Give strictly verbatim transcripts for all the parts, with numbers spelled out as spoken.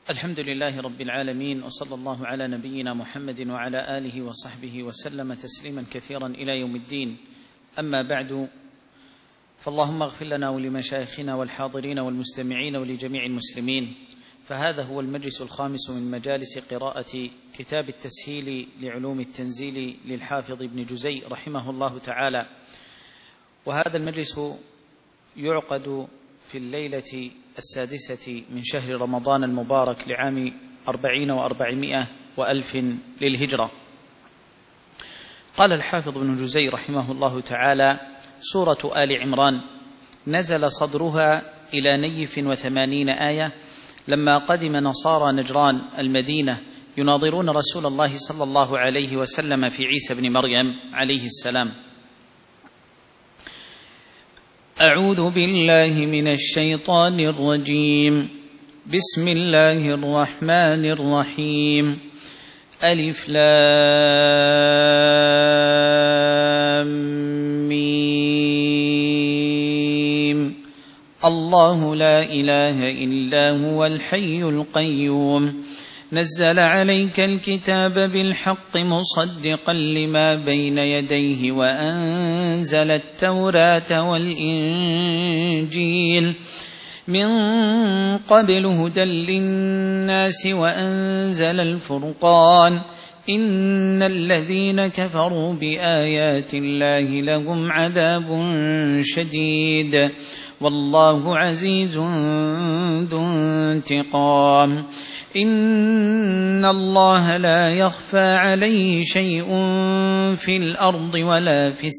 الحمد لله رب العالمين، وصلى الله على نبينا محمد وعلى آله وصحبه وسلم تسليما كثيرا إلى يوم الدين. أما بعد، فاللهم اغفر لنا ولمشايخنا والحاضرين والمستمعين ولجميع المسلمين. فهذا هو المجلس الخامس من مجالس قراءة كتاب التسهيل لعلوم التنزيل للحافظ ابن جزي رحمه الله تعالى، وهذا المجلس يعقد في الليلة السادسة من شهر رمضان المبارك لعام أربعين وأربعمائة وألف للهجرة. قال الحافظ ابن جزي رحمه الله تعالى: سورة آل عمران نزل صدرها إلى نيف وثمانين آية لما قدم نصارى نجران المدينة يناظرون رسول الله صلى الله عليه وسلم في عيسى بن مريم عليه السلام. أعوذ بالله من الشيطان الرجيم. بسم الله الرحمن الرحيم. ألف لام ميم. الله لا إله إلا هو الحي القيوم، نزل عليك الكتاب بالحق مصدقا لما بين يديه وأنزل التوراة والإنجيل من قبل هدى للناس وأنزل الفرقان، إن الذين كفروا بآيات الله لهم عذاب شديد والله عزيز ذو انتقام. إن الله لا يخفى عليه شيء في الأرض ولا في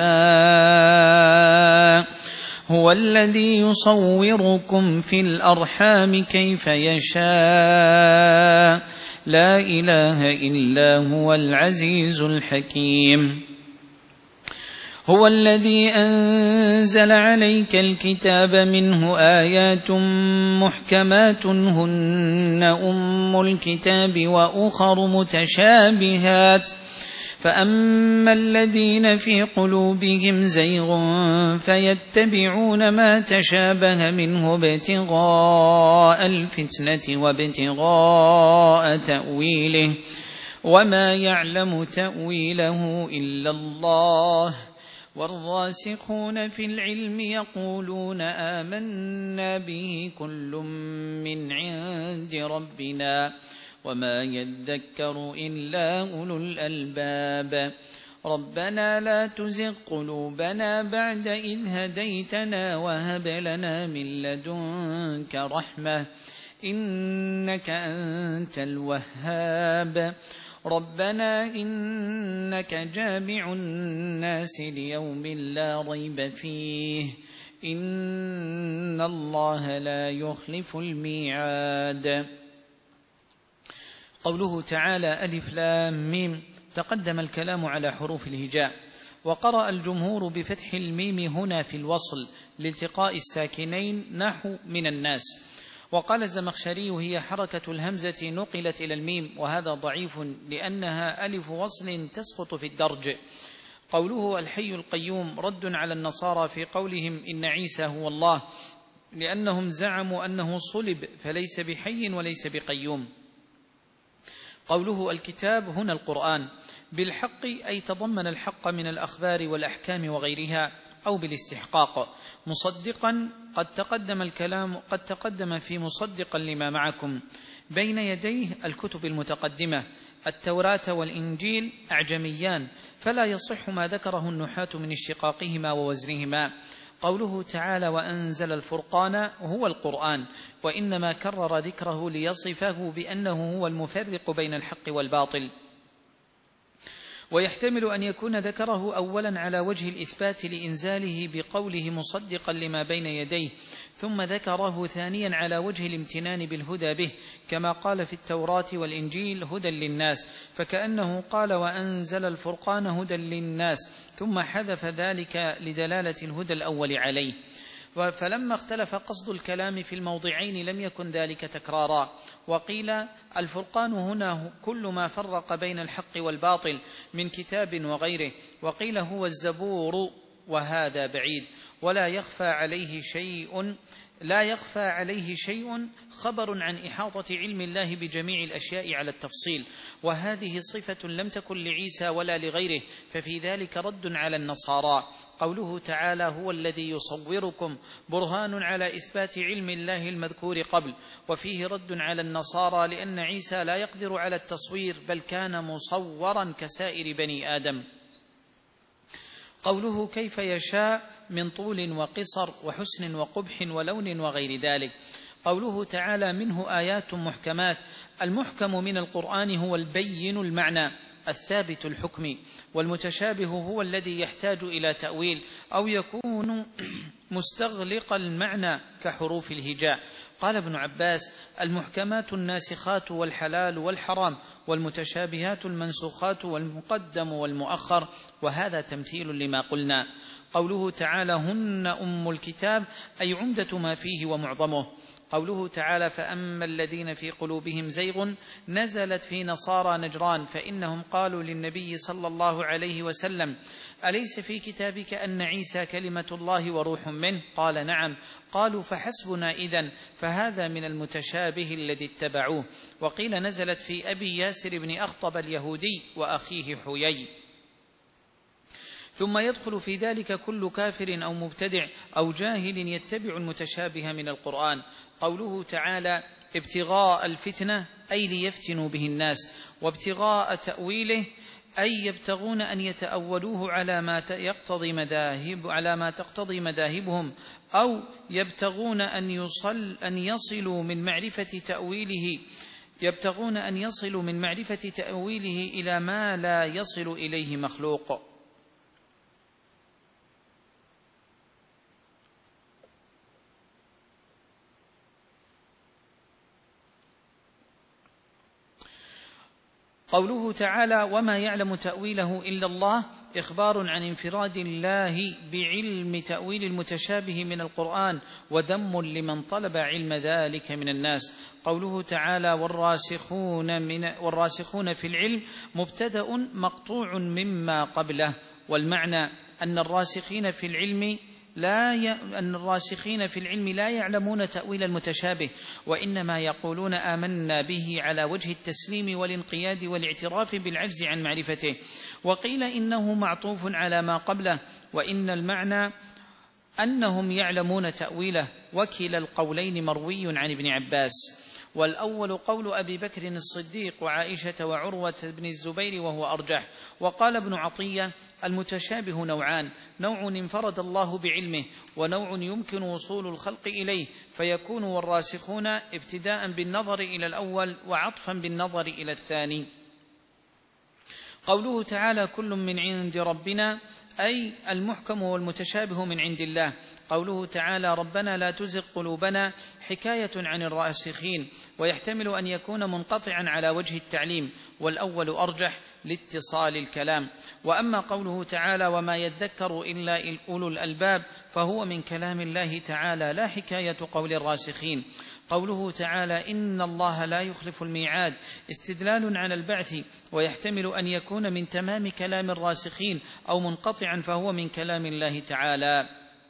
السماء، هو الذي يصوركم في الأرحام كيف يشاء، لا إله إلا هو العزيز الحكيم. هو الذي أنزل عليك الكتاب منه آيات محكمات هن أم الكتاب وأخر متشابهات، فأما الذين في قلوبهم زيغ فيتبعون ما تشابه منه ابتغاء الفتنة وابتغاء تأويله وما يعلم تأويله إلا الله، والراسخون في العلم يقولون آمنا به كل من عند ربنا وما يذكر إلا أولو الألباب. ربنا لا تزغ قلوبنا بعد إذ هديتنا وهب لنا من لدنك رحمة إنك أنت الوهاب. ربنا إنك جامع الناس ليوم لا ريب فيه إن الله لا يخلف الميعاد. قوله تعالى ألف لام ميم، تقدم الكلام على حروف الهجاء، وقرأ الجمهور بفتح الميم هنا في الوصل لالتقاء الساكنين نحو من الناس، وقال الزمخشري هي حركة الهمزة نقلت إلى الميم، وهذا ضعيف لأنها ألف وصل تسقط في الدرج. قوله الحي القيوم رد على النصارى في قولهم إن عيسى هو الله، لأنهم زعموا أنه صلب فليس بحي وليس بقيوم. قوله الكتاب هنا القرآن بالحق أي تضمن الحق من الأخبار والأحكام وغيرها، أو بالاستحقاق. مصدقا قد تقدم الكلام قد تقدم في مصدقا لما معكم. بين يديه الكتب المتقدمة التوراة والإنجيل أعجميان، فلا يصح ما ذكره النحاة من اشتقاقهما ووزنهما. قوله تعالى وأنزل الفرقان هو القرآن، وإنما كرر ذكره ليصفه بأنه هو المفرق بين الحق والباطل، ويحتمل أن يكون ذكره أولا على وجه الإثبات لإنزاله بقوله مصدقا لما بين يديه، ثم ذكره ثانيا على وجه الامتنان بالهدى به، كما قال في التوراة والإنجيل هدى للناس، فكأنه قال وأنزل الفرقان هدى للناس ثم حذف ذلك لدلالة الهدى الأول عليه. فلما اختلف قصد الكلام في الموضعين لم يكن ذلك تكرارا. وقيل الفرقان هنا كل ما فرق بين الحق والباطل من كتاب وغيره، وقيل هو الزبور وهذا بعيد، ولا يخفى عليه شيء لا يخفى عليه شيء خبر عن إحاطة علم الله بجميع الأشياء على التفصيل، وهذه صفة لم تكن لعيسى ولا لغيره، ففي ذلك رد على النصارى. قوله تعالى هو الذي يصوركم برهان على إثبات علم الله المذكور قبل، وفيه رد على النصارى لأن عيسى لا يقدر على التصوير بل كان مصورا كسائر بني آدم. قوله كيف يشاء من طول وقصر وحسن وقبح ولون وغير ذلك. قوله تعالى منه آيات محكمات، المحكم من القرآن هو البين المعنى الثابت الحكم، والمتشابه هو الذي يحتاج إلى تأويل أو يكون مستغلق المعنى كحروف الهجاء. قال ابن عباس المحكمات الناسخات والحلال والحرام، والمتشابهات المنسوخات والمقدم والمؤخر، وهذا تمثيل لما قلنا. قوله تعالى هن أم الكتاب أي عمدة ما فيه ومعظمه. قوله تعالى فأما الذين في قلوبهم زيغ نزلت في نصارى نجران، فإنهم قالوا للنبي صلى الله عليه وسلم أليس في كتابك أن عيسى كلمة الله وروح منه؟ قال نعم. قالوا فحسبنا إذن، فهذا من المتشابه الذي اتبعوه. وقيل نزلت في أبي ياسر بن أخطب اليهودي وأخيه حيي. ثم يدخل في ذلك كل كافر أو مبتدع أو جاهل يتبع المتشابه من القرآن. قوله تعالى ابتغاء الفتنة أي ليفتنوا به الناس، وابتغاء تأويله أي يبتغون أن يتأولوه على ما يقتضي مذاهب على ما تقتضي مذاهبهم، أو يبتغون أن يصل أن يصلوا من معرفة تأويله يبتغون أن يصلوا من معرفة تأويله إلى ما لا يصل إليه مخلوق. قوله تعالى وما يعلم تأويله إلا الله إخبار عن انفراد الله بعلم تأويل المتشابه من القرآن، وذم لمن طلب علم ذلك من الناس. قوله تعالى والراسخون, من والراسخون في العلم مبتدأ مقطوع مما قبله، والمعنى أن الراسخين في العلم لا ي... أن الراسخين في العلم لا يعلمون تأويل المتشابه، وإنما يقولون آمنا به على وجه التسليم والانقياد والاعتراف بالعجز عن معرفته. وقيل إنه معطوف على ما قبله، وإن المعنى أنهم يعلمون تأويله، وكلا القولين مروي عن ابن عباس. والأول قول أبي بكر الصديق وعائشة وعروة بن الزبير وهو أرجح. وقال ابن عطية المتشابه نوعان، نوع انفرد الله بعلمه، ونوع يمكن وصول الخلق إليه، فيكون والراسخون ابتداء بالنظر إلى الأول وعطفا بالنظر إلى الثاني. قوله تعالى كل من عند ربنا أي المحكم والمتشابه من عند الله. قوله تعالى ربنا لا تزغ قلوبنا حكاية عن الراسخين، ويحتمل أن يكون منقطعا على وجه التعليم، والأول أرجح لاتصال الكلام. وأما قوله تعالى وما يذكر إلا أولو الألباب فهو من كلام الله تعالى لا حكاية قول الراسخين. قوله تعالى إن الله لا يخلف الميعاد استدلال على البعث، ويحتمل أن يكون من تمام كلام الراسخين أو منقطعا فهو من كلام الله تعالى.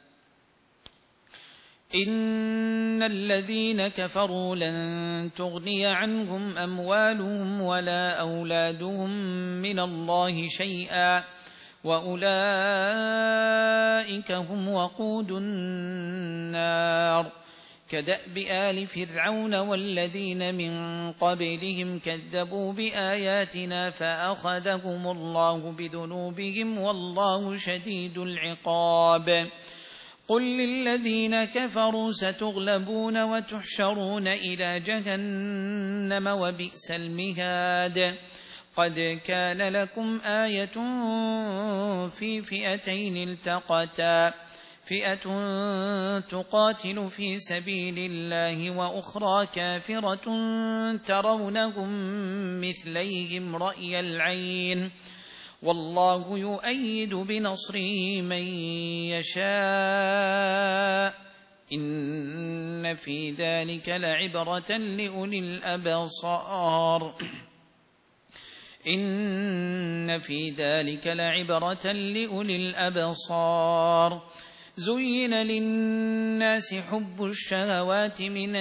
إن الذين كفروا لن تغني عنهم أموالهم ولا أولادهم من الله شيئا وأولئك هم وقود النار. كدأب آل فرعون والذين من قبلهم كذبوا بآياتنا فأخذهم الله بذنوبهم والله شديد العقاب. قل للذين كفروا ستغلبون وتحشرون إلى جهنم وبئس المهاد. قد كان لكم آية في فئتين التقتا، فئة تقاتل في سبيل الله وأخرى كافرة ترونهم مثليهم رأي العين، والله يؤيد بنصره من يشاء إن في ذلك لعبرة لأولي الأبصار. إن في ذلك لعبرة لأولي الأبصار. زين للناس حب الشهوات من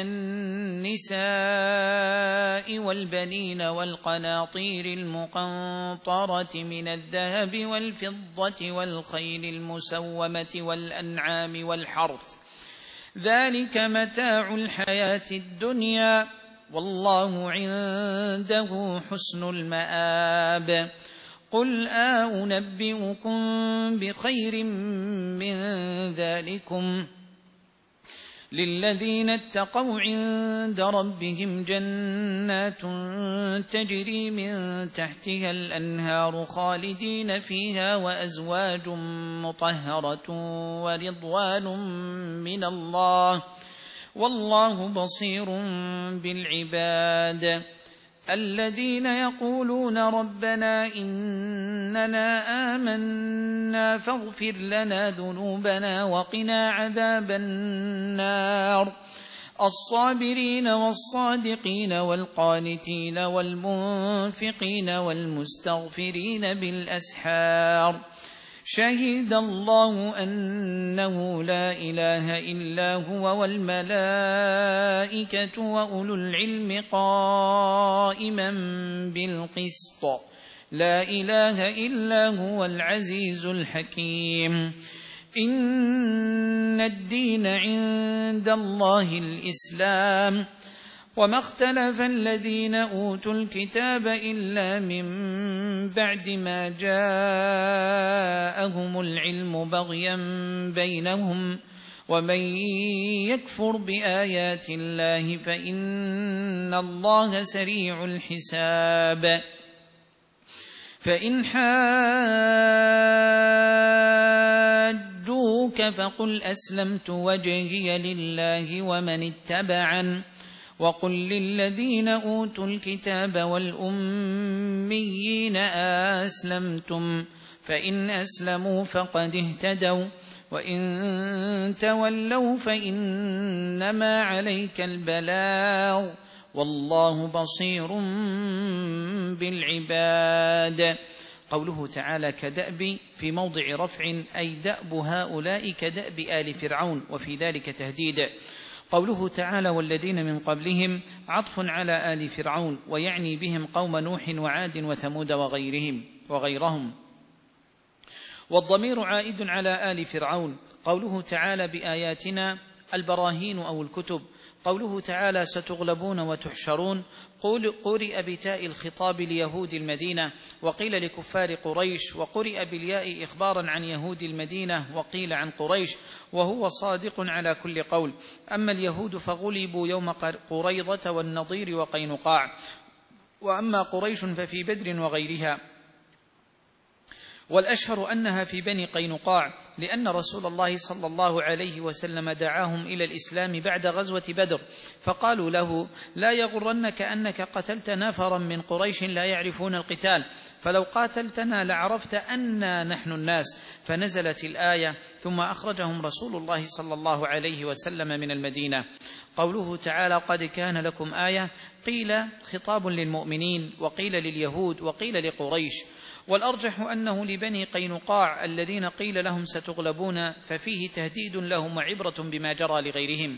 النساء والبنين والقناطير المقنطرة من الذهب والفضة والخيل المسومة والأنعام والحرث، ذلك متاع الحياة الدنيا، والله عنده حسن المآب. قل أنبئكم بخير من ذلكم للذين اتقوا عند ربهم جنات تجري من تحتها الأنهار خالدين فيها وأزواج مطهرة ورضوان من الله، والله بصير بالعباد. الذين يقولون ربنا إننا آمنا فاغفر لنا ذنوبنا وقنا عذاب النار، الصابرين والصادقين والقانتين والمنفقين والمستغفرين بالأسحار. شهد الله أنه لا إله إلا هو والملائكة وأولو العلم قائما بالقسط، لا إله إلا هو العزيز الحكيم. إن الدين عند الله الإسلام، وما اختلف الذين أوتوا الكتاب إلا من بعد ما جاءهم العلم بغيا بينهم، ومن يكفر بآيات الله فإن الله سريع الحساب. فإن حاجوك فقل أسلمت وجهي لله ومن اتبعن، وقل للذين أوتوا الكتاب والأميين أسلمتم، فإن أسلموا فقد اهتدوا، وإن تولوا فإنما عليك البلاغ، والله بصير بالعباد. قوله تعالى كدأب في موضع رفع، أي دأب هؤلاء كدأب آل فرعون، وفي ذلك تهديد. قوله تعالى والذين من قبلهم عطف على آل فرعون، ويعني بهم قوم نوح وعاد وثمود وغيرهم وغيرهم والضمير عائد على آل فرعون. قوله تعالى بآياتنا البراهين أو الكتب. قوله تعالى ستغلبون وتحشرون، قرئ بتاء الخطاب ليهود المدينة، وقيل لكفار قريش، وقرئ بالياء إخبارا عن يهود المدينة، وقيل عن قريش، وهو صادق على كل قول. أما اليهود فغلبوا يوم قريضة والنضير وقينقاع، وأما قريش ففي بدر وغيرها، والأشهر أنها في بني قينقاع، لأن رسول الله صلى الله عليه وسلم دعاهم إلى الإسلام بعد غزوة بدر، فقالوا له لا يغرنك أنك قتلت نفرا من قريش لا يعرفون القتال، فلو قاتلتنا لعرفت أننا نحن الناس، فنزلت الآية ثم أخرجهم رسول الله صلى الله عليه وسلم من المدينة. قوله تعالى قد كان لكم آية، قيل خطاب للمؤمنين، وقيل لليهود، وقيل لقريش، والأرجح أنه لبني قينقاع الذين قيل لهم ستغلبون، ففيه تهديد لهم وعبرة بما جرى لغيرهم.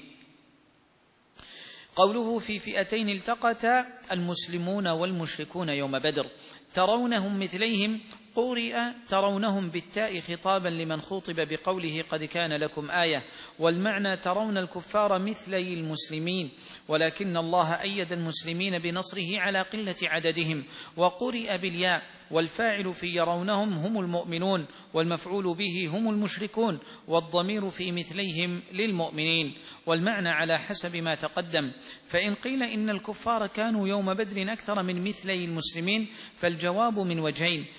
قوله في فئتين التقتا المسلمون والمشركون يوم بدر، ترونهم مثليهم، قرئ ترونهم بالتاء خطابا لمن خُطب بقوله قد كان لكم آية، والمعنى ترون الكفار مثلي المسلمين، ولكن الله أيد المسلمين بنصره على قلة عددهم. وقرئ بالياء، والفاعل في يرونهم هم المؤمنون، والمفعول به هم المشركون، والضمير في مثليهم للمؤمنين، والمعنى على حسب ما تقدم. فإن قيل إن الكفار كانوا يوم بدر أكثر من مثلي المسلمين، فالجواب من وجهين: أحد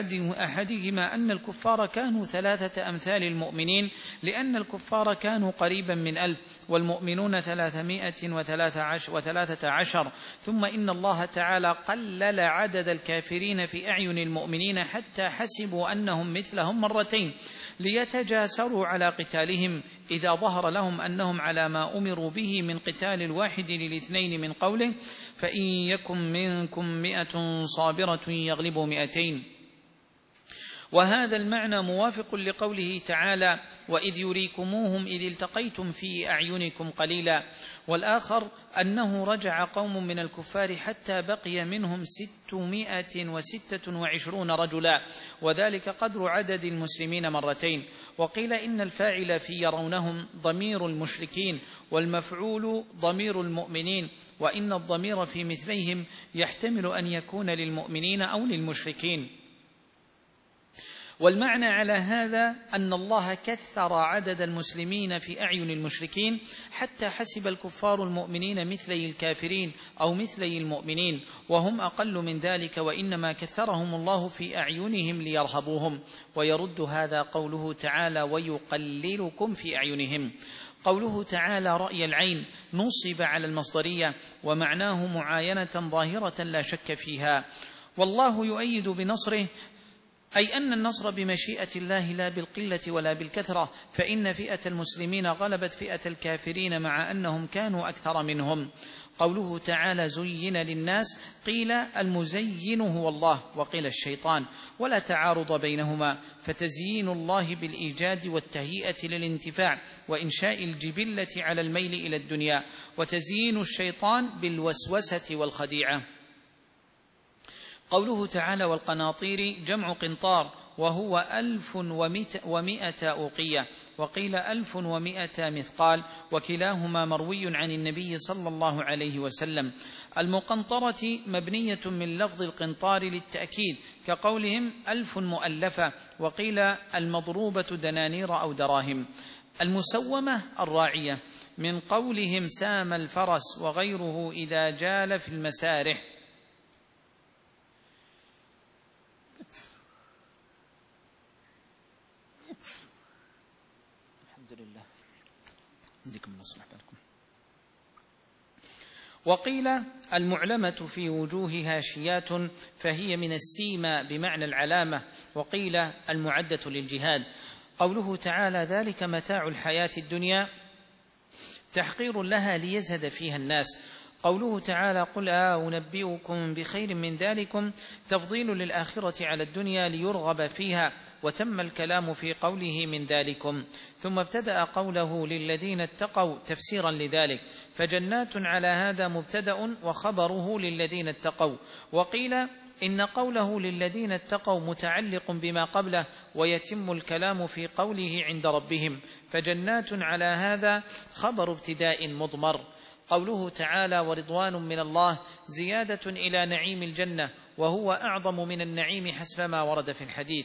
أحدهما أن الكفار كانوا ثلاثة أمثال المؤمنين، لأن الكفار كانوا قريبا من ألف والمؤمنون ثلاثمائة وثلاثة عشر، ثم إن الله تعالى قلل عدد الكافرين في أعين المؤمنين حتى حسبوا أنهم مثلهم مرتين ليتجاسروا على قتالهم إذا ظهر لهم أنهم على ما أمروا به من قتال الواحد للاثنين من قوله فإن يكن منكم مئة صابرة يغلبوا مئتين. وهذا المعنى موافق لقوله تعالى وإذ يريكموهم إذ التقيتم في أعينكم قليلا. والآخر أنه رجع قوم من الكفار حتى بقي منهم ستمائة وستة وعشرون رجلا، وذلك قدر عدد المسلمين مرتين. وقيل إن الفاعل في يرونهم ضمير المشركين والمفعول ضمير المؤمنين، وإن الضمير في مثليهم يحتمل أن يكون للمؤمنين أو للمشركين. والمعنى على هذا أن الله كثر عدد المسلمين في أعين المشركين حتى حسب الكفار المؤمنين مثلي الكافرين أو مثلي المؤمنين وهم أقل من ذلك، وإنما كثرهم الله في أعينهم ليرهبوهم. ويرد هذا قوله تعالى ويقللكم في أعينهم. قوله تعالى رأي العين نصب على المصدرية ومعناه معاينة ظاهرة لا شك فيها. والله يؤيد بنصره، أي أن النصر بمشيئة الله لا بالقلة ولا بالكثرة، فإن فئة المسلمين غلبت فئة الكافرين مع أنهم كانوا أكثر منهم. قوله تعالى زين للناس، قيل المزين هو الله وقيل الشيطان، ولا تعارض بينهما، فتزيين الله بالإيجاد والتهيئة للانتفاع وإنشاء الجبلة على الميل إلى الدنيا، وتزيين الشيطان بالوسوسة والخديعة. قوله تعالى والقناطير جمع قنطار وهو ألف ومائة أوقية، وقيل ألف ومائة مثقال، وكلاهما مروي عن النبي صلى الله عليه وسلم. المقنطرة مبنية من لفظ القنطار للتأكيد كقولهم ألف مؤلفة، وقيل المضروبة دنانير أو دراهم. المسومة الراعية من قولهم سام الفرس وغيره إذا جال في المسارح. وقيل المعلمة في وجوهها شيات فهي من السيما بمعنى العلامة، وقيل المعدة للجهاد. قوله تعالى ذلك متاع الحياة الدنيا تحقير لها ليزهد فيها الناس. قوله تعالى قل أنبئكم بخير من ذلكم تفضيل للآخرة على الدنيا ليرغب فيها، وتم الكلام في قوله من ذلكم. ثم ابتدأ قوله للذين اتقوا تفسيرا لذلك، فجنات على هذا مبتدأ وخبره للذين اتقوا. وقيل إن قوله للذين اتقوا متعلق بما قبله، ويتم الكلام في قوله عند ربهم، فجنات على هذا خبر ابتداء مضمر. قوله تعالى ورضوان من الله زيادة إلى نعيم الجنة، وهو أعظم من النعيم حسب ما ورد في الحديث.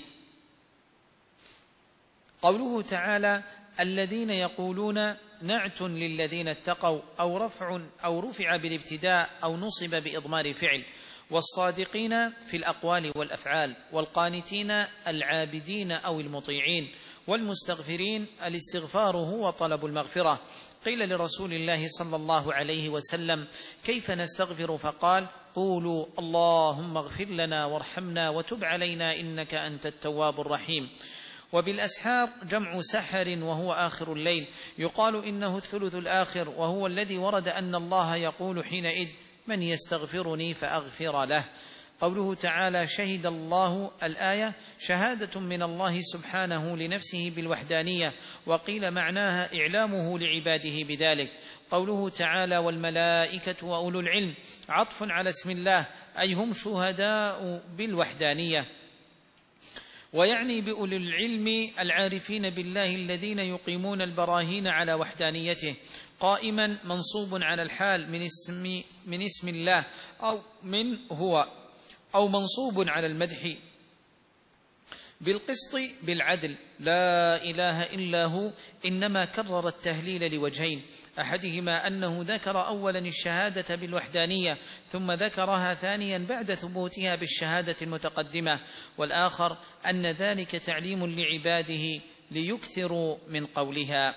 قوله تعالى الذين يقولون نعت للذين اتقوا أو رفع, أو رفع بالابتداء أو نصب بإضمار فعل. والصادقين في الأقوال والأفعال، والقانتين العابدين أو المطيعين، والمستغفرين الاستغفار هو طلب المغفرة. قيل لرسول الله صلى الله عليه وسلم كيف نستغفر؟ فقال قولوا اللهم اغفر لنا وارحمنا وتب علينا إنك أنت التواب الرحيم. وبالأسحار جمع سحر وهو آخر الليل، يقال إنه الثلث الآخر، وهو الذي ورد أن الله يقول حينئذ من يستغفرني فأغفر له. قوله تعالى شهد الله الآية شهادة من الله سبحانه لنفسه بالوحدانية، وقيل معناها إعلامه لعباده بذلك. قوله تعالى والملائكة وأولو العلم عطف على اسم الله، أي هم شهداء بالوحدانية. ويعني بأولي العلم العارفين بالله الذين يقيمون البراهين على وحدانيته. قائما منصوب على الحال من اسم, من اسم الله أو من هو، أو منصوب على المدح بالقسط بالعدل لا إله إلا هو إنما كرر التهليل لوجهين: أحدهما أنه ذكر أولا الشهادة بالوحدانية ثم ذكرها ثانيا بعد ثبوتها بالشهادة المتقدمة، والآخر أن ذلك تعليم لعباده ليكثروا من قولها.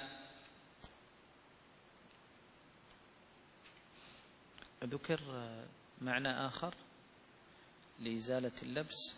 ذكر معنى آخر لإزالة اللبس.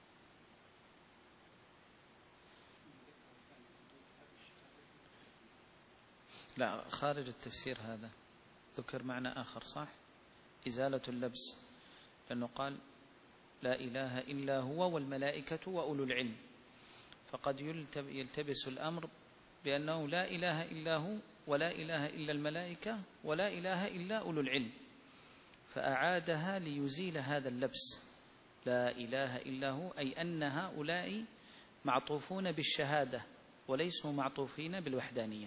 لا، خارج التفسير هذا ذكر معنى آخر، صح؟ إزالة اللبس، لأنه قال لا إله إلا هو والملائكة وأولو العلم، فقد يلتبس الأمر بأنه لا إله إلا هو ولا إله إلا الملائكة ولا إله إلا أولو العلم، فأعادها ليزيل هذا اللبس. لا إله إلا هو أي أن هؤلاء معطوفون بالشهادة وليسوا معطوفين بالوحدانية.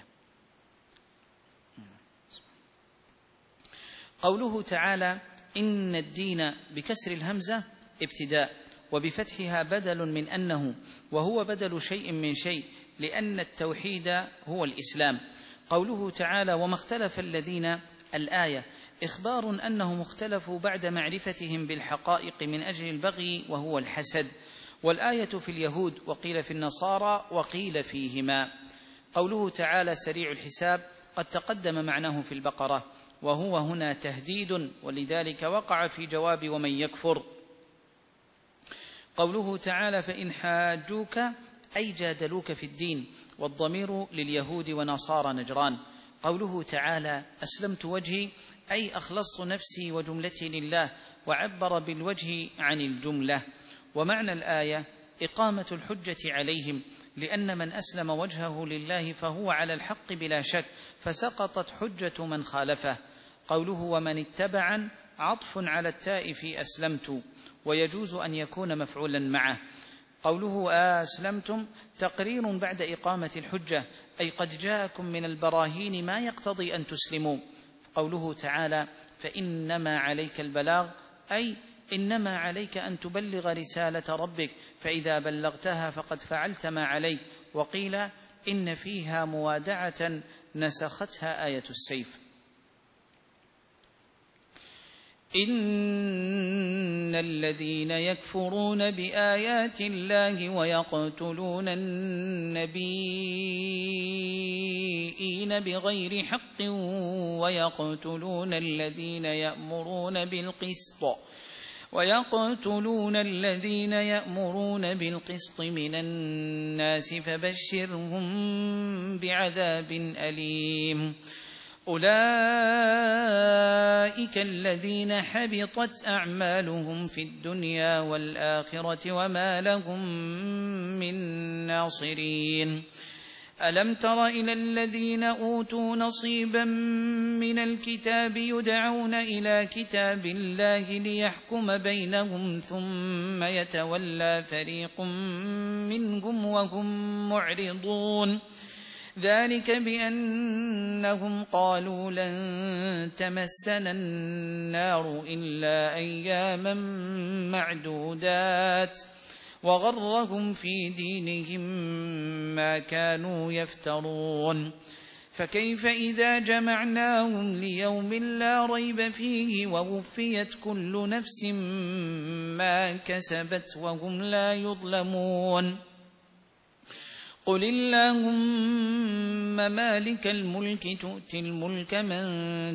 قوله تعالى إن الدين بكسر الهمزة ابتداء وبفتحها بدل من أنه، وهو بدل شيء من شيء لأن التوحيد هو الإسلام. قوله تعالى وما اختلف الذين، الآية إخبار أنهم اختلفوا بعد معرفتهم بالحقائق من أجل البغي وهو الحسد، والآية في اليهود وقيل في النصارى وقيل فيهما. قوله تعالى سريع الحساب قد تقدم معناه في البقرة، وهو هنا تهديد، ولذلك وقع في جواب ومن يكفر. قوله تعالى فإن حاجوك أي جادلوك في الدين، والضمير لليهود ونصارى نجران. قوله تعالى أسلمت وجهي أي أخلصت نفسي وجملتي لله، وعبر بالوجه عن الجملة. ومعنى الآية إقامة الحجة عليهم، لأن من أسلم وجهه لله فهو على الحق بلا شك، فسقطت حجة من خالفه. قوله ومن اتبعا عطف على التاء في أسلمت، ويجوز أن يكون مفعولا معه. قوله أسلمتم تقرير بعد إقامة الحجة، أي قد جاءكم من البراهين ما يقتضي أن تسلموا. قوله تعالى فإنما عليك البلاغ، أي إنما عليك أن تبلغ رسالة ربك، فإذا بلغتها فقد فعلت ما عليك. وقيل إن فيها موادعة نسختها آية السيف. إن الذين يكفرون بآيات الله ويقتلون النبيين بغير حق ويقتلون الذين يأمرون بالقسط ويقتلون الذين يأمرون بالقسط من الناس فبشرهم بعذاب أليم. أولئك الذين حبطت أعمالهم في الدنيا والآخرة وما لهم من ناصرين. ألم تر إلى الذين أوتوا نصيبا من الكتاب يدعون إلى كتاب الله ليحكم بينهم ثم يتولى فريق منهم وهم معرضون، ذلك بأنهم قالوا لن تمسنا النار إلا أياما معدودات وغرهم في دينهم ما كانوا يفترون. فكيف إذا جمعناهم ليوم لا ريب فيه ووفيت كل نفس ما كسبت وهم لا يظلمون. قل اللهم مالك الملك تؤتي الملك من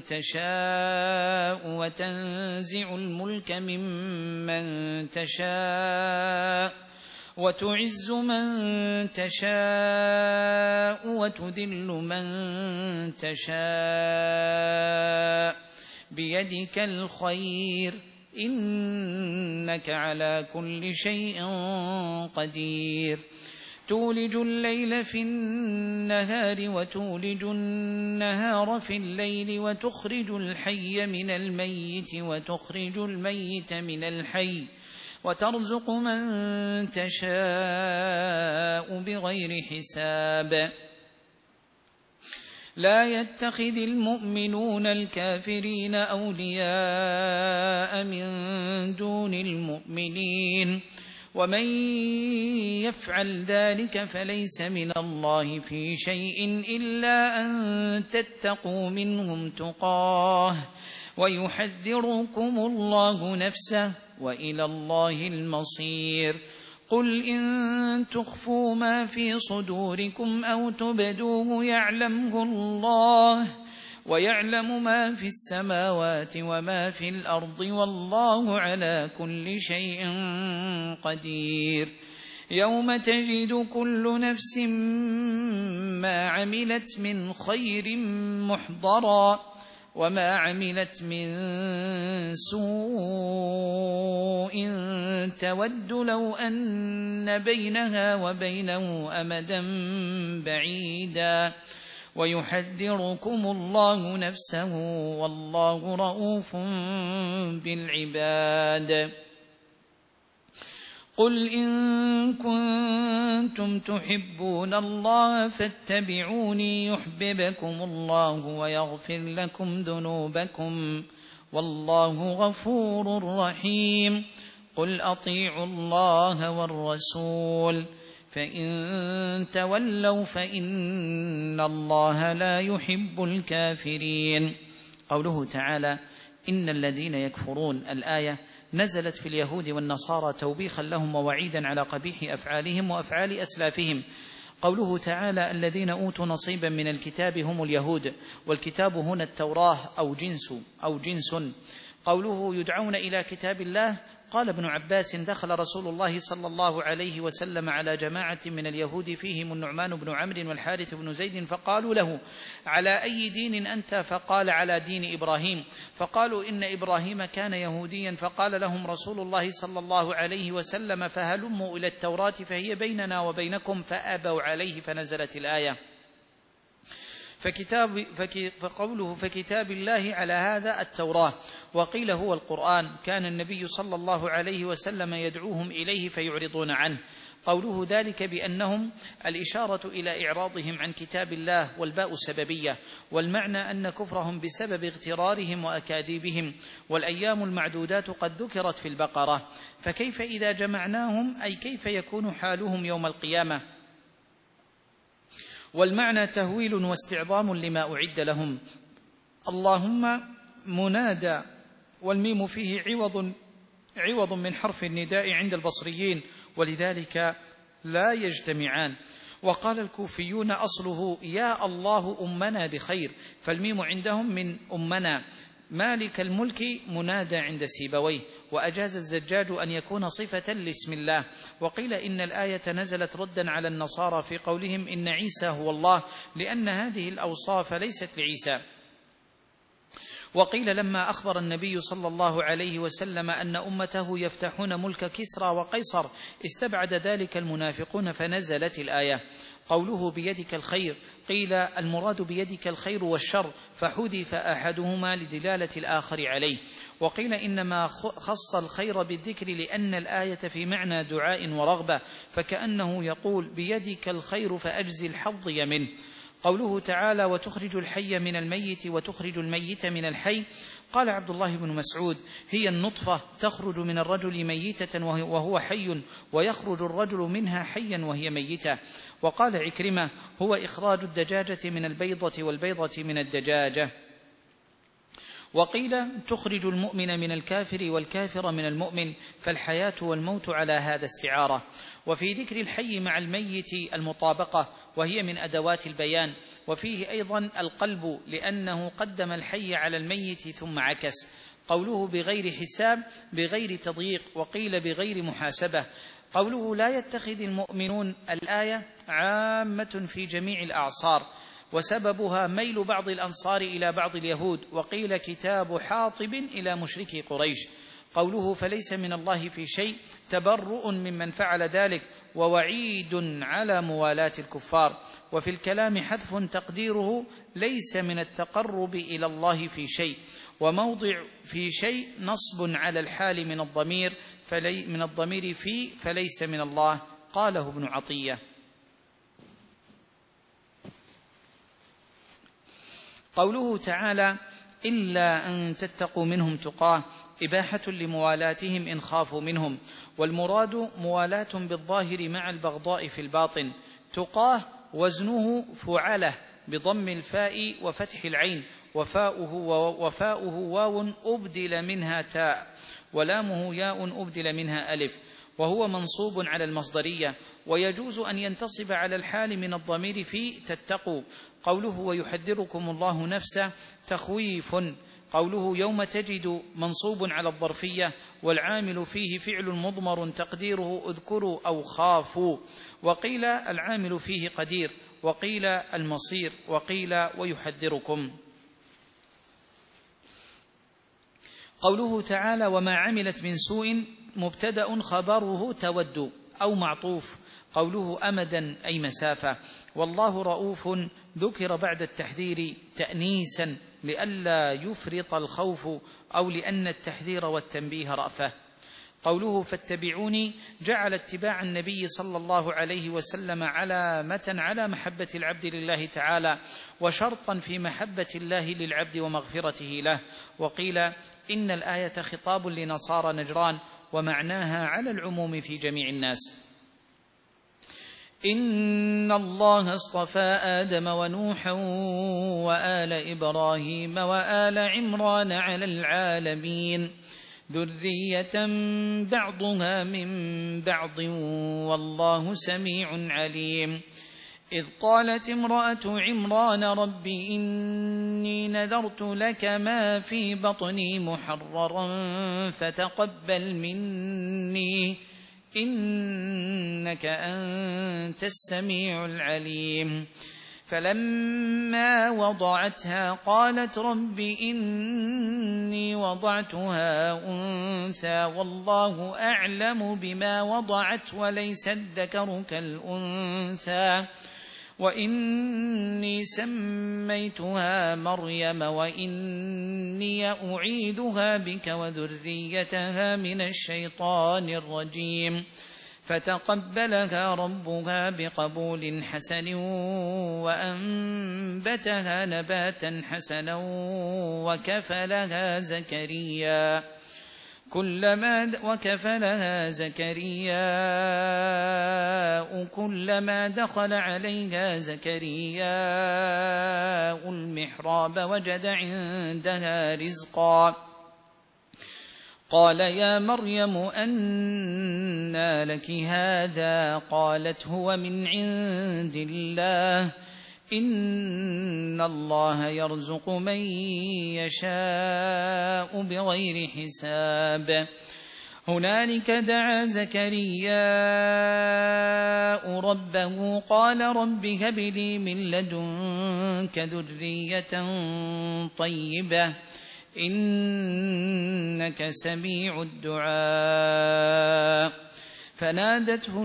تشاء وتنزع الملك ممن تشاء وتعز من تشاء وتذل من تشاء بيدك الخير إنك على كل شيء قدير. تولج الليل في النهار وتولج النهار في الليل وتخرج الحي من الميت وتخرج الميت من الحي وترزق من تشاء بغير حساب. لا يتخذ المؤمنون الكافرين أولياء من دون المؤمنين ومن يفعل ذلك فليس من الله في شيء إلا أن تتقوا منهم تقاه ويحذركم الله نفسه وإلى الله المصير. قل إن تخفوا ما في صدوركم أو تبدوه يعلمه الله ويعلم ما في السماوات وما في الأرض والله على كل شيء قدير. يوم تجد كل نفس ما عملت من خير محضرا وما عملت من سوء تود لو أن بينها وبينه أمدا بعيدا ويحذركم الله نفسه والله رءوف بالعباد. قل إن كنتم تحبون الله فاتبعوني يحببكم الله ويغفر لكم ذنوبكم والله غفور رحيم. قل أطيعوا الله والرسول فإن تولوا فإن الله لا يحب الكافرين. قوله تعالى إن الذين يكفرون، الآية نزلت في اليهود والنصارى توبيخا لهم ووعيدا على قبيح أفعالهم وأفعال أسلافهم. قوله تعالى الذين أوتوا نصيبا من الكتاب هم اليهود، والكتاب هنا التوراة أو جنس أو جنس. قوله يدعون إلى كتاب الله، قال ابن عباس دخل رسول الله صلى الله عليه وسلم على جماعة من اليهود فيهم النعمان بن عمرو والحارث بن زيد فقالوا له على أي دين أنت؟ فقال على دين إبراهيم. فقالوا إن إبراهيم كان يهوديا. فقال لهم رسول الله صلى الله عليه وسلم فهلموا إلى التوراة فهي بيننا وبينكم، فأبوا عليه فنزلت الآية. فكتاب فقوله فكتاب الله على هذا التوراة، وقيل هو القرآن. كان النبي صلى الله عليه وسلم يدعوهم إليه فيعرضون عنه. قوله ذلك بأنهم الإشارة إلى إعراضهم عن كتاب الله، والباء سببية، والمعنى أن كفرهم بسبب اغترارهم وأكاذيبهم. والأيام المعدودات قد ذكرت في البقرة، فكيف إذا جمعناهم؟ أي كيف يكون حالهم يوم القيامة؟ والمعنى تهويل واستعظام لما أعد لهم. اللهم منادى، والميم فيه عوض عوض من حرف النداء عند البصريين، ولذلك لا يجتمعان. وقال الكوفيون أصله يا الله أمنا بخير، فالميم عندهم من أمنا. مالك الملك منادى عند سيبويه. وأجاز الزجاج أن يكون صفة لاسم الله. وقيل إن الآية نزلت ردا على النصارى في قولهم إن عيسى هو الله، لأن هذه الأوصاف ليست لعيسى. وقيل لما أخبر النبي صلى الله عليه وسلم أن أمته يفتحون ملك كسرى وقيصر استبعد ذلك المنافقون فنزلت الآية. قوله بيدك الخير، قيل المراد بيدك الخير والشر، فحذف أحدهما لدلالة الآخر عليه. وقيل إنما خص الخير بالذكر لأن الآية في معنى دعاء ورغبة، فكأنه يقول بيدك الخير فأجزي الحظي منه. قوله تعالى وتخرج الحي من الميت وتخرج الميت من الحي، قال عبد الله بن مسعود هي النطفة تخرج من الرجل ميتة وهو حي، ويخرج الرجل منها حيا وهي ميتة. وقال عكرمة هو إخراج الدجاجة من البيضة والبيضة من الدجاجة. وقيل تخرج المؤمن من الكافر والكافر من المؤمن، فالحياة والموت على هذا استعارة. وفي ذكر الحي مع الميت المطابقة، وهي من أدوات البيان. وفيه أيضا القلب، لأنه قدم الحي على الميت ثم عكس. قوله بغير حساب بغير تضييق، وقيل بغير محاسبة. قوله لا يتخذ المؤمنون، الآية عامة في جميع الأعصار، وسببها ميل بعض الأنصار إلى بعض اليهود. وقيل كتاب حاطب إلى مشركي قريش. قوله فليس من الله في شيء تبرؤ ممن فعل ذلك، ووعيد على موالاة الكفار. وفي الكلام حذف تقديره ليس من التقرب إلى الله في شيء، وموضع في شيء نصب على الحال من الضمير فلي من الضمير في فليس من الله. قاله ابن عطية. قوله تعالى إلا أن تتقوا منهم تقاه، إباحة لموالاتهم إن خافوا منهم، والمراد موالاة بالظاهر مع البغضاء في الباطن. تقاه وزنه فعله بضم الفاء وفتح العين، وفاؤه وفاؤه واو أبدل منها تاء، ولامه ياء أبدل منها ألف، وهو منصوب على المصدرية، ويجوز أن ينتصب على الحال من الضمير في تتقوا. قوله ويحذركم الله نفسه تخويف. قوله يوم تجد منصوب على الظرفية، والعامل فيه فعل مضمر تقديره اذكروا أو خافوا، وقيل العامل فيه قدير، وقيل المصير، وقيل ويحذركم. قوله تعالى وما عملت من سوء مبتدأ خبره تود أو معطوف. قوله أمدا أي مسافة. والله رؤوف ذكر بعد التحذير تأنيسا لئلا يفرط الخوف أو لأن التحذير والتنبيه رأفة. قوله فاتبعوني جعل اتباع النبي صلى الله عليه وسلم علامة على محبة العبد لله تعالى، وشرطا في محبة الله للعبد ومغفرته له. وقيل إن الآية خطاب لنصارى نجران، ومعناها على العموم في جميع الناس. إن الله اصطفى آدم ونوحا وآل إبراهيم وآل عمران على العالمين ذرية بعضها من بعض والله سميع عليم. إذ قالت امرأة عمران رب إني نذرت لك ما في بطني محررا فتقبل مني إنك أنت السميع العليم. فلما وضعتها قالت رب إني وضعتها أنثى والله أعلم بما وضعت وليس الذكر كالأنثى وإني سميتها مريم وإني أعيذها بك وذريتها من الشيطان الرجيم. فتقبلها ربها بقبول حسن وأنبتها نباتا حسنا وكفلها زكريا كلما وكفلها زكريا كلما دخل عليها زكريا المحراب وجد عندها رزقا قال يا مريم أنى لك هذا قالت هو من عند الله إن الله يرزق من يشاء بغير حساب. هنالك دعا زكريا ربه قال رب هب لي من لدنك ذرية طيبة إنك سميع الدعاء. فنادته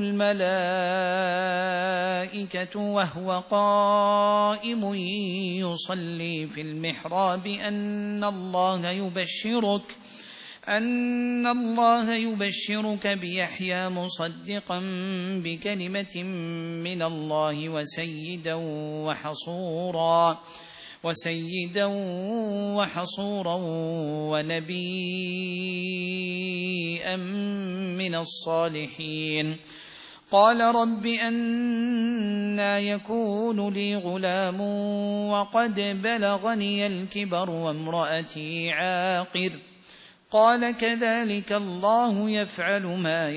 الملائكة وهو قائم يصلي في المحراب أن الله يبشرك أن الله يبشرك بيحيى مصدقا بكلمة من الله وسيدا وحصورا وسيدا وحصورا ونبيا من الصالحين. قال رب أنى يكون لي غلام وقد بلغني الكبر وامرأتي عاقر قال كذلك الله يفعل ما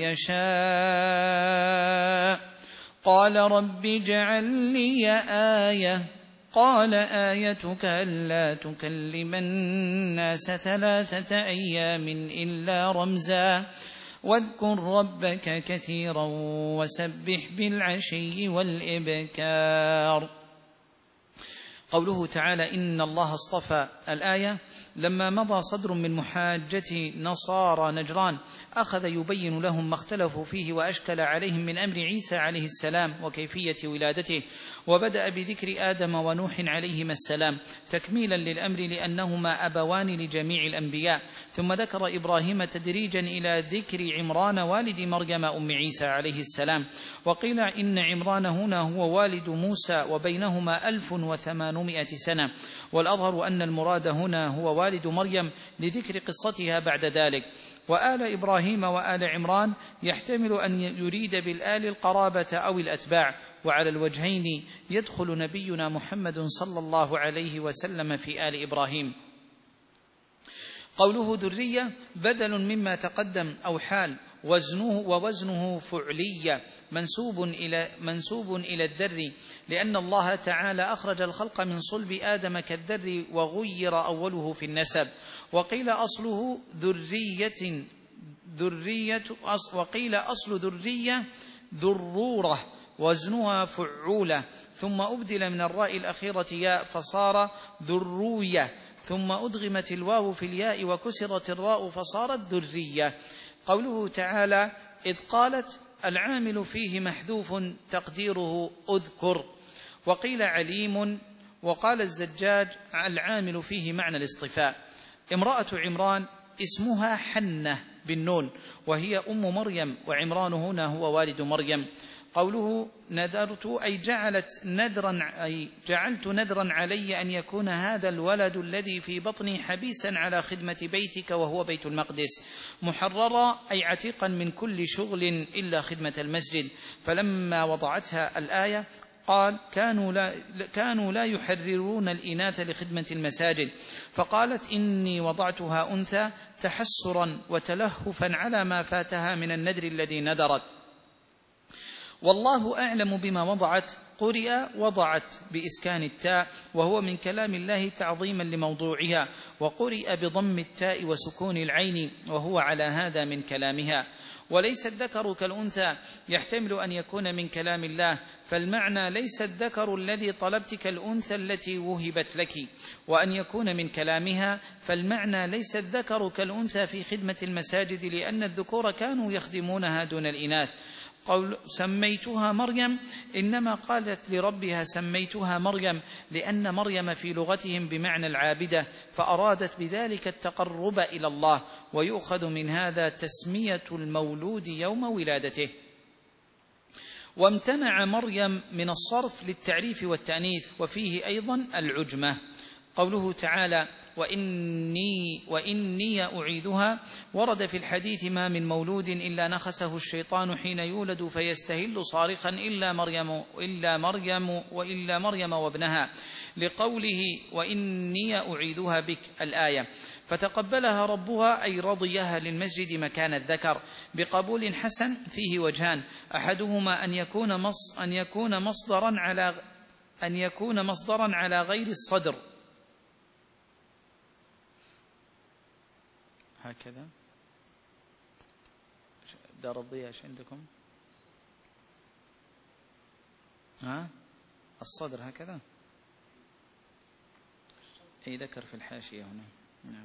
يشاء. قال رب اجعل لي آية قال آيتك ألا تكلم الناس ثلاثة أيام إلا رمزا واذكر ربك كثيرا وسبح بالعشي والإبكار. قوله تعالى إن الله اصطفى الآية لما مضى صدر من محاجة نصارى نجران أخذ يبين لهم ما اختلفوا فيه وأشكل عليهم من أمر عيسى عليه السلام وكيفية ولادته، وبدأ بذكر آدم ونوح عليهما السلام تكميلا للأمر لأنهما أبوان لجميع الأنبياء، ثم ذكر إبراهيم تدريجا إلى ذكر عمران والد مريم أم عيسى عليه السلام. وقيل إن عمران هنا هو والد موسى وبينهما ألف وثمانمائة وثمانمائة سنة، والأظهر أن المراد هنا هو والد مريم لذكر قصتها بعد ذلك. وآل إبراهيم وآل عمران يحتمل أن يريد بالآل القرابة أو الأتباع، وعلى الوجهين يدخل نبينا محمد صلى الله عليه وسلم في آل إبراهيم. قوله ذرية بدل مما تقدم أو حال، وزنه ووزنه فعلية منسوب إلى, منسوب إلى الذر، لأن الله تعالى أخرج الخلق من صلب آدم كالذر وغير أوله في النسب. وقيل أصله ذرية ذرية وقيل أصل ذرية ذرورة وزنها فعولة، ثم أبدل من الراء الأخيرة ياء فصار ذروية، ثم أدغمت الواو في الياء وكسرت الراء فصارت ذرية. قوله تعالى إذ قالت العامل فيه محذوف تقديره أذكر. وقيل عليم. وقال الزجاج العامل فيه معنى الاصطفاء. امرأة عمران اسمها حنة بالنون، وهي أم مريم، وعمران هنا هو والد مريم. قوله نذرت أي جعلت نذرا أي جعلت نذرا علي أن يكون هذا الولد الذي في بطني حبيسا على خدمة بيتك وهو بيت المقدس، محررا أي عتيقا من كل شغل إلا خدمة المسجد. فلما وضعتها الآية قال كانوا لا, كانوا لا يحررون الإناث لخدمة المساجد، فقالت إني وضعتها أنثى تحسرا وتلهفا على ما فاتها من النذر الذي نذرت. والله أعلم بما وضعت. قرئ وضعت بإسكان التاء، وهو من كلام الله تعظيما لموضوعها، وقرئ بضم التاء وسكون العين، وهو على هذا من كلامها. وليس الذكر كالأنثى يحتمل أن يكون من كلام الله، فالمعنى ليس الذكر الذي طلبت كالأنثى التي وهبت لك، وأن يكون من كلامها فالمعنى ليس الذكر كالأنثى في خدمة المساجد، لأن الذكور كانوا يخدمونها دون الإناث. قول سميتها مريم إنما قالت لربها سميتها مريم، لأن مريم في لغتهم بمعنى العابدة، فأرادت بذلك التقرب إلى الله، ويؤخذ من هذا تسمية المولود يوم ولادته. وامتنع مريم من الصرف للتعريف والتأنيث، وفيه أيضا العجمة. قوله تعالى وإني, وإني أعيذها، ورد في الحديث ما من مولود إلا نخسه الشيطان حين يولد فيستهل صارخا إلا مريم, إلا مريم وإلا مريم وابنها، لقوله وإني أعيذها بك الآية. فتقبلها ربها أي رضيها للمسجد مكان الذكر بقبول حسن فيه وجهان، أحدهما أن يكون مص أن يكون مصدرا على أن يكون مصدرا على غير الصدر هكذا. دار الضياء ايش عندكم؟ ها الصدر هكذا، اي ذكر في الحاشية هنا. نعم.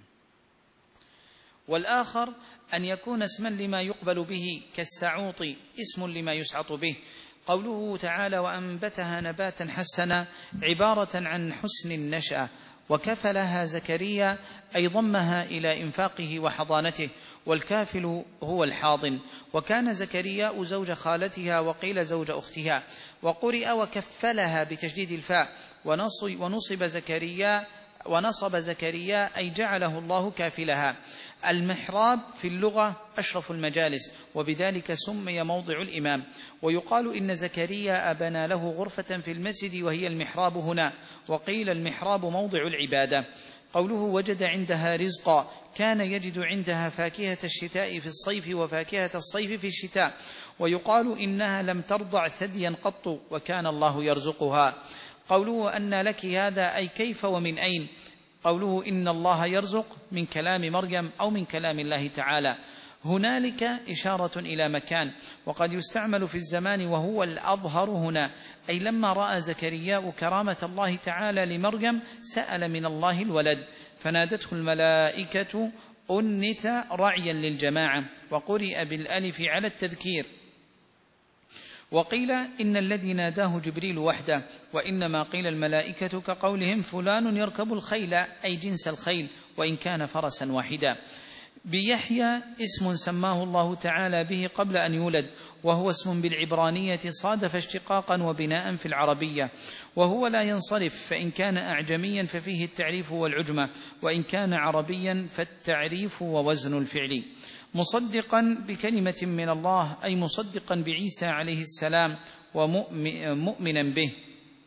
والآخر أن يكون اسما لما يقبل به كالسعوط اسم لما يسعط به. قوله تعالى وأنبتها نباتا حسنا عبارة عن حسن النشأة. وكفلها زكريا أي ضمها إلى إنفاقه وحضانته، والكافل هو الحاضن. وكان زكريا زوج خالتها، وقيل زوج أختها. وقرئ وكفلها بتشديد الفاء، ونصب زكريا ونصب زكريا أي جعله الله كافلها. المحراب في اللغة أشرف المجالس، وبذلك سمي موضع الإمام. ويقال إن زكريا أبنى له غرفة في المسجد وهي المحراب هنا، وقيل المحراب موضع العبادة. قوله وجد عندها رزقا، كان يجد عندها فاكهة الشتاء في الصيف وفاكهة الصيف في الشتاء. ويقال إنها لم ترضع ثديا قط، وكان الله يرزقها. قوله أن لك هذا أي كيف ومن أين. قوله إن الله يرزق من كلام مريم أو من كلام الله تعالى. هنالك إشارة إلى مكان، وقد يستعمل في الزمان وهو الأظهر هنا، أي لما رأى زكريا كرامة الله تعالى لمريم سأل من الله الولد، فنادته الملائكة أنث رعيا للجماعة، وقرئ بالألف على التذكير. وقيل إن الذي ناداه جبريل وحده، وإنما قيل الملائكة كقولهم فلان يركب الخيل أي جنس الخيل، وإن كان فرسا واحدا. بيحيى اسم سماه الله تعالى به قبل أن يولد، وهو اسم بالعبرانية صادف اشتقاقا وبناء في العربية، وهو لا ينصرف، فإن كان أعجميا ففيه التعريف والعجمة، وإن كان عربيا فالتعريف ووزن الفعل. مصدقا بكلمة من الله، أي مصدقا بعيسى عليه السلام ومؤمنا به.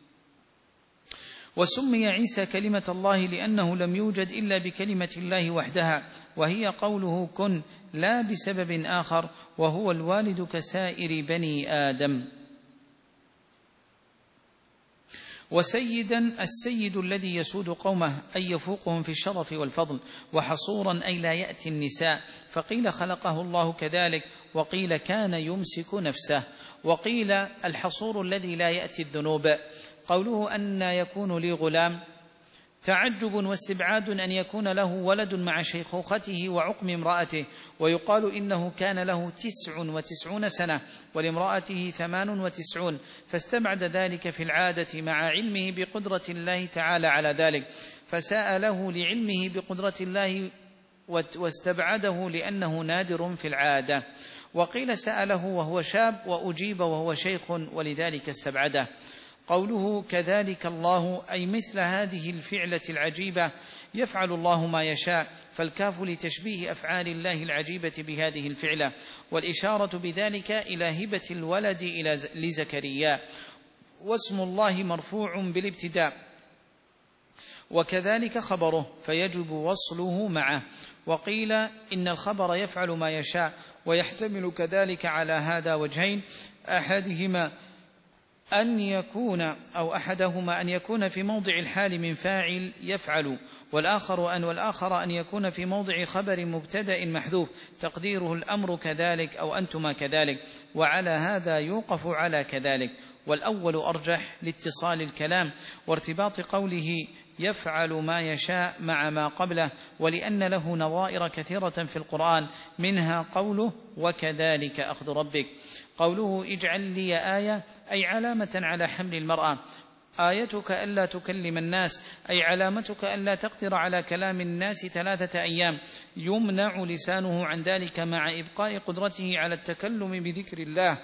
وسمي عيسى كلمة الله لأنه لم يوجد إلا بكلمة الله وحدها، وهي قوله كن، لا بسبب آخر، وهو الوالد كسائر بني آدم. وسيدا السيد الذي يسود قومه، أي يفوقهم في الشرف والفضل. وحصورا أي لا يأتي النساء، فقيل خلقه الله كذلك، وقيل كان يمسك نفسه، وقيل الحصور الذي لا يأتي الذنوب. قوله أن يكون لي غلام تعجب واستبعاد أن يكون له ولد مع شيخوخته وعقم امرأته، ويقال إنه كان له تسع وتسعون سنة ولامرأته ثمان وتسعون، فاستبعد ذلك في العادة مع علمه بقدرة الله تعالى على ذلك، فسأله لعلمه بقدرة الله واستبعده لأنه نادر في العادة. وقيل سأله وهو شاب، وأجيب وهو شيخ، ولذلك استبعده. قوله كذلك الله، أي مثل هذه الفعلة العجيبة يفعل الله ما يشاء، فالكاف لتشبيه أفعال الله العجيبة بهذه الفعلة، والإشارة بذلك إلى هبة الولد إلى لزكريا. واسم الله مرفوع بالابتداء، وكذلك خبره، فيجب وصله معه. وقيل إن الخبر يفعل ما يشاء، ويحتمل كذلك على هذا وجهين، أحدهما أن يكون أو أحدهما أن يكون في موضع الحال من فاعل يفعل، والآخر أن والآخر أن يكون في موضع خبر مبتدأ محذوف تقديره الأمر كذلك أو أنتما كذلك، وعلى هذا يوقف على كذلك. والأول أرجح لاتصال الكلام وارتباط قوله يفعل ما يشاء مع ما قبله، ولأن له نظائر كثيرة في القرآن، منها قوله وكذلك أخذ ربك. قوله اجعل لي آية، أي علامة على حمل المرأة. آيتك ألا تكلم الناس، أي علامتك ألا تقدر على كلام الناس ثلاثة أيام، يمنع لسانه عن ذلك مع إبقاء قدرته على التكلم بذكر الله،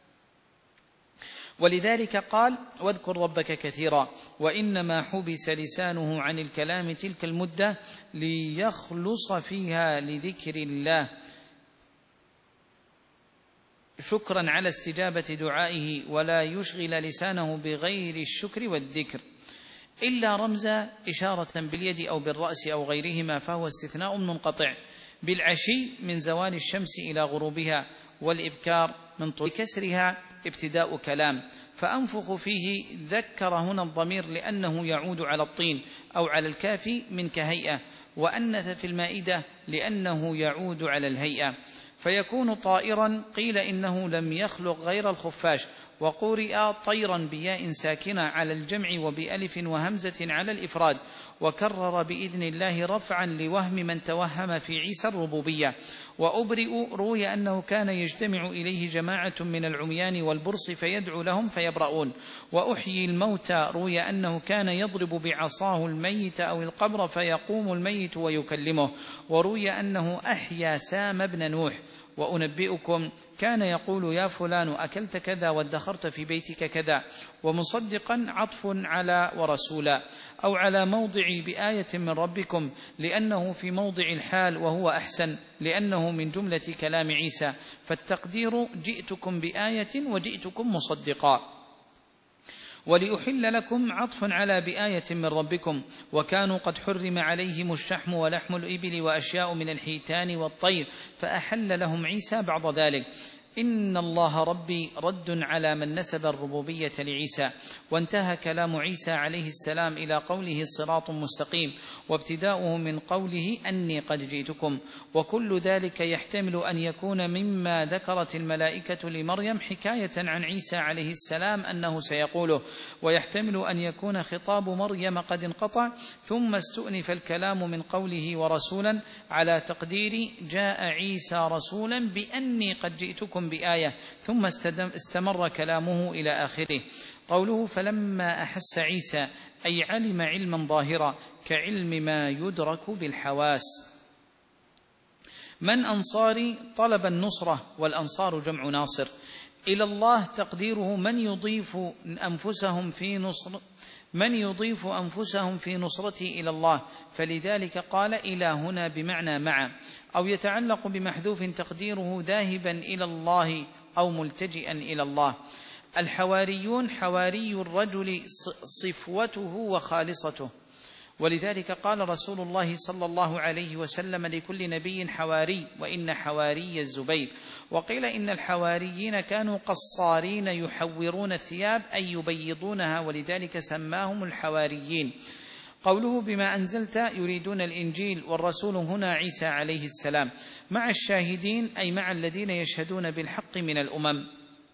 ولذلك قال واذكر ربك كثيرا. وإنما حبس لسانه عن الكلام تلك المدة ليخلص فيها لذكر الله، شكرا على استجابة دعائه، ولا يشغل لسانه بغير الشكر والذكر، إلا رمز إشارة باليد أو بالرأس أو غيرهما، فهو استثناء منقطع. بالعشي من زوال الشمس إلى غروبها، والإبكار من طول كسرها ابتداء كلام. فأنفخ فيه ذكر هنا الضمير لأنه يعود على الطين أو على الكافي من كهيئة، وأنث في المائدة لأنه يعود على الهيئة، فيكون طائرا. قيل إنه لم يخلق غير الخفاش، وقرئ طيرا بياء ساكنة على الجمع وبألف وهمزة على الإفراد، وكرر بإذن الله رفعا لوهم من توهم في عيسى الربوبية. وأبرئ روي أنه كان يجتمع إليه جماعة من العميان والبرص فيدعو لهم فيبرؤون. وأحيي الموتى روي أنه كان يضرب بعصاه الميت أو القبر فيقوم الميت ويكلمه. وروي أنه أحيا سام بن نوح. وأنبئكم كان يقول يا فلان أكلت كذا وادخرت في بيتك كذا. ومصدقا عطف على ورسولا، أو على موضع بآية من ربكم، لأنه في موضع الحال وهو أحسن، لأنه من جملة كلام عيسى، فالتقدير جئتكم بآية وجئتكم مصدقا. ولأحل لكم عطف على بآية من ربكم، وكانوا قد حرم عليهم الشحم ولحم الإبل وأشياء من الحيتان والطير، فأحل لهم عيسى بعض ذلك. إن الله ربي رد على من نسب الربوبية لعيسى. وانتهى كلام عيسى عليه السلام إلى قوله صراط مستقيم، وابتداؤه من قوله أني قد جئتكم. وكل ذلك يحتمل أن يكون مما ذكرت الملائكة لمريم حكاية عن عيسى عليه السلام أنه سيقوله، ويحتمل أن يكون خطاب مريم قد انقطع، ثم استؤنف الكلام من قوله ورسولا على تقدير جاء عيسى رسولا بأني قد جئتكم بآية، ثم استمر كلامه إلى آخره. قوله فلما أحس عيسى، أي علم علما ظاهرا كعلم ما يدرك بالحواس. من أنصاري؟ طلب النصرة، والأنصار جمع ناصر. إلى الله تقديره من يضيف أنفسهم في نصر من يضيف أنفسهم في نصرتي إلى الله، فلذلك قال إلى هنا بمعنى مع، أو يتعلق بمحذوف تقديره ذاهبا إلى الله أو ملتجئا إلى الله. الحواريون حواري الرجل صفوته وخالصته، ولذلك قال رسول الله صلى الله عليه وسلم لكل نبي حواري، وإن حواري الزبير. وقيل إن الحواريين كانوا قصارين يحورون الثياب أي يبيضونها، ولذلك سماهم الحواريين. قوله بما أنزلت يريدون الإنجيل، والرسول هنا عيسى عليه السلام، مع الشاهدين أي مع الذين يشهدون بالحق من الأمم.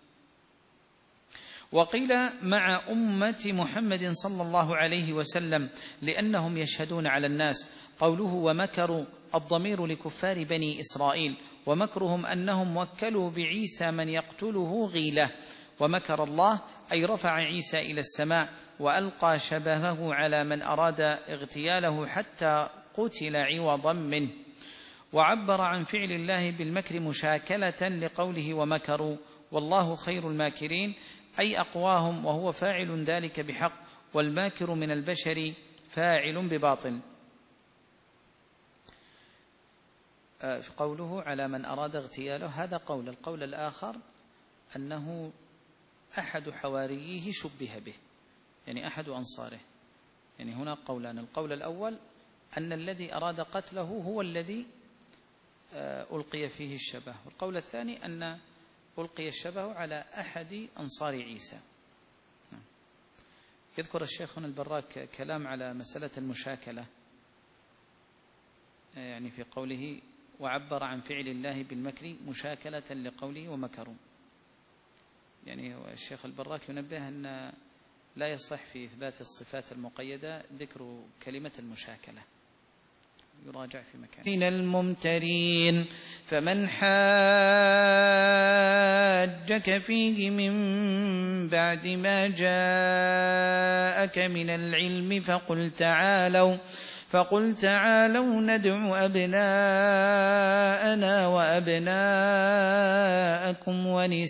وقيل مع أمة محمد صلى الله عليه وسلم لأنهم يشهدون على الناس. قوله ومكروا الضمير لكفار بني إسرائيل، ومكرهم أنهم وكلوا بعيسى من يقتله غيلة. ومكر الله أي رفع عيسى إلى السماء وألقى شبهه على من أراد اغتياله حتى قتل عوضا منه. وعبر عن فعل الله بالمكر مشاكلة لقوله ومكروا، والله خير الماكرين أي أقواهم، وهو فاعل ذلك بحق، والماكر من البشر فاعل بباطل. في قوله على من أراد اغتياله هذا قول. القول الآخر أنه أحد حواريه شبه به، يعني أحد أنصاره. يعني هنا قولان، القول الأول أن الذي أراد قتله هو الذي ألقي فيه الشبه، والقول الثاني أن ألقي الشبه على أحد أنصار عيسى. يذكر الشيخ هنا البراك كلام على مسألة المشاكلة، يعني في قوله وعبر عن فعل الله بالمكر مشاكلة لقوله ومكروا. يعني الشيخ البراك ينبه أن لا يصح في إثبات الصفات المقيدة ذكر كلمة المشاكلة، يراجع في مكان. من الممترين فمن حاجك فيه من بعد ما جاءك من العلم فقل تعالوا فقل تعالوا ندع أبناءنا وأبناءكم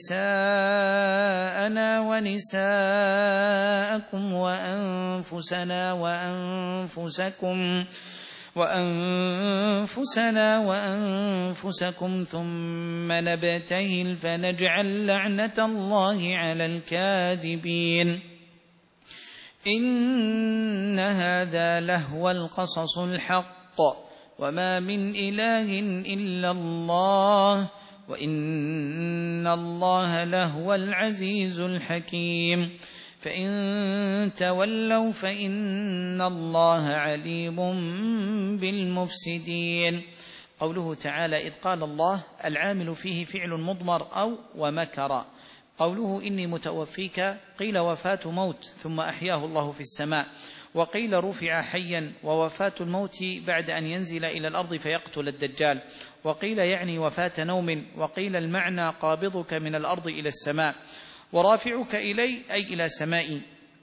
ونساءنا ونساءكم وأنفسنا وأنفسكم وأنفسنا وأنفسكم ثم نبتهل فنجعل لعنة الله على الكاذبين. إن هذا لهو القصص الحق وما من إله إلا الله وإن الله لهو العزيز الحكيم. فإن تولوا فإن الله عليم بالمفسدين. قوله تعالى إذ قال الله العامل فيه فعل مضمر أو ومكر. قوله إني متوفيك قيل وفاة موت ثم أحياه الله في السماء، وقيل رفع حيا، ووفاة الموت بعد أن ينزل إلى الأرض فيقتل الدجال، وقيل يعني وفاة نوم، وقيل المعنى قابضك من الأرض إلى السماء، ورافعك إلي أي إلى سمائي،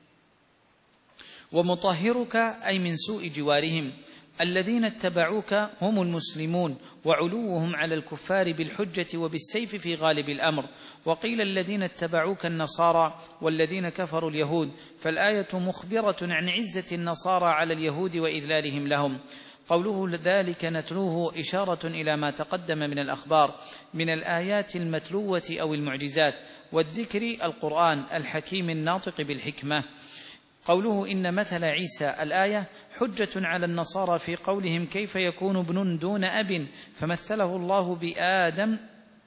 ومطهرك أي من سوء جوارهم. الذين اتبعوك هم المسلمون، وعلوهم على الكفار بالحجة وبالسيف في غالب الأمر. وقيل الذين اتبعوك النصارى والذين كفروا اليهود، فالآية مخبرة عن عزة النصارى على اليهود وإذلالهم لهم. قوله ذلك نتلوه إشارة إلى ما تقدم من الأخبار من الآيات المتلوة أو المعجزات، والذكر القرآن الحكيم الناطق بالحكمة. قوله إن مثل عيسى الآية حجة على النصارى في قولهم كيف يكون ابن دون أب، فمثله الله بآدم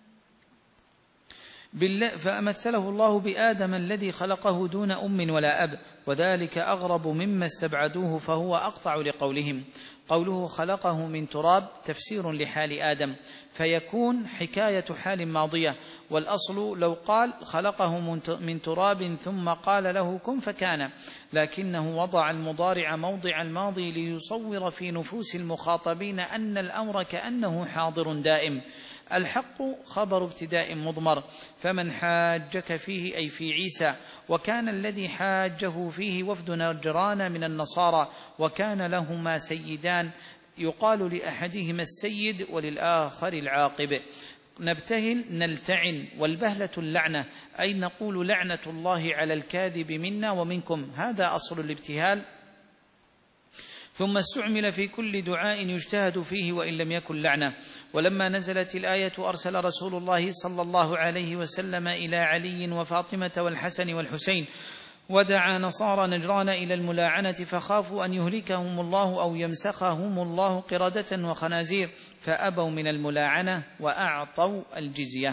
فمثله الله بآدم الذي خلقه دون أم ولا أب، وذلك أغرب مما استبعدوه فهو أقطع لقولهم. قوله خلقه من تراب تفسير لحال آدم، فيكون حكاية حال ماضية، والأصل لو قال خلقه من تراب ثم قال له كن فكان، لكنه وضع المضارع موضع الماضي ليصور في نفوس المخاطبين أن الأمر كأنه حاضر دائم. الحق خبر ابتداء مضمر، فمن حاجك فيه أي في عيسى، وكان الذي حاجه فيه وفد نجران من النصارى، وكان لهما سيدان يقال لأحدهما السيد وللآخر العاقب. نبتهل نلتعن، والبهلة اللعنة، أي نقول لعنة الله على الكاذب منا ومنكم، هذا أصل الابتهال. ثم استعمل في كل دعاء يجتهد فيه وإن لم يكن لعنة. ولما نزلت الآية أرسل رسول الله صلى الله عليه وسلم إلى علي وفاطمة والحسن والحسين، ودعا نصارى نجران إلى الملاعنة، فخافوا أن يهلكهم الله أو يمسخهم الله قردة وخنازير، فأبوا من الملاعنة وأعطوا الجزية.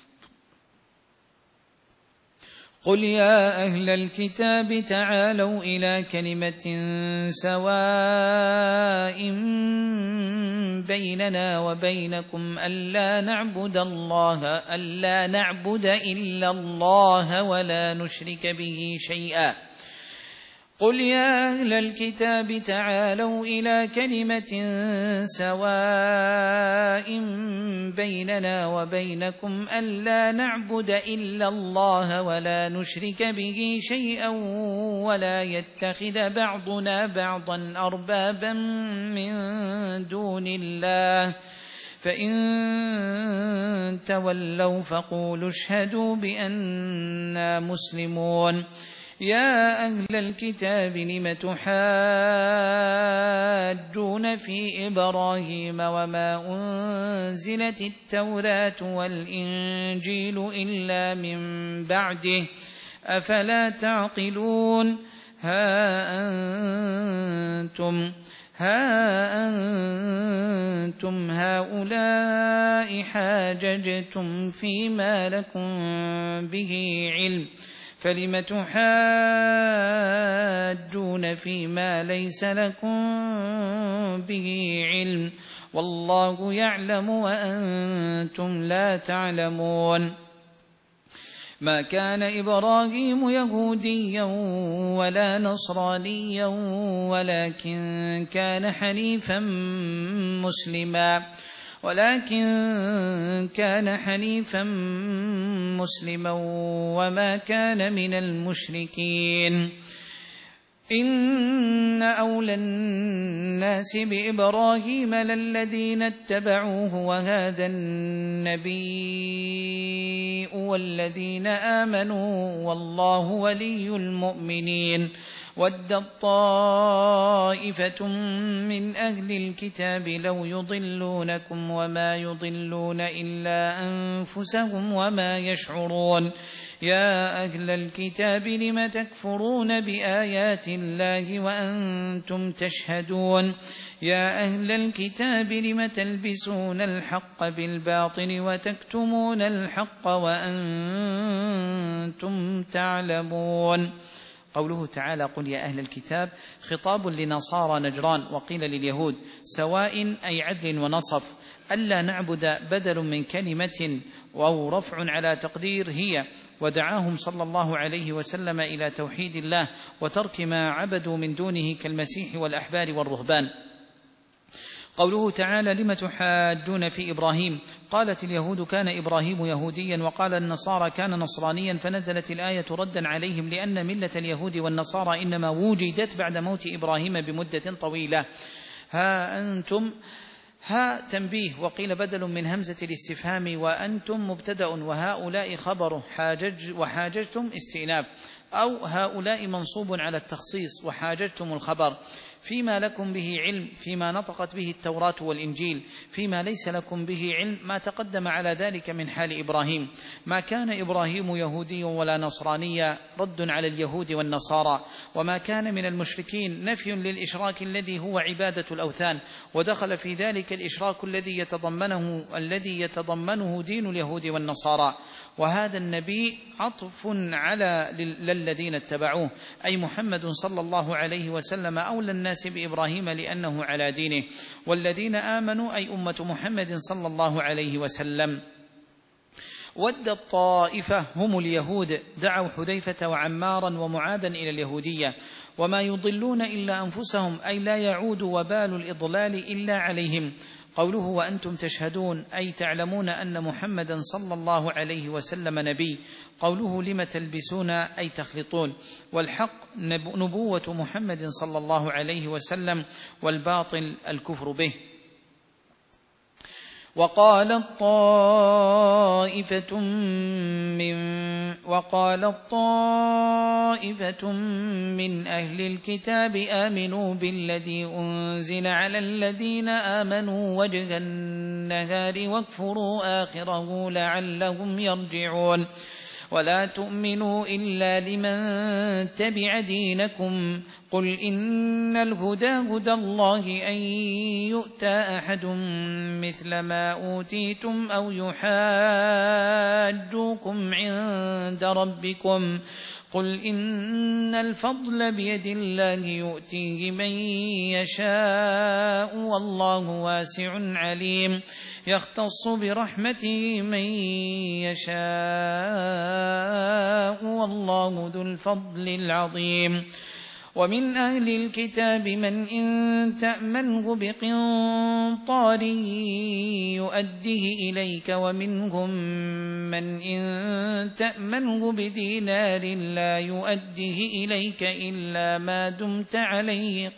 قل يا أهل الكتاب تعالوا إلى كلمة سواء بيننا وبينكم ألا نعبد الله ألا نعبد إلا الله ولا نشرك به شيئا. قل يا أهل الكتاب تعالوا إلى كلمة سواء بيننا وبينكم ألا نعبد إلا الله ولا نشرك به شيئا ولا يتخذ بعضنا بعضا أربابا من دون الله، فإن تولوا فقولوا اشهدوا بأننا مسلمون. يا أهل الكتاب لم تحاجون في إبراهيم وما أنزلت التوراة والإنجيل إلا من بعده أفلا تعقلون. ها أنتم ها أنتم هؤلاء حاججتم فيما لكم به علم، فلم تحاجون فيما ليس لكم به علم، والله يعلم وأنتم لا تعلمون. ما كان إبراهيم يهوديا ولا نصرانيا ولكن كان حنيفا مسلما ولكن كان حنيفا مسلما وما كان من المشركين. إن أولى الناس بإبراهيم للذين اتبعوه وهذا النبي والذين آمنوا والله ولي المؤمنين. ودت طائفة من أهل الكتاب لو يضلونكم وما يضلون إلا أنفسهم وما يشعرون. يا أهل الكتاب لم تكفرون بآيات الله وأنتم تشهدون. يا أهل الكتاب لم تلبسون الحق بالباطل وتكتمون الحق وأنتم تعلمون. قوله تعالى قل يا أهل الكتاب خطاب لنصارى نجران، وقيل لليهود، سواء أي عدل ونصف. ألا نعبد بدل من كلمة أو رفع على تقدير هي، ودعاهم صلى الله عليه وسلم إلى توحيد الله وترك ما عبدوا من دونه كالمسيح والأحبار والرهبان. قوله تعالى لم تحاجون في إبراهيم، قالت اليهود كان إبراهيم يهوديا وقال النصارى كان نصرانيا، فنزلت الآية ردا عليهم لأن ملة اليهود والنصارى إنما وجدت بعد موت إبراهيم بمدة طويلة. ها أنتم ها تنبيه، وقيل بدل من همزة الاستفهام، وأنتم مبتدأ وهؤلاء خبره، حاجج وحاججتم استئناف، أو هؤلاء منصوب على التخصيص وحاججتم الخبر. فيما لكم به علم، فيما نطقت به التوراة والإنجيل، فيما ليس لكم به علم ما تقدم على ذلك من حال إبراهيم. ما كان إبراهيم يهودي ولا نصرانيا، رد على اليهود والنصارى. وما كان من المشركين، نفي للإشراك الذي هو عبادة الأوثان، ودخل في ذلك الإشراك الذي يتضمنه الذي يتضمنه دين اليهود والنصارى. وهذا النبي عطف على للذين اتبعوه، أي محمد صلى الله عليه وسلم أولى الناس بإبراهيم لأنه على دينه، والذين آمنوا أي أمة محمد صلى الله عليه وسلم. ود الطائفة هم اليهود، دعوا حذيفة وعمارا ومعاذا إلى اليهودية. وما يضلون إلا أنفسهم، أي لا يعود وبال الإضلال إلا عليهم. قوله وأنتم تشهدون أي تعلمون أن محمدا صلى الله عليه وسلم نبي. قوله لم تلبسون أي تخلطون. والحق نبوة محمد صلى الله عليه وسلم، والباطل الكفر به. وقالت طائفة من وقالت طائفة من أهل الكتاب آمنوا بالذي أنزل على الذين آمنوا وجه النهار واكفروا آخره لعلهم يرجعون. ولا تؤمنوا إلا لمن تبع دينكم قل إن الهدى هدى الله أن يؤتى أحد مثل ما أوتيتم أو يحاجوكم عند ربكم قل إن الفضل بيد الله يؤتيه من يشاء والله واسع عليم يختص برحمته من يشاء والله ذو الفضل العظيم. ومن أهل الكتاب من إن تأمنه بقنطار يؤديه إليك ومنهم من إن تأمنه بدينار لا يؤديه إليك إلا ما دمت عليه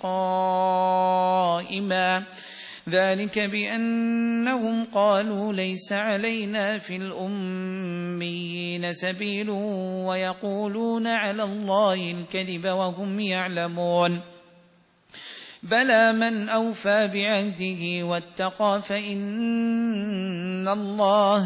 قائما ذلك بأنهم قالوا ليس علينا في الأميين سبيل ويقولون على الله الكذب وهم يعلمون. بلى من أوفى بعهده واتقى فإن الله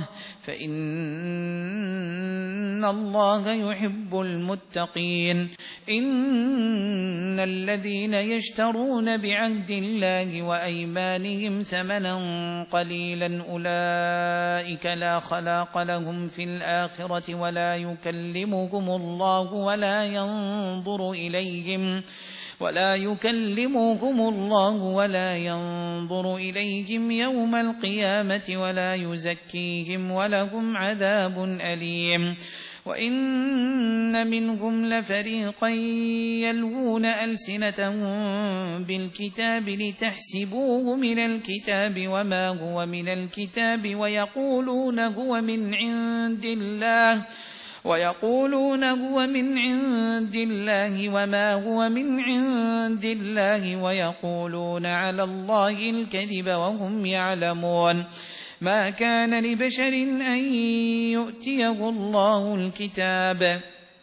فإن الله يحب المتقين. إن الذين يشترون بعهد الله وأيمانهم ثمنا قليلا أولئك لا خلاق لهم في الآخرة ولا يكلمهم الله ولا ينظر إليهم ولا يكلمهم الله ولا ينظر إليهم يوم القيامة ولا يزكيهم ولهم عذاب أليم. وإن منهم لفريقا يلوون ألسنتهم بالكتاب لتحسبوه من الكتاب وما هو من الكتاب ويقولون هو من عند الله ويقولون هو من عند الله وما هو من عند الله ويقولون على الله الكذب وهم يعلمون. ما كان لبشر أن يؤتيه الله الكتاب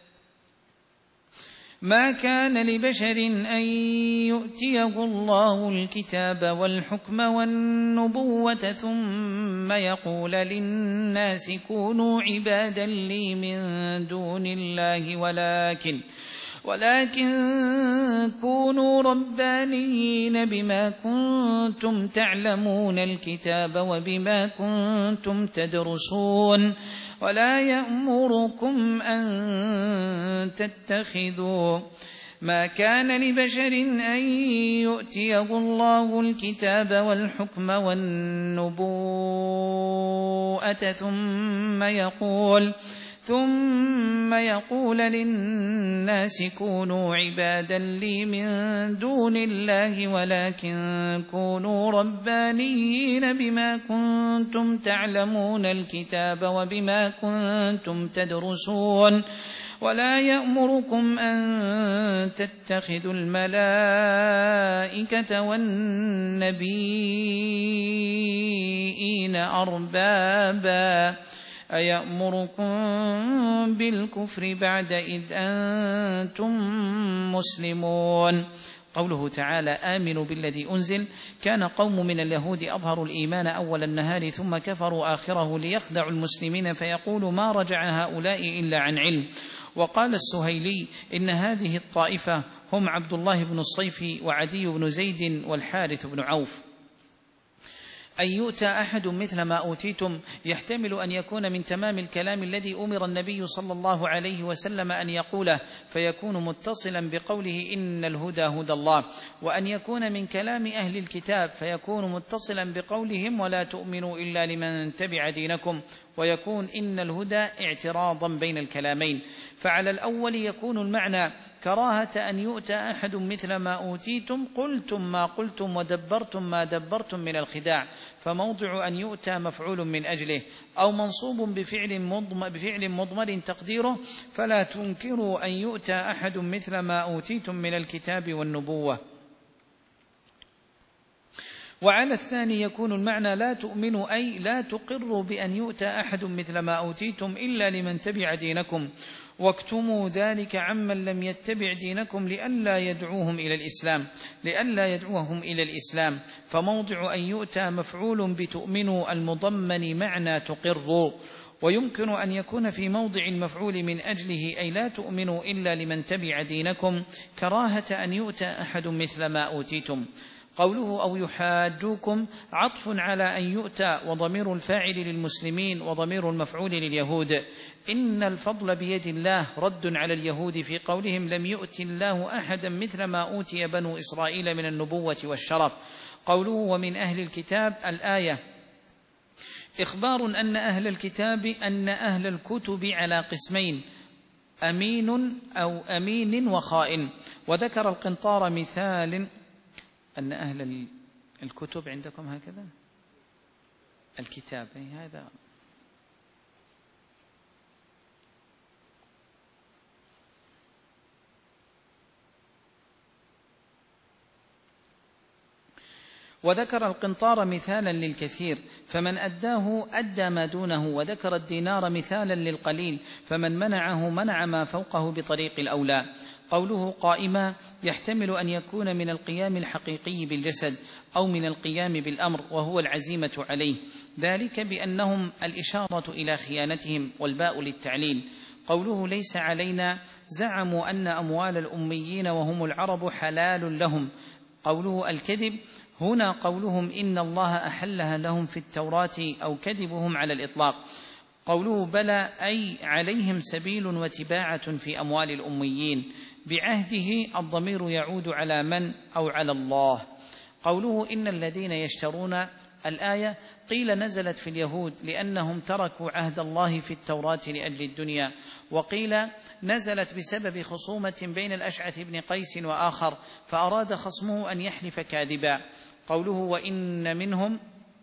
ما كان لبشر أن يؤتيه الله الكتاب والحكم والنبوة ثم يقول للناس كونوا عبادا لي من دون الله ولكن ولكن كونوا ربانيين بما كنتم تعلمون الكتاب وبما كنتم تدرسون ولا يأمركم أن تتخذوا ما كان لبشر أن يؤتيه الله الكتاب والحكم والنبوءة ثم يقول ثم يقول للناس كونوا عبادا لي من دون الله ولكن كونوا ربانيين بما كنتم تعلمون الكتاب وبما كنتم تدرسون ولا يأمركم أن تتخذوا الملائكة والنبيين أربابا أيأمركم بالكفر بعد إذ أنتم مسلمون. قوله تعالى آمنوا بالذي أنزل. كان قوم من اليهود أظهروا الإيمان أول النهار ثم كفروا آخره ليخدعوا المسلمين فيقولوا ما رجع هؤلاء إلا عن علم. وقال السهيلي إن هذه الطائفة هم عبد الله بن الصيفي وعدي بن زيد والحارث بن عوف. أن يؤتى أحد مثل ما أوتيتم يحتمل أن يكون من تمام الكلام الذي أمر النبي صلى الله عليه وسلم أن يقوله فيكون متصلا بقوله إن الهدى هدى الله، وأن يكون من كلام أهل الكتاب فيكون متصلا بقولهم ولا تؤمنوا إلا لمن تبع دينكم، ويكون إن الهدى اعتراضا بين الكلامين. فعلى الأول يكون المعنى كراهة أن يؤتى أحد مثل ما أوتيتم قلتم ما قلتم ودبرتم ما دبرتم من الخداع، فموضع أن يؤتى مفعول من أجله، أو منصوب بفعل مضمر, بفعل مضمر تقديره فلا تنكروا أن يؤتى أحد مثل ما أوتيتم من الكتاب والنبوة. وعلى الثاني يكون المعنى لا تؤمنوا أي لا تقروا بأن يؤتى أحد مثل ما أوتيتم إلا لمن تبع دينكم، واكتموا ذلك عمن لم يتبع دينكم لئلا يدعوهم إلى الإسلام لئلا يدعوهم إلى الإسلام فموضع أن يؤتى مفعول بتؤمنوا المضمن معنى تقروا. ويمكن أن يكون في موضع المفعول من أجله أي لا تؤمنوا إلا لمن تبع دينكم كراهة أن يؤتى أحد مثل ما أوتيتم. قوله أو يحاجوكم عطف على أن يؤتى، وضمير الفاعل للمسلمين وضمير المفعول لليهود. إن الفضل بيد الله رد على اليهود في قولهم لم يؤت الله أحدا مثل ما أوتي بنو إسرائيل من النبوة والشرف. قوله ومن أهل الكتاب الآية إخبار أن أهل الكتاب أن أهل الكتب على قسمين أمين أو أمين وخائن. وذكر القنطار مثال أن أهل الكتب عندكم هكذا الكتاب هذا وذكر القنطار مثالا للكثير فمن أداه أدى ما دونه، وذكر الدينار مثالا للقليل فمن منعه منع ما فوقه بطريق الأولى. قوله قائما يحتمل أن يكون من القيام الحقيقي بالجسد أو من القيام بالأمر وهو العزيمة عليه، ذلك بأنهم الإشارة إلى خيانتهم والباء للتعليل. قوله ليس علينا زعموا أن أموال الأميين وهم العرب حلال لهم. قوله الكذب هنا قولهم إن الله أحلها لهم في التوراة أو كذبهم على الإطلاق. قوله بلى أي عليهم سبيل وتباعة في أموال الأميين، بعهده الضمير يعود على من أو على الله. قوله إن الذين يشترون الآية قيل نزلت في اليهود لأنهم تركوا عهد الله في التوراة لأجل الدنيا، وقيل نزلت بسبب خصومة بين الأشعث بن قيس وآخر فأراد خصمه أن يحلف كاذبا. قوله وإن منهم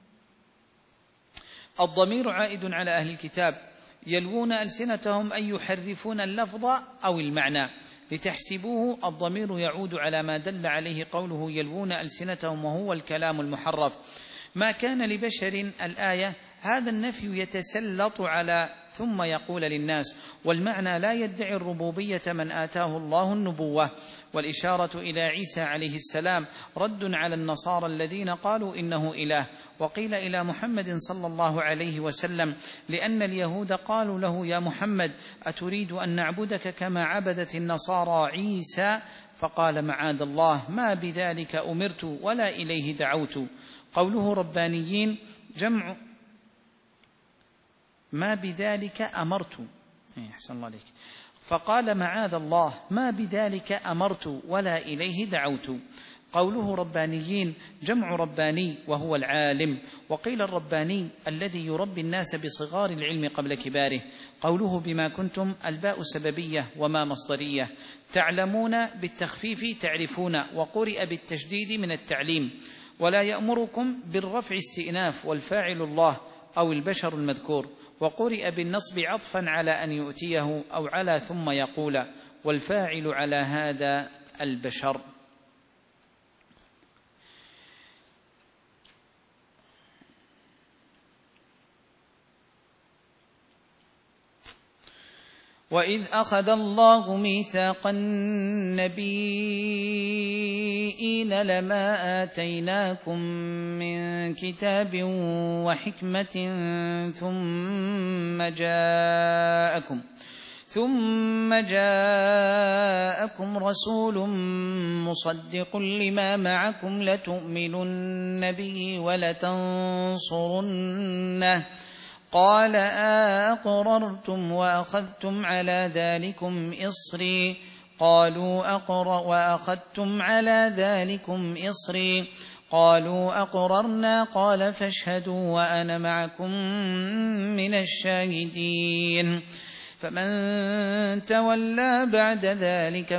الضمير عائد على أهل الكتاب يلوون ألسنتهم أي يحرفون اللفظ أو المعنى لتحسبوه. الضمير يعود على ما دل عليه قوله يلوون ألسنتهم وهو الكلام المحرف. ما كان لبشر الآية هذا النفي يتسلط على ثم يقول للناس، والمعنى لا يدعي الربوبية من آتاه الله النبوة. والإشارة إلى عيسى عليه السلام رد على النصارى الذين قالوا إنه إله. وقيل إلى محمد صلى الله عليه وسلم لأن اليهود قالوا له يا محمد أتريد أن نعبدك كما عبدت النصارى عيسى؟ فقال معاذ الله ما بذلك أمرت ولا إليه دعوت. قوله ربانيين جمع ما بذلك أمرت أحسن الله عليك، فقال معاذ الله ما بذلك أمرت ولا إليه دعوت. قوله ربانيين جمع رباني وهو العالم. وقيل الرباني الذي يربي الناس بصغار العلم قبل كباره. قوله بما كنتم الباء سببية وما مصدرية. تعلمون بالتخفيف تعرفون، وقرئ بالتشديد من التعليم. ولا يأمركم بالرفع استئناف والفاعل الله أو البشر المذكور. وقرئ بالنصب عطفا على أن يؤتيه أو على ثم يقول، والفاعل على هذا البشر. وإذ أخذ الله ميثاق النبيين لما آتيناكم من كتاب وحكمة ثم جاءكم ثم جاءكم رسول مصدق لما معكم لتؤمنن به ولتنصرنه قال أأقررتم وأخذتم على ذلكم إصري قالوا أقر وأخذتم على ذلكم إصري قالوا أقررنا قال فاشهدوا وأنا معكم من الشاهدين فمن تولى بعد ذلك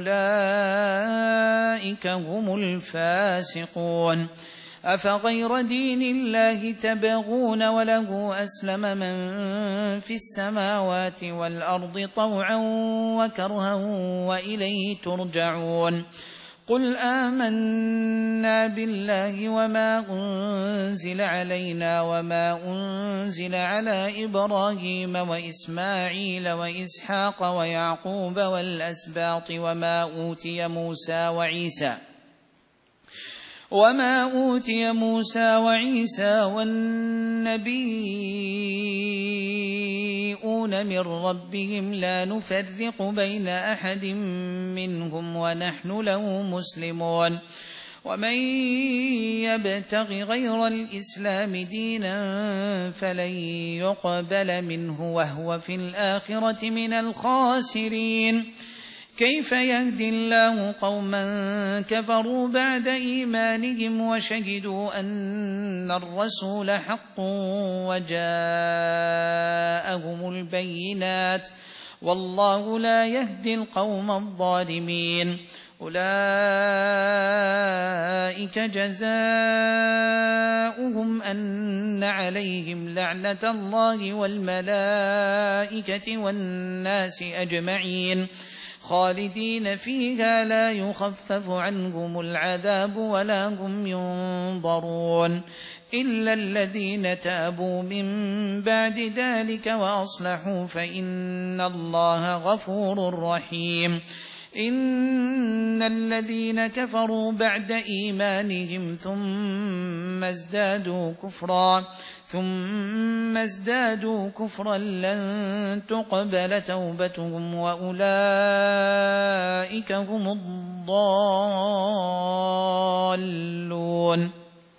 فأولئك هم الفاسقون أفغير دين الله تبغون وله أسلم من في السماوات والأرض طوعا وكرها وإليه ترجعون قل آمنا بالله وما أنزل علينا وما أنزل على إبراهيم وإسماعيل وإسحاق ويعقوب والأسباط وما أوتي موسى وعيسى وما أوتي موسى وعيسى والنبيون من ربهم لا نفرق بين أحد منهم ونحن له مسلمون ومن يبتغ غير الإسلام دينا فلن يقبل منه وهو في الآخرة من الخاسرين كيف يهدي الله قوما كفروا بعد إيمانهم وشهدوا أن الرسول حق وجاءهم البينات والله لا يهدي القوم الظالمين أولئك جزاؤهم أن عليهم لعنة الله والملائكة والناس أجمعين خالدين فيها لا يخفف عنهم العذاب ولا هم ينظرون إلا الذين تابوا من بعد ذلك وأصلحوا فإن الله غفور رحيم إن الذين كفروا بعد إيمانهم ثم ازدادوا كفرا ثم ازدادوا كفرا لن تقبل توبتهم وأولئك هم الضالون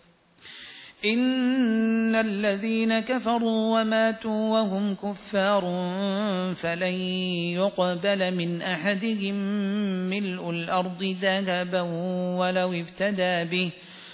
إن الذين كفروا وماتوا وهم كفار فلن يقبل من أحدهم ملء الأرض ذهبا ولو افتدى به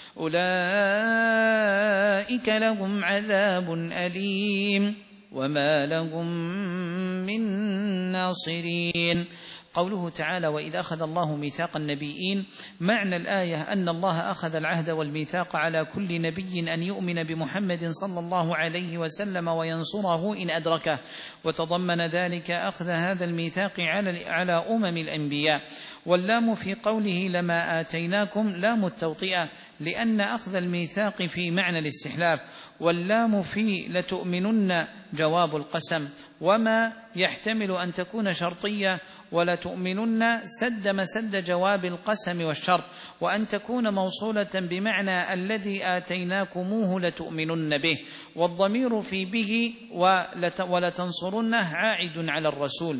أولئك لهم عذاب أليم وما لهم من ناصرين. قوله تعالى وإذ أخذ الله ميثاق النبيين، معنى الآية أن الله أخذ العهد والميثاق على كل نبي أن يؤمن بمحمد صلى الله عليه وسلم وينصره إن أدركه، وتضمن ذلك أخذ هذا الميثاق على أمم الأنبياء. واللام في قوله لما آتيناكم لام التوطئة، لأن أخذ الميثاق في معنى الاستحلاف، واللام في لتؤمنن جواب القسم، وما يحتمل أن تكون شرطية ولتؤمنن سد مسد جواب القسم والشرط، وأن تكون موصولة بمعنى الذي آتيناكموه لتؤمنن به، والضمير في به ولتنصرنه عائد على الرسول.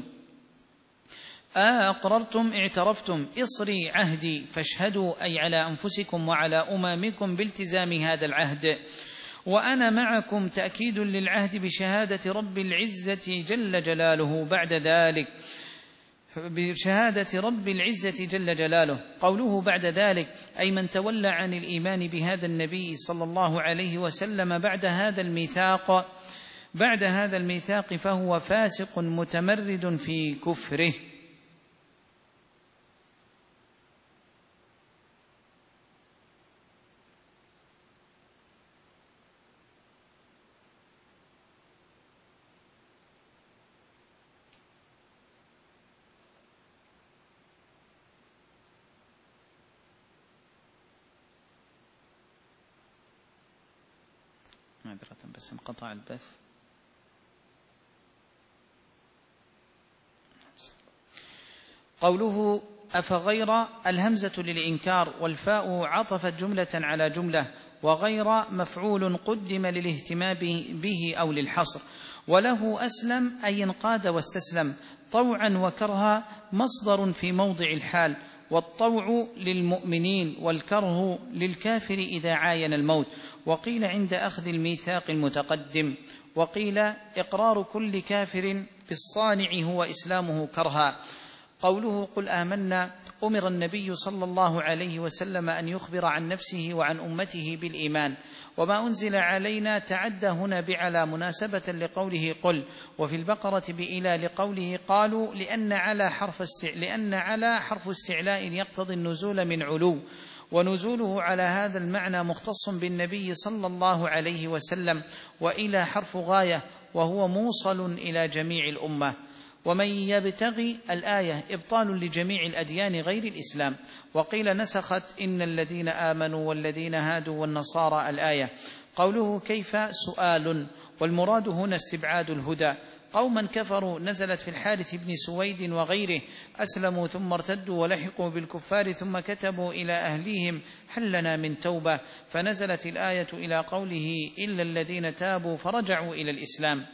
أقررتم اعترفتم إصري عهدي فاشهدوا، أي على أنفسكم وعلى أمامكم بالتزام هذا العهد. وأنا معكم تأكيد للعهد بشهادة رب العزة جل جلاله بعد ذلك، بشهادة رب العزة جل جلاله. قوله بعد ذلك أي من تولى عن الإيمان بهذا النبي صلى الله عليه وسلم بعد هذا الميثاق بعد هذا الميثاق فهو فاسق متمرد في كفره. معذرة بس انقطع البث. قوله أفغير الهمزة للإنكار، والفاء عطفت جملة على جملة، وغير مفعول قدم للاهتمام به أو للحصر. وله أسلم أي انقاد واستسلم، طوعا وكرها مصدر في موضع الحال، والطوع للمؤمنين والكره للكافر إذا عاين الموت. وقيل عند أخذ الميثاق المتقدم، وقيل إقرار كل كافر بالصانع هو إسلامه كرها. قوله قل آمنا، أمر النبي صلى الله عليه وسلم أن يخبر عن نفسه وعن أمته بالإيمان، وما أنزل علينا تعدى هنا بعلى مناسبة لقوله قل، وفي البقرة بإلى لقوله قالوا، لأن على حرف استع... لأن على حرف استعلاء يقتضي النزول من علو، ونزوله على هذا المعنى مختص بالنبي صلى الله عليه وسلم، وإلى حرف غاية وهو موصل إلى جميع الأمة. ومن يبتغي الآية إبطال لجميع الأديان غير الإسلام، وقيل نسخت إن الذين آمنوا والذين هادوا والنصارى الآية. قوله كيف سؤال، والمراد هنا استبعاد الهدى. قوما كفروا نزلت في الحارث بن سويد وغيره، أسلموا ثم ارتدوا ولحقوا بالكفار ثم كتبوا إلى أهليهم هل لنا من توبة، فنزلت الآية إلى قوله إلا الذين تابوا فرجعوا إلى الإسلام.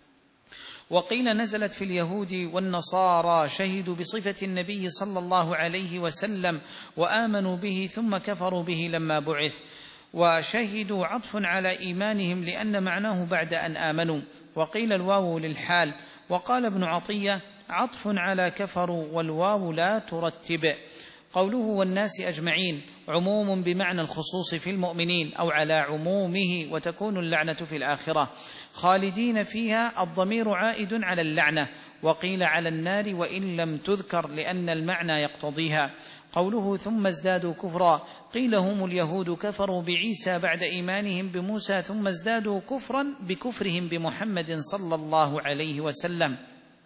وقيل نزلت في اليهود والنصارى شهدوا بصفة النبي صلى الله عليه وسلم وآمنوا به ثم كفروا به لما بعث، وشهدوا عطف على إيمانهم لأن معناه بعد أن آمنوا. وقيل الواو للحال. وقال ابن عطية عطف على كفروا والواو لا ترتب. قوله والناس أجمعين عموم بمعنى الخصوص في المؤمنين أو على عمومه، وتكون اللعنة في الآخرة. خالدين فيها الضمير عائد على اللعنة، وقيل على النار وإن لم تذكر لأن المعنى يقتضيها. قوله ثم ازدادوا كفرا، قيل هم اليهود كفروا بعيسى بعد إيمانهم بموسى ثم ازدادوا كفرا بكفرهم بمحمد صلى الله عليه وسلم.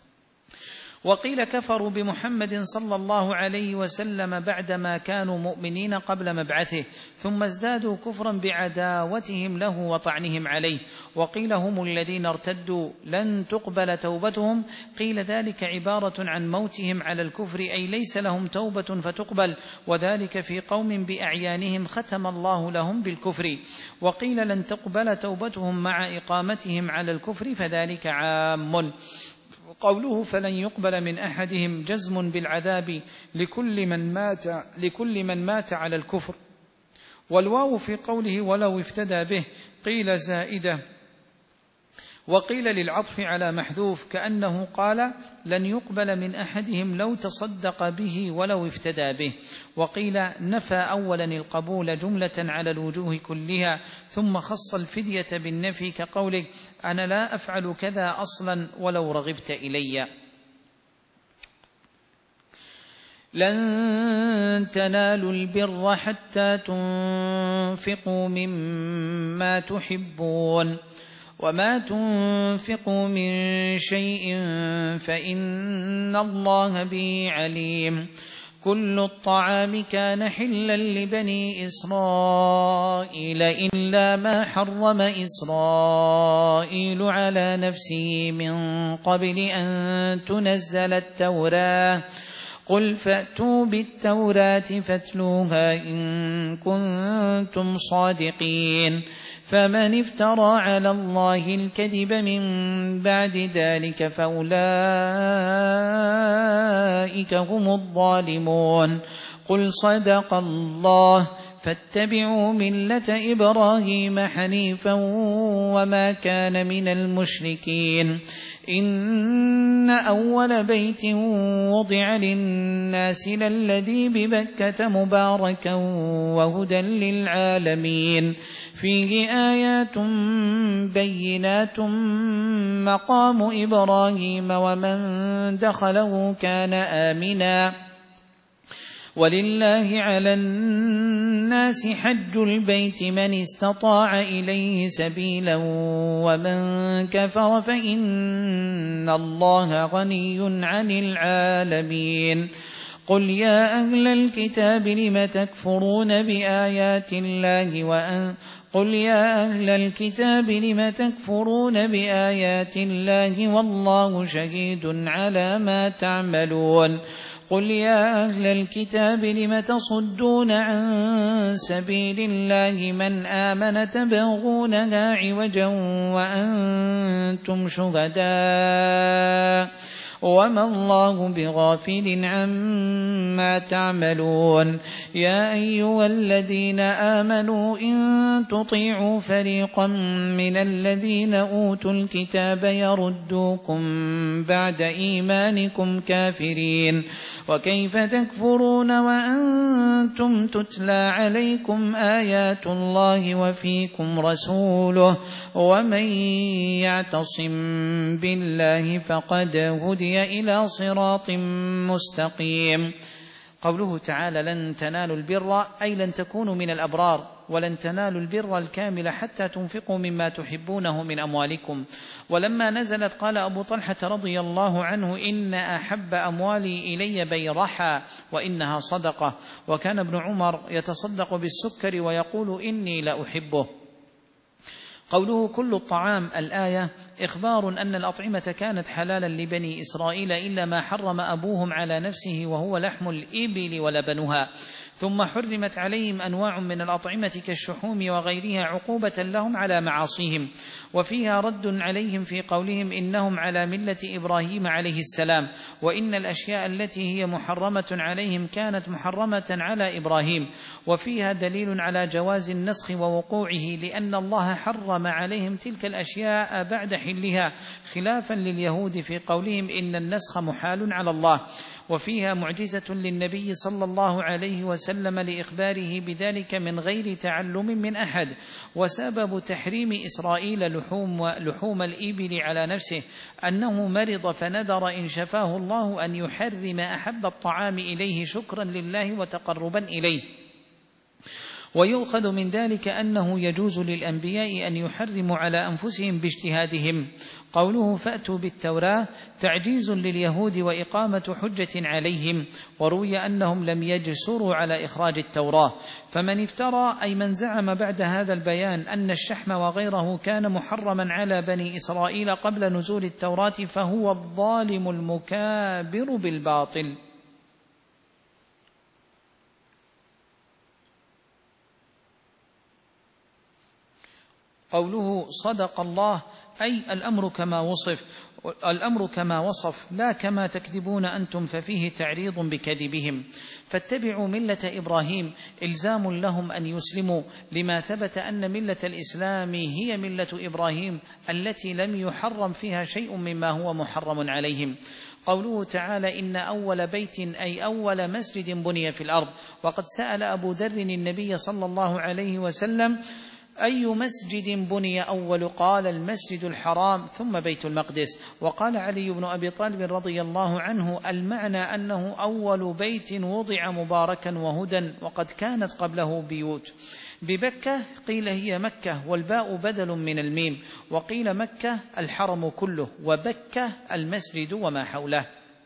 وقيل كفروا بمحمد صلى الله عليه وسلم بعدما كانوا مؤمنين قبل مبعثه ثم ازدادوا كفرا بعداوتهم له وطعنهم عليه. وقيل هم الذين ارتدوا لن تقبل توبتهم، قيل ذلك عبارة عن موتهم على الكفر، أي ليس لهم توبة فتقبل، وذلك في قوم بأعيانهم ختم الله لهم بالكفر. وقيل لن تقبل توبتهم مع إقامتهم على الكفر، فذلك عام. قوله فلن يقبل من أحدهم جزم بالعذاب لكل من مات لكل من مات على الكفر. والواو في قوله ولو افتدى به قيل زائدة، وقيل للعطف على محذوف كأنه قال لن يقبل من أحدهم لو تصدق به ولو افتدى به. وقيل نفى أولا القبول جملة على الوجوه كلها ثم خص الفدية بالنفي كقولك أنا لا أفعل كذا أصلا ولو رغبت إلي. لن تنالوا البر حتى تنفقوا مما تحبون وما تنفقوا من شيء فإن الله به عليم. كل الطعام كان حلا لبني إسرائيل إلا ما حرم إسرائيل على نفسه من قبل أن تنزل التوراة قل فأتوا بالتوراة فاتلوها إن كنتم صادقين. فمن افترى على الله الكذب من بعد ذلك فأولئك هم الظالمون. قل صدق الله فاتبعوا ملة إبراهيم حنيفا وما كان من المشركين. إن أول بيت وضع للناس للذي ببكة مباركا وهدى للعالمين فيه آيات بينات مقام إبراهيم ومن دخله كان آمنا ولله على الناس حج البيت من استطاع إليه سبيلا ومن كفر فإن الله غني عن العالمين. قل يا أهل الكتاب لم تكفرون بآيات الله وأن قل يا أهل الكتاب لم تكفرون بآيات الله والله شهيد على ما تعملون. قل يا أهل الكتاب لم تصدون عن سبيل الله من آمن تبغونها عوجا وأنتم شهداء وما الله بغافل عما تعملون يا أيها الذين آمنوا إن تطيعوا فريقا من الذين أوتوا الكتاب يردوكم بعد إيمانكم كافرين وكيف تكفرون وأنتم تتلى عليكم آيات الله وفيكم رسوله ومن يعتصم بالله فقد هدي إلى صراط مستقيم. قوله تعالى لن تنالوا البر أي لن تكونوا من الأبرار ولن تنالوا البر الكامل حتى تنفقوا مما تحبونه من أموالكم. ولما نزلت قال أبو طلحة رضي الله عنه إن أحب أموالي إلي بيرحا وإنها صدقة. وكان ابن عمر يتصدق بالسكر ويقول إني لأحبه. قوله كل الطعام الآية إخبار أن الأطعمة كانت حلالا لبني إسرائيل إلا ما حرم أبوهم على نفسه وهو لحم الإبل ولبنها، ثم حرمت عليهم أنواع من الأطعمة كالشحوم وغيرها عقوبة لهم على معاصيهم. وفيها رد عليهم في قولهم إنهم على ملة إبراهيم عليه السلام، وإن الأشياء التي هي محرمة عليهم كانت محرمة على إبراهيم. وفيها دليل على جواز النسخ ووقوعه لأن الله حرم عليهم تلك الأشياء بعد حلها خلافا لليهود في قولهم إن النسخ محال على الله. وفيها معجزة للنبي صلى الله عليه وسلم لإخباره بذلك من غير تعلم من أحد. وسبب تحريم إسرائيل لحوم, لحوم الإبل على نفسه أنه مرض فنذر إن شفاه الله أن يحرم أحب الطعام إليه شكرا لله وتقربا إليه. ويؤخذ من ذلك أنه يجوز للأنبياء أن يحرموا على أنفسهم باجتهادهم. قوله فأتوا بالتوراة تعجيز لليهود وإقامة حجة عليهم. وروي أنهم لم يجسروا على إخراج التوراة. فمن افترى أي من زعم بعد هذا البيان أن الشحم وغيره كان محرما على بني إسرائيل قبل نزول التوراة فهو الظالم المكابر بالباطل. قوله صدق الله أي الأمر كما وصف الأمر كما وصف لا كما تكذبون أنتم ففيه تعريض بكذبهم. فاتبعوا ملة إبراهيم إلزام لهم أن يسلموا لما ثبت أن ملة الإسلام هي ملة إبراهيم التي لم يحرم فيها شيء مما هو محرم عليهم. قوله تعالى إن أول بيت أي أول مسجد بني في الأرض. وقد سأل أبو ذر النبي صلى الله عليه وسلم أي مسجد بني أول؟ قال المسجد الحرام ثم بيت المقدس. وقال علي بن أبي طالب رضي الله عنه المعنى أنه أول بيت وضع مباركا وهدى وقد كانت قبله بيوت. ببكة قيل هي مكة والباء بدل من الميم، وقيل مكة الحرم كله وبكة المسجد وما حوله.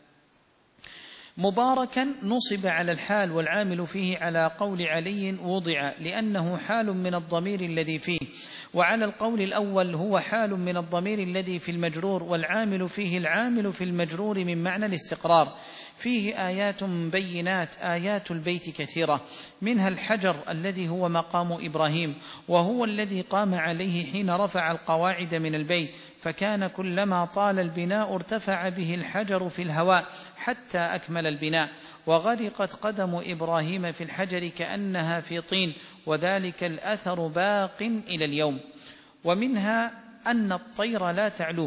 مباركا نصب على الحال والعامل فيه على قول علي وضع لأنه حال من الضمير الذي فيه، وعلى القول الأول هو حال من الضمير الذي في المجرور والعامل فيه العامل في المجرور من معنى الاستقرار. فيه آيات بينات آيات البيت كثيرة منها الحجر الذي هو مقام إبراهيم وهو الذي قام عليه حين رفع القواعد من البيت، فكان كلما طال البناء ارتفع به الحجر في الهواء حتى أكمل البناء. وغرقت قدم إبراهيم في الحجر كأنها في طين وذلك الأثر باق إلى اليوم. ومنها أن الطير لا تعلوه.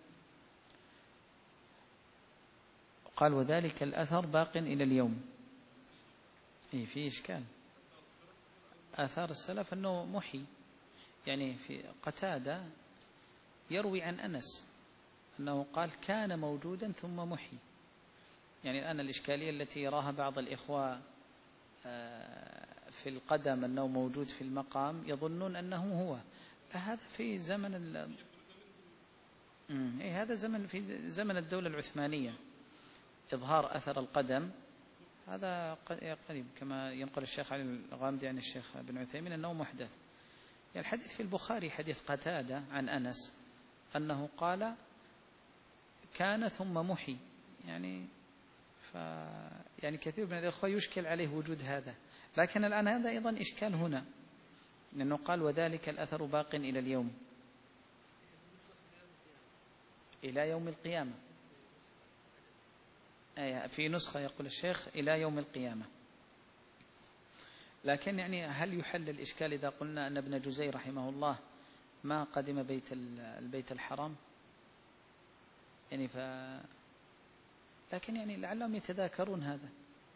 قال وذلك الأثر باق إلى اليوم. إيه في إشكال. آثار السلف أنه محي، يعني في قتادة يروي عن أنس أنه قال كان موجودا ثم محي. يعني الآن الإشكالية التي يراها بعض الإخوة في القدم أنه موجود في المقام يظنون أنه هو. هذا في زمن ال... إيه هذا زمن في زمن الدولة العثمانية إظهار أثر القدم، هذا قريب كما ينقل الشيخ علي الغامدي عن الشيخ بن عثيمين أنه محدث. يعني الحديث في البخاري حديث قتادة عن أنس أنه قال كان ثم محي. يعني ف يعني كثير من الأخوة يشكل عليه وجود هذا، لكن الآن هذا أيضا إشكال هنا لأنه قال وذلك الأثر باق إلى اليوم إلى يوم القيامة. في نسخة يقول الشيخ إلى يوم القيامة، لكن يعني هل يحل الإشكال إذا قلنا أن ابن جزي رحمه الله ما قدم بيت البيت الحرام؟ يعني ف لكن يعني لعلهم يتذاكرون هذا.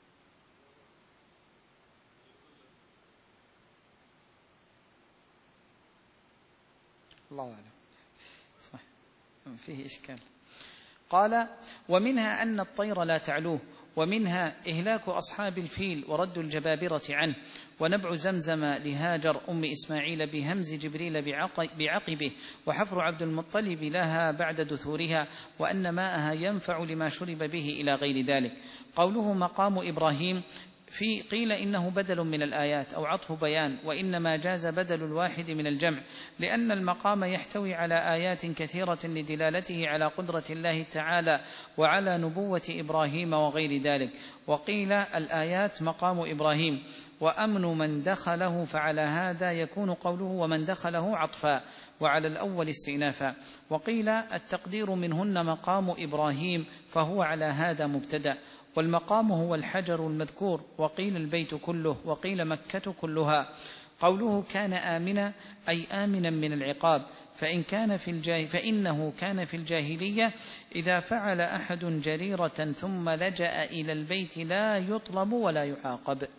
الله أعلم. صح، فيه إشكال. قال: ومنها أن الطير لا تعلوه، ومنها إهلاك أصحاب الفيل ورد الجبابرة عنه، ونبع زمزم لهاجر أم إسماعيل بهمز جبريل بعقبه، وحفر عبد المطلب لها بعد دثورها، وأن ماءها ينفع لما شرب به إلى غير ذلك. قوله مقام إبراهيم في قيل إنه بدل من الآيات أو عطف بيان، وإنما جاز بدل الواحد من الجمع، لأن المقام يحتوي على آيات كثيرة لدلالته على قدرة الله تعالى وعلى نبوة إبراهيم وغير ذلك. وقيل الآيات مقام إبراهيم وأمن من دخله، فعلى هذا يكون قوله ومن دخله عطفا، وعلى الأول استئنافا. وقيل التقدير منهن مقام إبراهيم، فهو على هذا مبتدأ، والمقام هو الحجر المذكور. وقيل البيت كله، وقيل مكة كلها. قوله كان آمنا أي آمنا من العقاب، فإن كان في الجاه فإنه كان في الجاهلية إذا فعل أحد جريرة ثم لجأ إلى البيت لا يطلب ولا يعاقب.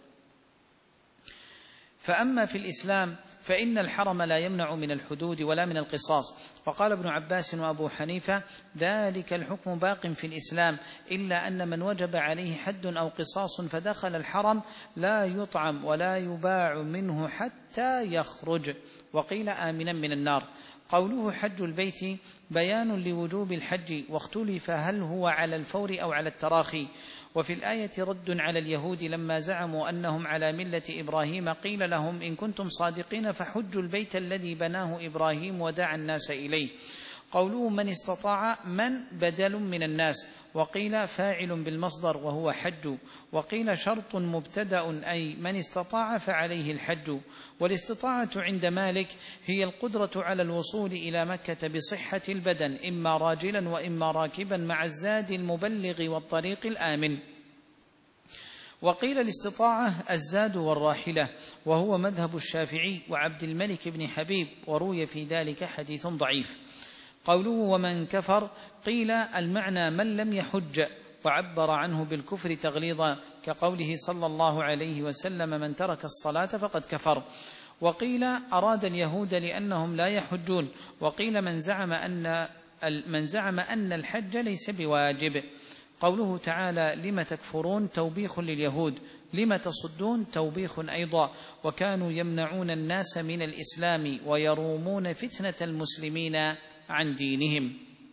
فأما في الإسلام فإن الحرم لا يمنع من الحدود ولا من القصاص. وقال ابن عباس وأبو حنيفة: ذلك الحكم باق في الإسلام، إلا أن من وجب عليه حد أو قصاص فدخل الحرم لا يطعم ولا يباع منه حتى يخرج. وقيل آمنا من النار. قوله حج البيت بيان لوجوب الحج، واختلف هل هو على الفور أو على التراخي. وفي الآية رد على اليهود لما زعموا أنهم على ملة إبراهيم، قيل لهم: إن كنتم صادقين فحجوا البيت الذي بناه إبراهيم ودعا الناس إليه. قوله من استطاع من بدل من الناس، وقيل فاعل بالمصدر وهو حج، وقيل شرط مبتدأ أي من استطاع فعليه الحج. والاستطاعة عند مالك هي القدرة على الوصول إلى مكة بصحة البدن، إما راجلا وإما راكبا مع الزاد المبلغ والطريق الآمن. وقيل الاستطاعة الزاد والراحلة، وهو مذهب الشافعي وعبد الملك بن حبيب، وروي في ذلك حديث ضعيف. قوله ومن كفر، قيل المعنى من لم يحج، وعبر عنه بالكفر تغليظا، كقوله صلى الله عليه وسلم: من ترك الصلاة فقد كفر. وقيل أراد اليهود لأنهم لا يحجون. وقيل من زعم أن من زعم أن الحج ليس بواجب. قوله تعالى لم تكفرون توبيخ لليهود، لم تصدون توبيخ أيضا، وكانوا يمنعون الناس من الإسلام ويرومون فتنة المسلمين عن دينهم.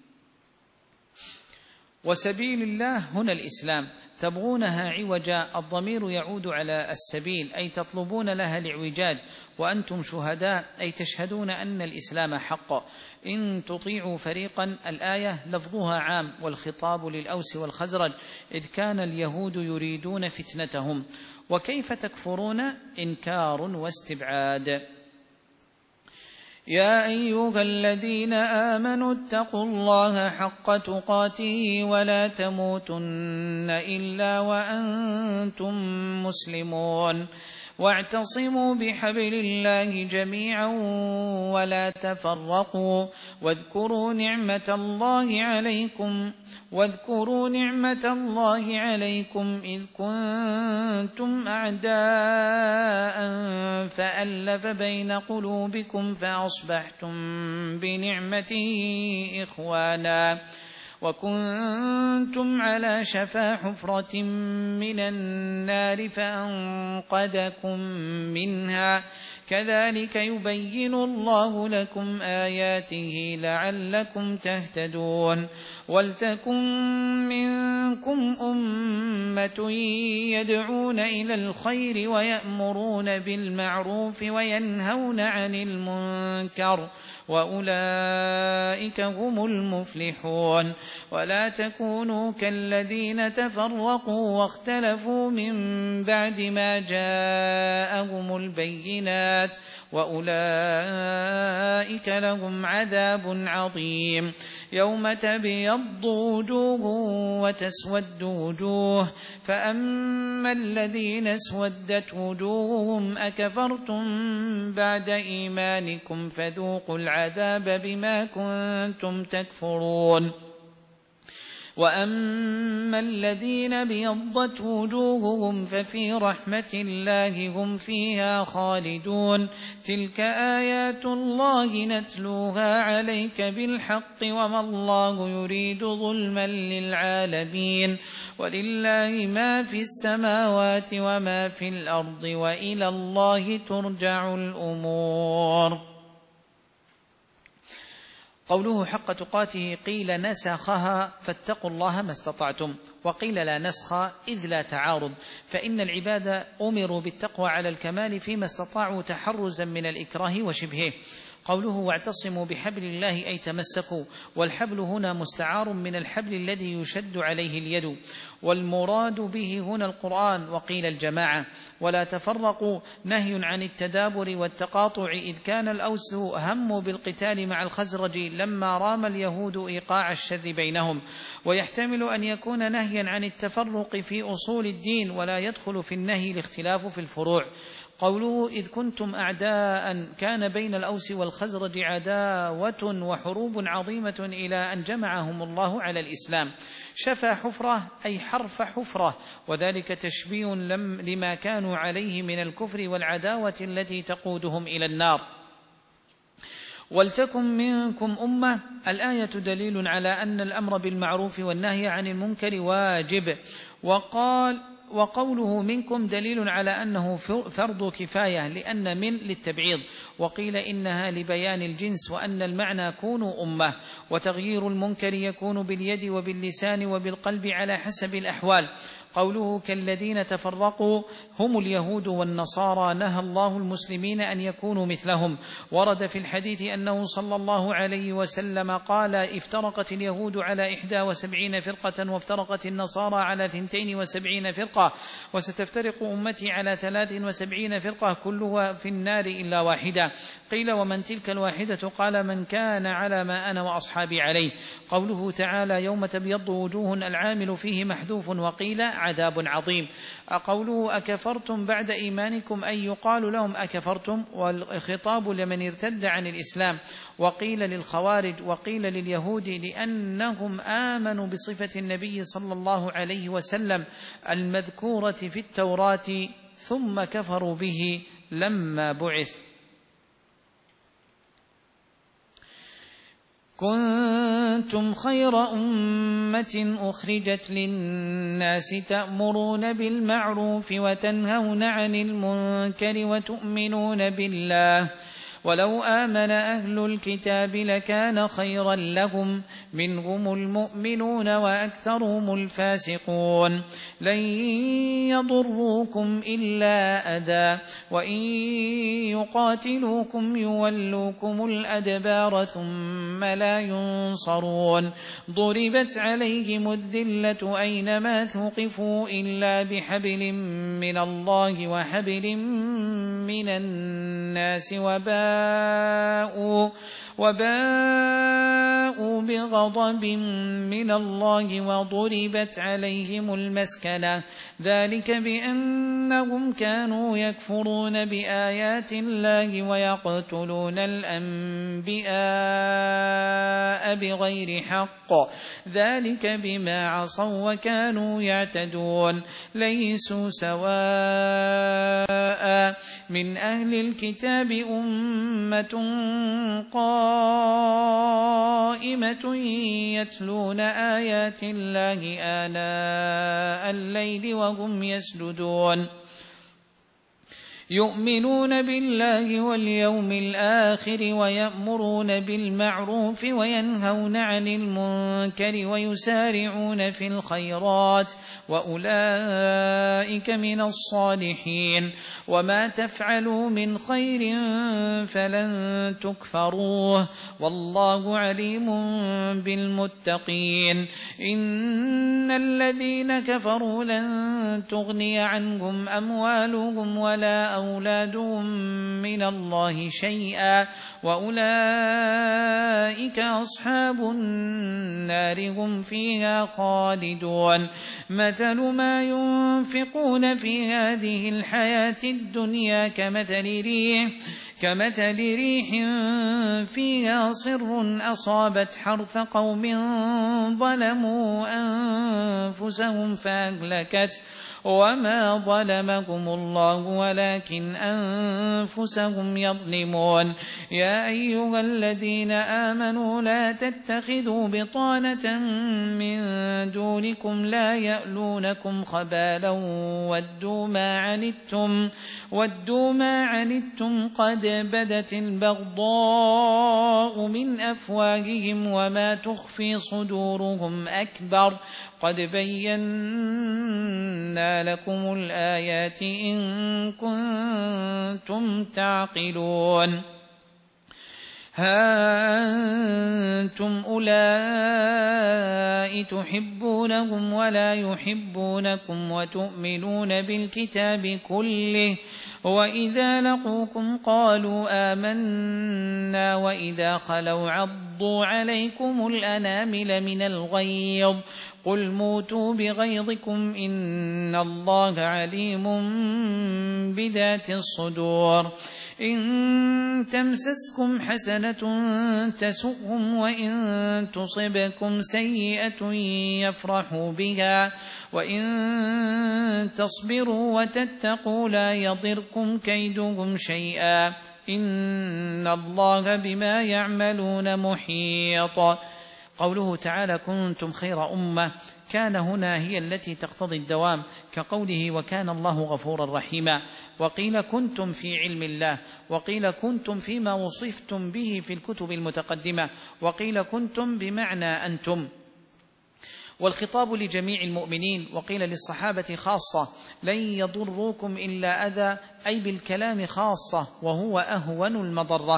وسبيل الله هنا الإسلام، تبغونها عوجا، الضمير يعود على السبيل أي تطلبون لها الإعوجاج، وأنتم شهداء أي تشهدون أن الإسلام حق. إن تطيعوا فريقا، الآية لفظها عام، والخطاب للأوس والخزرج، إذ كان اليهود يريدون فتنتهم. وكيف تكفرون؟ إنكار واستبعاد. يا أيها الذين آمنوا اتقوا الله حق تقاته ولا تموتن إلا وأنتم مسلمون، واعتصموا بحبل الله جميعا ولا تفرقوا، واذكروا نعمة الله عليكم واذكروا نعمة الله عليكم إذ كنتم أعداء فألف بين قلوبكم فأصبحتم بنعمته إخوانا، وكنتم على شفا حفرة من النار فأنقذكم منها، كذلك يبين الله لكم آياته لعلكم تهتدون. ولتكن منكم أمة يدعون إلى الخير ويأمرون بالمعروف وينهون عن المنكر، وأولئك هم المفلحون. ولا تكونوا كالذين تفرقوا واختلفوا من بعد ما جاءهم البينات وأولئك لهم عذاب عظيم. يوم تبيض وجوه وتسود وجوه فأما الذين اسودت وجوههم أكفرتم بعد إيمانكم فذوقوا العذاب بما كنتم تكفرون. وأما الذين ابيضت وجوههم ففي رحمة الله هم فيها خالدون. تلك آيات الله نتلوها عليك بالحق وما الله يريد ظلما للعالمين. ولله ما في السماوات وما في الأرض وإلى الله ترجع الأمور. قوله حق تقاته قيل نسخها فاتقوا الله ما استطعتم، وقيل لا نسخ إذ لا تعارض، فإن العباد أمروا بالتقوى على الكمال فيما استطاعوا تحرزا من الإكراه وشبهه. قوله واعتصموا بحبل الله أي تمسكوا، والحبل هنا مستعار من الحبل الذي يشد عليه اليد، والمراد به هنا القرآن. وقيل الجماعة. ولا تفرقوا نهي عن التدابر والتقاطع، إذ كان الأوس هموا بالقتال مع الخزرج لما رام اليهود إيقاع الشر بينهم. ويحتمل أن يكون نهيا عن التفرق في أصول الدين، ولا يدخل في النهي الاختلاف في الفروع. قوله إذ كنتم أعداء كان بين الأوس والخزرج عداوة وحروب عظيمة إلى أن جمعهم الله على الإسلام. شفى حفرة أي حرف حفرة، وذلك تشبيه لما كانوا عليه من الكفر والعداوة التي تقودهم إلى النار. ولتكن منكم أمة، الآية دليل على أن الأمر بالمعروف والنهي عن المنكر واجب. وقال وقوله منكم دليل على أنه فرض كفاية، لأن من للتبعيض. وقيل إنها لبيان الجنس، وأن المعنى كونوا أمة. وتغيير المنكر يكون باليد وباللسان وبالقلب على حسب الأحوال. قوله كالذين تفرقوا هم اليهود والنصارى، نهى الله المسلمين أن يكونوا مثلهم. ورد في الحديث أنه صلى الله عليه وسلم قال افترقت اليهود على إحدى وسبعين فرقة وافترقت النصارى على ثنتين وسبعين فرقة، وستفترق أمتي على ثلاث وسبعين فرقة كلها في النار إلا واحدة. قيل ومن تلك الواحدة؟ قال من كان على ما أنا وأصحابي عليه. قوله تعالى يوم تبيض وجوه، العامل فيه محذوف. وقيل عذاب عظيم. قوله أكفرتم بعد إيمانكم أي يقال لهم أكفرتم، والخطاب لمن ارتد عن الإسلام. وقيل للخوارج وقيل لليهود، لأنهم آمنوا بصفة النبي صلى الله عليه وسلم المذكورة في التوراة ثم كفروا به لما بعث. كنتم خير أمة أخرجت للناس تأمرون بالمعروف وتنهون عن المنكر وتؤمنون بالله. ولو آمن أهل الكتاب لكان خيرا لهم، منهم المؤمنون وأكثرهم الفاسقون. لن يضروكم إلا أذى، وإن يقاتلوكم يولوكم الأدبار ثم لا ينصرون. ضربت عليهم الذلة أينما ثقفوا إلا بحبل من الله وحبل من الناس، وباءوا وباءوا بغضب من الله وضربت عليهم المسكنة، ذلك بأنهم كانوا يكفرون بآيات الله ويقتلون الأنبياء بغير حق، ذلك بما عصوا وكانوا يعتدون. ليسوا سواء من أهل الكتاب أمة قائمة يتلون آيات الله آناء الليل وهم يسجدون يؤمنون بالله واليوم الآخر ويأمرون بالمعروف وينهون عن المنكر ويسارعون في الخيرات وأولئك من الصالحين وما تفعلوا من خير فلن تكفروه والله عليم بالمتقين. إن الذين كفروا لن تغني عنهم أموالهم ولا أولادهم من الله شيئا وأولئك أصحاب النار هم فيها خالدون. مثل ما ينفقون في هذه الحياة الدنيا كمثل ريح كمثل ريح فيها صر أصابت حرث قوم ظلموا أنفسهم فأهلكت وما ظلمهم الله ولكن أنفسهم يظلمون. يا أيها الذين آمنوا لا تتخذوا بطانة من دونكم لا يألونكم خبالا ودوا ما عنتم ودوا ما عنتم قد بدت البغضاء من أفواههم وما تخفي صدورهم أكبر قد بينا لكم الآيات إن كنتم تعقلون. ها أنتم أولئك تحبونهم ولا يحبونكم وتؤمنون بالكتاب كله وإذا لقوكم قالوا آمنا وإذا خلوا عضوا عليكم الأنامل من الغيظ قل موتوا بغيظكم إن الله عليم بذات الصدور. إن تمسسكم حسنة تسؤهم وإن تصبكم سيئة يفرحوا بها وإن تصبروا وتتقوا لا يضركم كيدهم شيئا إن الله بما يعملون محيط. قوله تعالى كنتم خير أمة كان هنا هي التي تقتضي الدوام كقوله وكان الله غفورا رحيما. وقيل كنتم في علم الله وقيل كنتم فيما وصفتم به في الكتب المتقدمة وقيل كنتم بمعنى أنتم والخطاب لجميع المؤمنين. وقيل للصحابة خاصة لن يضروكم إلا أذى أي بالكلام خاصة وهو أهون المضرة.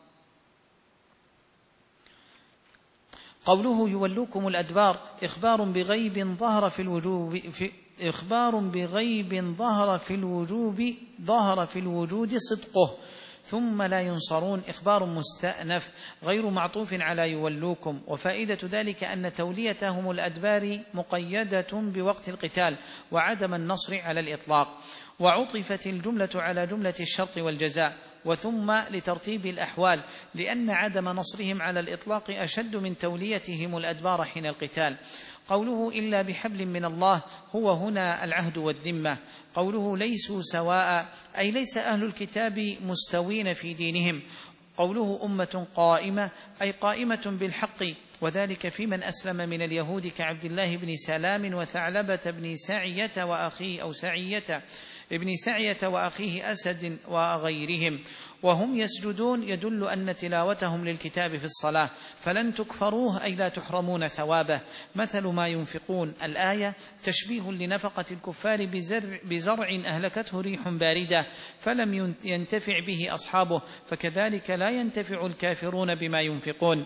قوله يولوكم الأدبار إخبار بغيب ظهر في الوجوب في إخبار بغيب ظهر في الوجوب ظهر في الوجود صدقه ثم لا ينصرون إخبار مستأنف غير معطوف على يولوكم. وفائدة ذلك أن توليتهم الأدبار مقيدة بوقت القتال وعدم النصر على الإطلاق. وعطفت الجملة على جملة الشرط والجزاء وثم لترتيب الأحوال لأن عدم نصرهم على الإطلاق أشد من توليتهم الأدبار حين القتال. قوله إلا بحبل من الله هو هنا العهد والذمة. قوله ليسوا سواء أي ليس أهل الكتاب مستوين في دينهم. قوله أمة قائمة أي قائمة بالحق وذلك في من أسلم من اليهود كعبد الله بن سلام وثعلبة بن سعية وأخيه أو سعية ابن سعية وأخيه أسد وغيرهم وهم يسجدون يدل أن تلاوتهم للكتاب في الصلاة فلن تكفروه أي لا تحرمون ثوابه. مثل ما ينفقون الآية تشبيه لنفقة الكفار بزرع, بزرع أهلكته ريح باردة فلم ينتفع به أصحابه فكذلك لا ينتفع الكافرون بما ينفقون.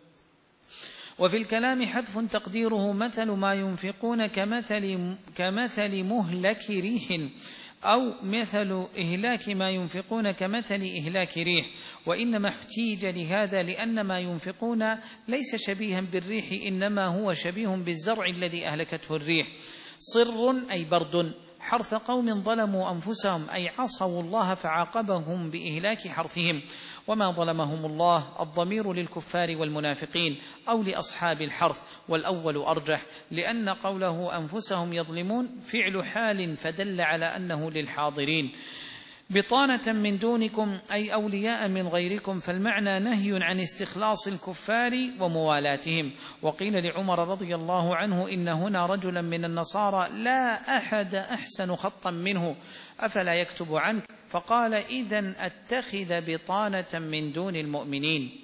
وفي الكلام حذف تقديره مثل ما ينفقون كمثل, كمثل مهلك ريح أو مثل إهلاك ما ينفقون كمثل إهلاك ريح. وإنما احتيج لهذا لأن ما ينفقون ليس شبيها بالريح إنما هو شبيه بالزرع الذي أهلكته الريح. صر أي برد حرث قوم ظلموا أنفسهم أي عصوا الله فعاقبهم بإهلاك حرثهم. وما ظلمهم الله الضمير للكفار والمنافقين أو لأصحاب الحرث والأول أرجح لأن قوله أنفسهم يظلمون فعل حال فدل على أنه للحاضرين. بطانة من دونكم أي أولياء من غيركم فالمعنى نهي عن استخلاص الكفار وموالاتهم. وقيل لعمر رضي الله عنه إن هنا رجلا من النصارى لا أحد أحسن خطا منه أفلا يكتب عنك فقال: إذن أتخذ بطانة من دون المؤمنين.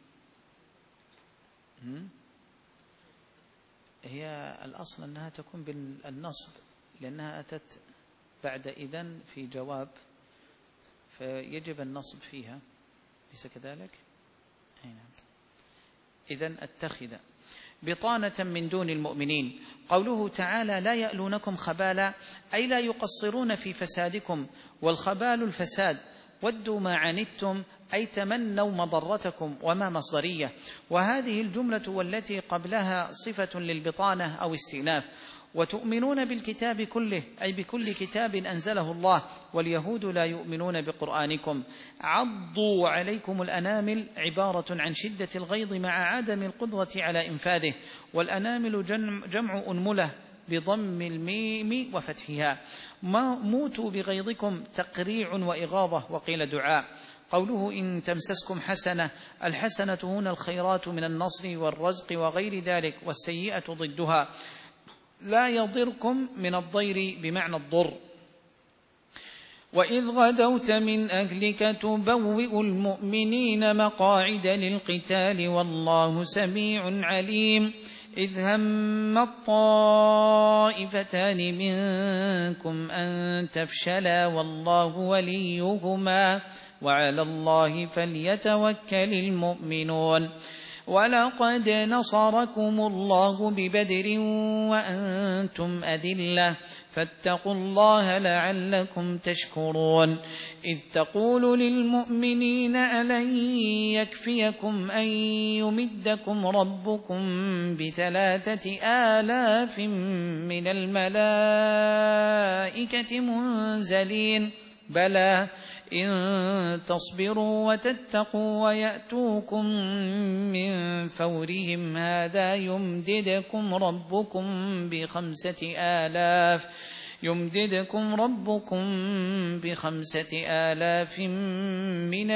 هي الأصل أنها تكون بالنصب لأنها أتت بعد إذن في جواب، فيجب النصب فيها، ليس كذلك؟ إذن أتخذ بطانة من دون المؤمنين. قوله تعالى: لا يألونكم خبالا، أي لا يقصرون في فسادكم، والخبال الفساد. ودوا ما عنتم، أي تمنوا مضرتكم، وما مصدرية. وهذه الجملة والتي قبلها صفة للبطانة أو استئناف. وتؤمنون بالكتاب كله، أي بكل كتاب أنزله الله، واليهود لا يؤمنون بقرآنكم. عضوا عليكم الأنامل عبارة عن شدة الغيظ مع عدم القدرة على إنفاذه، والأنامل جمع أنملة بضم الميم وفتحها. موتوا بغيظكم تقريع وإغاظة، وقيل دعاء. قوله: إن تمسسكم حسنة، الحسنة هنا الخيرات من النصر والرزق وغير ذلك، والسيئة ضدها. لا يضركم من الضير بمعنى الضر. وإذ غدوت من أهلك تبوئ المؤمنين مقاعد للقتال والله سميع عليم. إذ هم الطائفتان منكم أن تفشلا والله وليهما وعلى الله فليتوكل المؤمنون. ولقد نصركم الله ببدر وأنتم أذلة فاتقوا الله لعلكم تشكرون. إذ تقول للمؤمنين ألن يكفيكم أن يمدكم ربكم بثلاثة آلاف من الملائكة منزلين؟ بلى إن تصبروا وتتقوا ويأتوكم من فورهم هذا يمددكم ربكم بخمسة آلاف يمددكم ربكم بخمسة آلاف من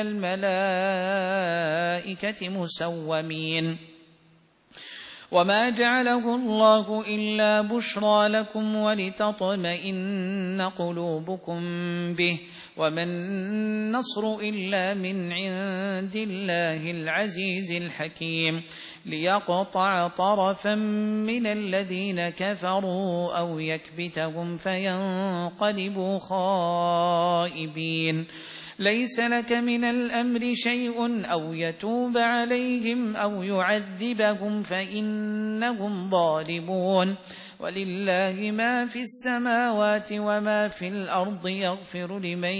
الملائكة مسومين. وما جعله الله إلا بشرى لكم ولتطمئن قلوبكم به، وما النصر إلا من عند الله العزيز الحكيم. ليقطع طرفا من الذين كفروا أو يكبتهم فينقلبوا خائبين. ليس لك من الأمر شيء أو يتوب عليهم أو يعذبهم فإنهم ظالمون. ولله ما في السماوات وما في الأرض يغفر لمن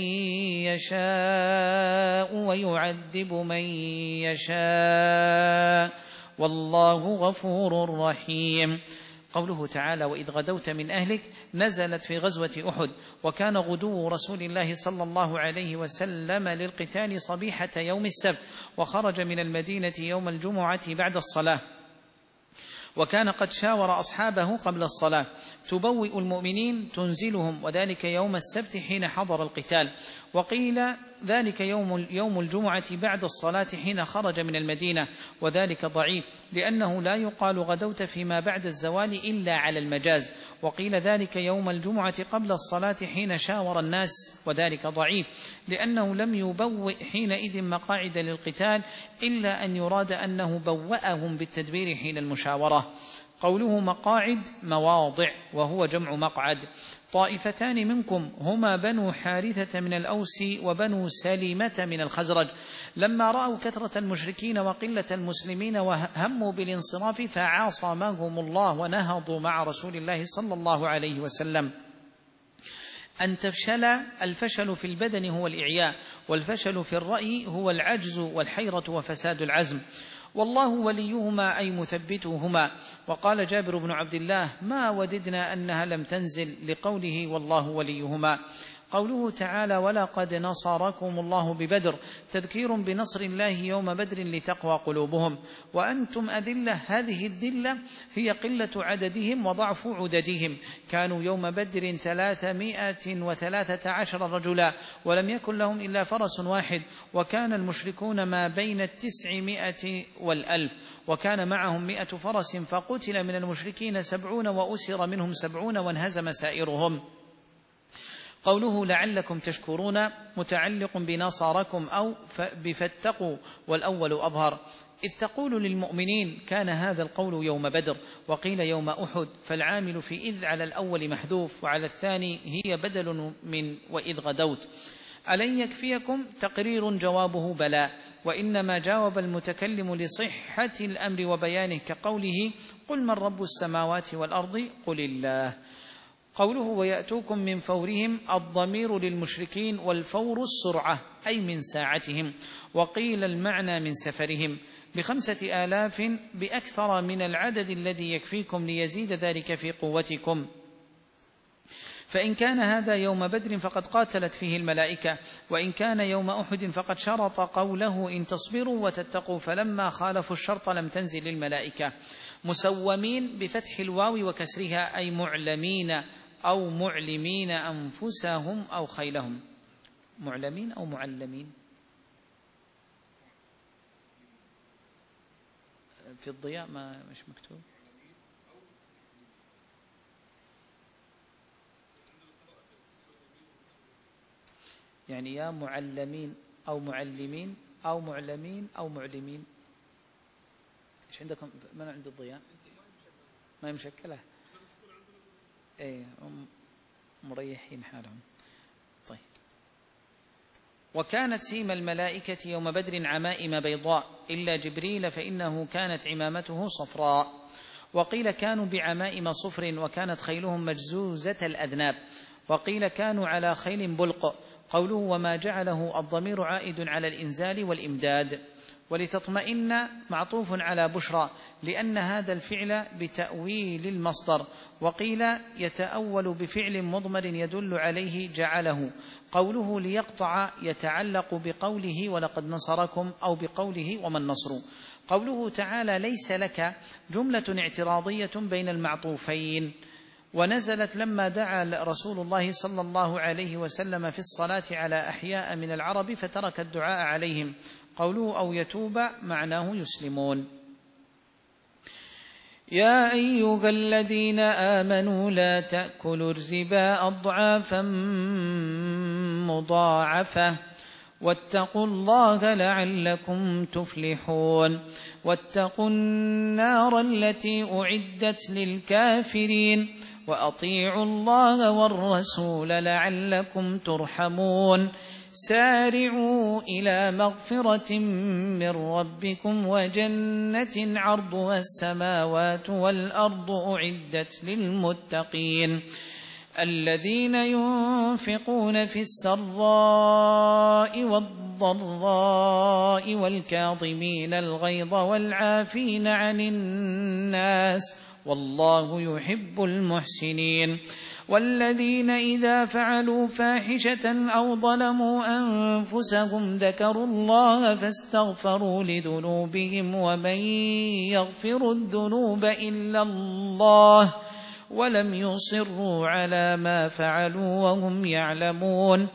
يشاء ويعذب من يشاء والله غفور رحيم. قوله تعالى: وإذ غدوت من أهلك نزلت في غزوة أحد، وكان غدو رسول الله صلى الله عليه وسلم للقتال صبيحة يوم السبت، وخرج من المدينة يوم الجمعة بعد الصلاة، وكان قد شاور أصحابه قبل الصلاة. تبوئ المؤمنين تنزلهم، وذلك يوم السبت حين حضر القتال. وقيل ذلك يوم يوم الجمعة بعد الصلاة حين خرج من المدينة، وذلك ضعيف لأنه لا يقال غدوت فيما بعد الزوال إلا على المجاز. وقيل ذلك يوم الجمعة قبل الصلاة حين شاور الناس، وذلك ضعيف لأنه لم يبوئ حينئذ مقاعد للقتال إلا أن يراد أنه بوأهم بالتدبير حين المشاورة. قوله مقاعد مواضع، وهو جمع مقعد. طائفتان منكم هما بنو حارثة من الأوس وبنو سلمة من الخزرج، لما رأوا كثرة المشركين وقلة المسلمين وهموا بالانصراف فعاصمهم الله ونهضوا مع رسول الله صلى الله عليه وسلم. أن تفشل، الفشل في البدن هو الإعياء، والفشل في الرأي هو العجز والحيرة وفساد العزم. والله وليهما أي مثبتهما. وقال جابر بن عبد الله: ما وددنا أنها لم تنزل، لقوله والله وليهما. قوله تعالى: ولقد نصركم الله ببدر، تذكير بنصر الله يوم بدر لتقوى قلوبهم. وأنتم أذلة، هذه الذلة هي قلة عددهم وضعف عددهم. كانوا يوم بدر ثلاثمائة وثلاثة عشر رجلا، ولم يكن لهم إلا فرس واحد، وكان المشركون ما بين التسعمائة والألف، وكان معهم مائة فرس، فقتل من المشركين سبعون وأسر منهم سبعون وانهزم سائرهم. قوله لعلكم تشكرون متعلق بنصاركم أو بفاتقوا، والأول أظهر، إذ تقول للمؤمنين كان هذا القول يوم بدر، وقيل يوم أحد، فالعامل في إذ على الأول محذوف، وعلى الثاني هي بدل من وإذ غدوت. ألن يكفيكم تقرير جوابه بلى، وإنما جاوب المتكلم لصحة الأمر وبيانه، كقوله قل من رب السماوات والأرض قل الله. قوله ويأتوكم من فورهم، الضمير للمشركين، والفور السرعة أي من ساعتهم، وقيل المعنى من سفرهم، بخمسة آلاف بأكثر من العدد الذي يكفيكم ليزيد ذلك في قوتكم. فإن كان هذا يوم بدر فقد قاتلت فيه الملائكة، وإن كان يوم أحد فقد شرط قوله إن تصبروا وتتقوا، فلما خالفوا الشرط لم تنزل الملائكة. مسومين بفتح الواو وكسرها أي معلمين أو معلمين أنفسهم أو خيلهم. معلمين أو معلمين؟ في الضياء ما مش مكتوب. يعني يا معلمين أو معلمين أو معلمين أو معلمين. إيش عندكم؟ من عند الضياء؟ ما مشكلة. إيه مريحين حالهم. طيب. وكانت سيم الملائكة يوم بدر عمائم بيضاء إلا جبريل فإنه كانت عمامته صفراء. وقيل كانوا بعمائم صفر، وكانت خيلهم مجزوزة الأذناب. وقيل كانوا على خيل بلق. قوله وما جعله الضمير عائد على الإنزال والإمداد. ولتطمئن معطوف على بشرى، لأن هذا الفعل بتأويل المصدر. وقيل يتأول بفعل مضمر يدل عليه جعله. قوله ليقطع يتعلق بقوله ولقد نصركم أو بقوله وما النصر. قوله تعالى ليس لك جملة اعتراضية بين المعطوفين، ونزلت لما دعا رسول الله صلى الله عليه وسلم في الصلاة على أحياء من العرب فترك الدعاء عليهم. قوله أو يتوب معناه يسلمون. يا أيها الذين آمنوا لا تأكلوا الربا أضعافا مضاعفة واتقوا الله لعلكم تفلحون. واتقوا النار التي أعدت للكافرين وأطيعوا الله والرسول لعلكم ترحمون. سارعوا إلى مغفرة من ربكم وجنة عرضها السماوات والأرض أعدت للمتقين الذين ينفقون في السراء والضراء والكاظمين الغيظ والعافين عن الناس والله يحب المحسنين. والذين إذا فعلوا فاحشة أو ظلموا أنفسهم ذكروا الله فاستغفروا لذنوبهم ومن يغفر الذنوب إلا الله ولم يصروا على ما فعلوا وهم يعلمون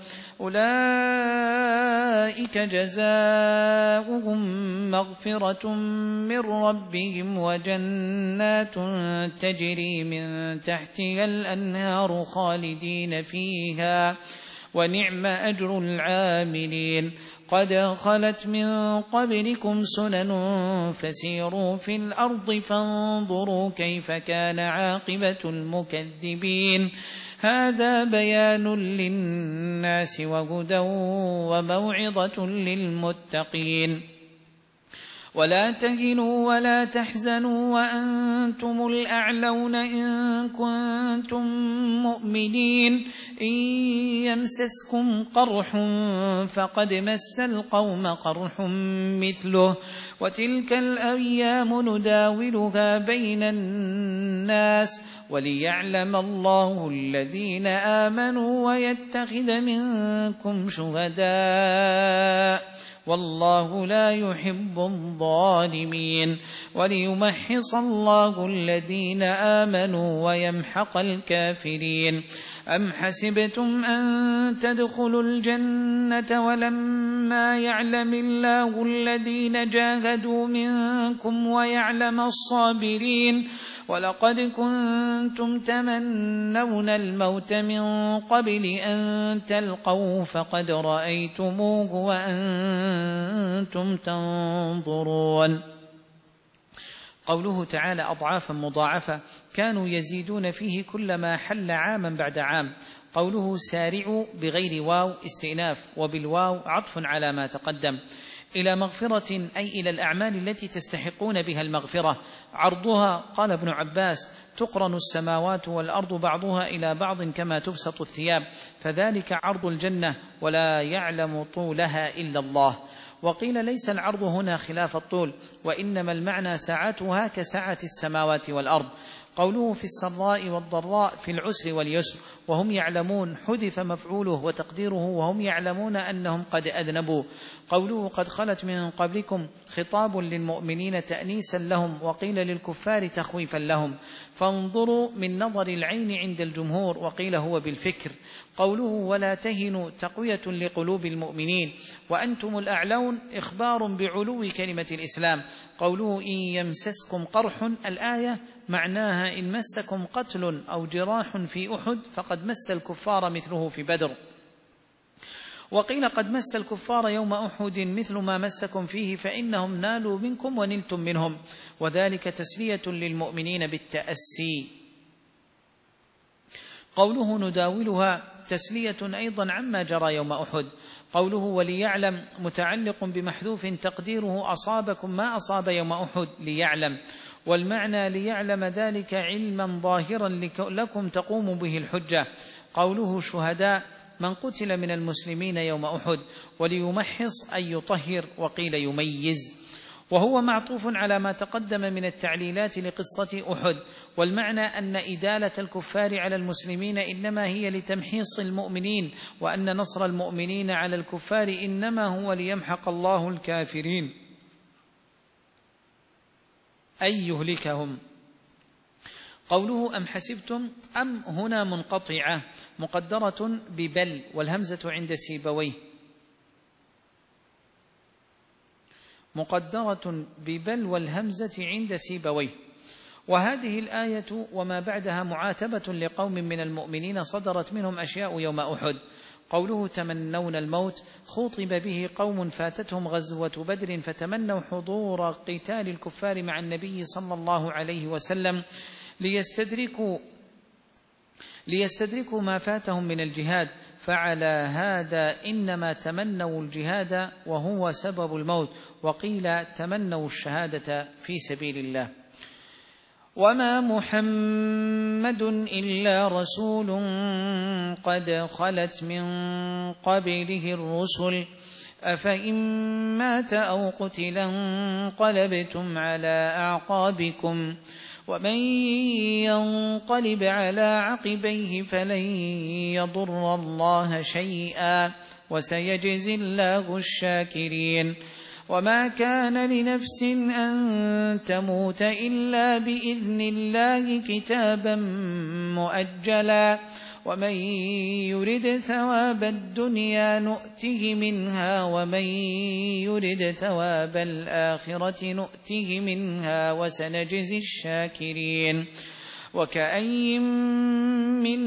أولئك جزاؤهم مغفرة من ربهم وجنات تجري من تحتها الأنهار خالدين فيها ونعم أجر العاملين. قد خلت من قبلكم سنن فسيروا في الأرض فانظروا كيف كان عاقبة المكذبين. هذا بيان للناس وهدى وموعظة للمتقين. ولا تهنوا ولا تحزنوا وأنتم الأعلون إن كنتم مؤمنين. إن يمسسكم قرح فقد مس القوم قرح مثله وتلك الأيام نداولها بين الناس وليعلم الله الذين آمنوا ويتخذ منكم شهداء والله لا يحب الظالمين. وليمحص الله الذين آمنوا ويمحق الكافرين. أم حسبتم أن تدخلوا الجنة ولما يعلم الله الذين جاهدوا منكم ويعلم الصابرين ولقد كنتم تمنون الموت من قبل أن تلقوه فقد رأيتموه وأنتم تنظرون. قوله تعالى أضعافا مضاعفة كانوا يزيدون فيه كلما حل عاما بعد عام. قوله سارعوا بغير واو استئناف وبالواو عطف على ما تقدم. إلى مغفرة أي إلى الأعمال التي تستحقون بها المغفرة. عرضها قال ابن عباس تقرن السماوات والأرض بعضها إلى بعض كما تبسط الثياب فذلك عرض الجنة ولا يعلم طولها إلا الله. وقيل ليس العرض هنا خلاف الطول وإنما المعنى ساعتها كسعة السماوات والأرض. قوله في السراء والضراء في العسر واليسر وهم يعلمون حذف مفعوله وتقديره وهم يعلمون أنهم قد أذنبوا. قوله قد خلت من قبلكم خطاب للمؤمنين تأنيسا لهم وقيل للكفار تخويفا لهم. فانظروا من نظر العين عند الجمهور وقيل هو بالفكر. قوله ولا تهنوا تقوية لقلوب المؤمنين وأنتم الأعلون إخبار بعلو كلمة الإسلام. قوله إن يمسسكم قرح الآية معناها إن مسكم قتل أو جراح في أحد فقد مس الكفار مثله في بدر. وقيل قد مس الكفار يوم أحد مثل ما مسكم فيه فإنهم نالوا منكم ونلتم منهم وذلك تسلية للمؤمنين بالتأسي. قوله نداولها تسلية أيضا عما جرى يوم أحد. قوله وليعلم متعلق بمحذوف تقديره أصابكم ما أصاب يوم أحد ليعلم والمعنى ليعلم ذلك علما ظاهرا لكم تقوم به الحجة. قوله شهداء من قتل من المسلمين يوم أحد وليمحص أي يطهر وقيل يميز وهو معطوف على ما تقدم من التعليلات لقصة أحد. والمعنى أن إدالة الكفار على المسلمين إنما هي لتمحيص المؤمنين وأن نصر المؤمنين على الكفار إنما هو ليمحق الله الكافرين أي يهلكهم. قوله أم حسبتم أم هنا منقطعة مقدرة ببل والهمزة عند سيبويه مقدرة ببل والهمزة عند سيبويه. وهذه الآية وما بعدها معاتبة لقوم من المؤمنين صدرت منهم أشياء يوم أحد. قوله تمنون الموت خوطب به قوم فاتتهم غزوة بدر فتمنوا حضور قتال الكفار مع النبي صلى الله عليه وسلم ليستدركوا ليستدركوا ما فاتهم من الجهاد فعلى هذا إنما تمنوا الجهاد وهو سبب الموت وقيل تمنوا الشهادة في سبيل الله. وما محمد إلا رسول قد خلت من قبله الرسل أفإن مات أو قتل انقلبتم على أعقابكم ومن ينقلب على عقبيه فلن يضر الله شيئا وسيجزي الله الشاكرين. وما كان لنفس أن تموت إلا بإذن الله كتابا مؤجلا ومن يرد ثواب الدنيا نؤته منها ومن يرد ثواب الآخرة نؤته منها وسنجزي الشاكرين. وكأي من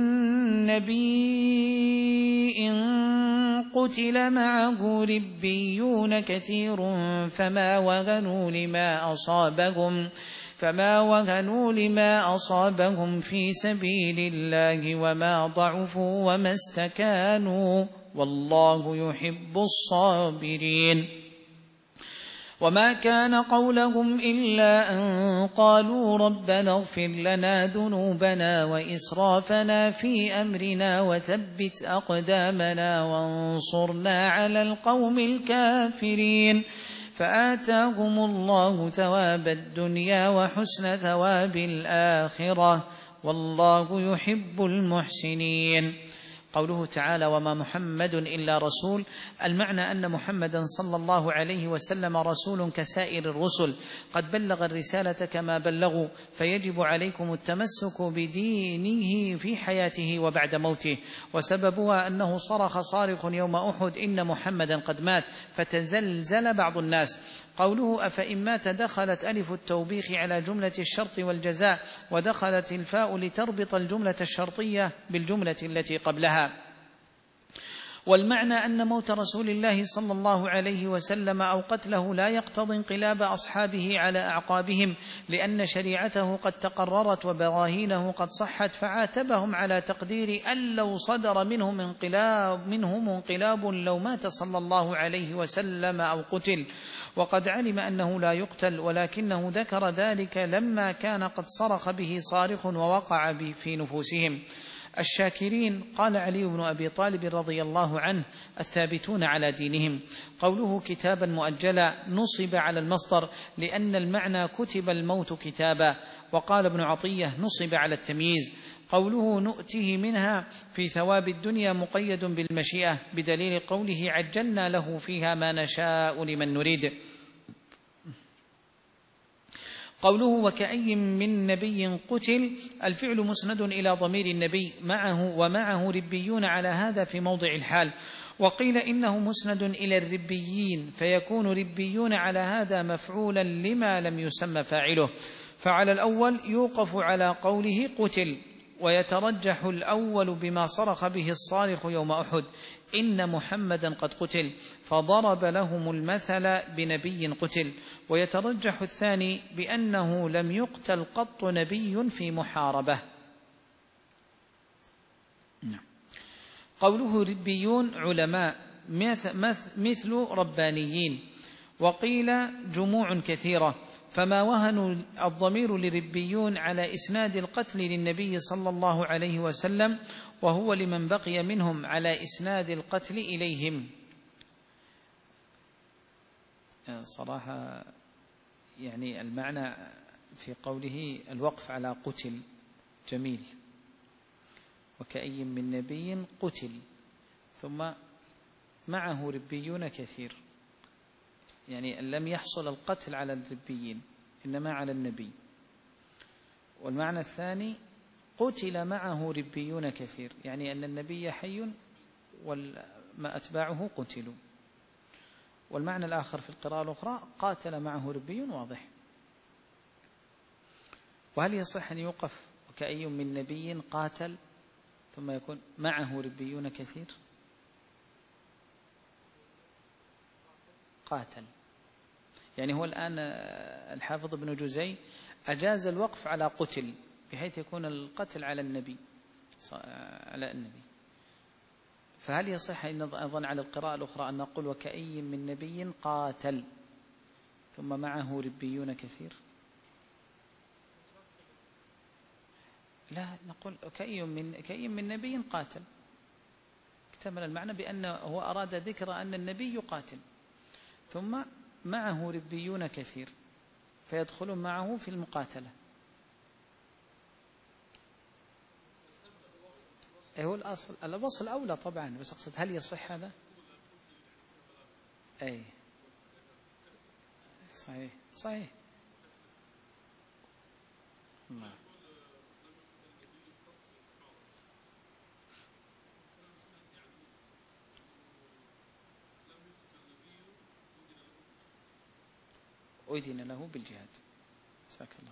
نبي قتل معه ربيون كثير فما وهنوا لما أصابهم فما وهنوا لما أصابهم في سبيل الله وما ضعفوا وما استكانوا والله يحب الصابرين. وما كان قولهم إلا أن قالوا ربنا اغفر لنا ذنوبنا وإسرافنا في أمرنا وثبت أقدامنا وانصرنا على القوم الكافرين فآتاهم الله ثواب الدنيا وحسن ثواب الآخرة والله يحب المحسنين. قوله تعالى وما محمد إلا رسول، المعنى أن محمدا صلى الله عليه وسلم رسول كسائر الرسل قد بلغ الرسالة كما بلغوا، فيجب عليكم التمسك بدينه في حياته وبعد موته. وسببها أنه صرخ صارخ يوم أحد إن محمدا قد مات، فتزلزل بعض الناس. قوله أفإن مات دخلت ألف التوبيخ على جملة الشرط والجزاء، ودخلت الفاء لتربط الجملة الشرطية بالجملة التي قبلها. والمعنى أن موت رسول الله صلى الله عليه وسلم أو قتله لا يقتضي انقلاب أصحابه على أعقابهم، لأن شريعته قد تقررت وبراهينه قد صحت، فعاتبهم على تقدير أن لو صدر منهم انقلاب منهم انقلاب لو مات صلى الله عليه وسلم أو قتل، وقد علم أنه لا يقتل، ولكنه ذكر ذلك لما كان قد صرخ به صارخ ووقع به في نفوسهم. الشاكرين، قال علي بن أبي طالب رضي الله عنه الثابتون على دينهم. قوله كتابا مؤجلا نصب على المصدر لأن المعنى كتب الموت كتابا. وقال ابن عطية نصب على التمييز. قوله نؤته منها في ثواب الدنيا مقيد بالمشيئة بدليل قوله عجلنا له فيها ما نشاء لمن نريد. قوله وكأي من نبي قتل، الفعل مسند إلى ضمير النبي معه ومعه ربيون على هذا في موضع الحال، وقيل إنه مسند إلى الربيين فيكون ربيون على هذا مفعولا لما لم يسمى فاعله. فعلى الأول يوقف على قوله قتل، ويترجح الأول بما صرخ به الصارخ يوم أحد إن محمدا قد قتل، فضرب لهم المثل بنبي قتل، ويترجح الثاني بأنه لم يقتل قط نبي في محاربة. قوله ربيون علماء مثل ربانيين، وقيل جموع كثيرة، فما وهنوا الضمير لربيون على إسناد القتل للنبي صلى الله عليه وسلم، وهو لمن بقي منهم على إسناد القتل إليهم. صراحة يعني المعنى في قوله الوقف على قتل جميل، وكأي من نبي قتل ثم معه ربيون كثير، يعني أن لم يحصل القتل على الربيين إنما على النبي. والمعنى الثاني قتل معه ربيون كثير، يعني أن النبي حي وما أتباعه قتلوا. والمعنى الآخر في القراءة الأخرى قاتل معه ربيون واضح. وهل يصح أن يوقف وكأي من نبي قاتل ثم يكون معه ربيون كثير؟ قاتل، يعني هو الآن الحافظ ابن جزي أجاز الوقف على قتل بحيث يكون القتل على النبي على النبي. فهل يصح أيضا على القراءة الأخرى أن نقول وكأي من نبي قاتل ثم معه ربيون كثير؟ لا، نقول كأي من كأي من نبي قاتل، اكتمل المعنى بأنه هو أراد ذكر أن النبي يقاتل ثم معه ربيون كثير فيدخلون معه في المقاتلة. أي هو الأصل الوصل أولى طبعا، بس أقصد هل يصح هذا؟ أي صحيح صحيح. الله. أذن له بالجهاد. جزاك الله.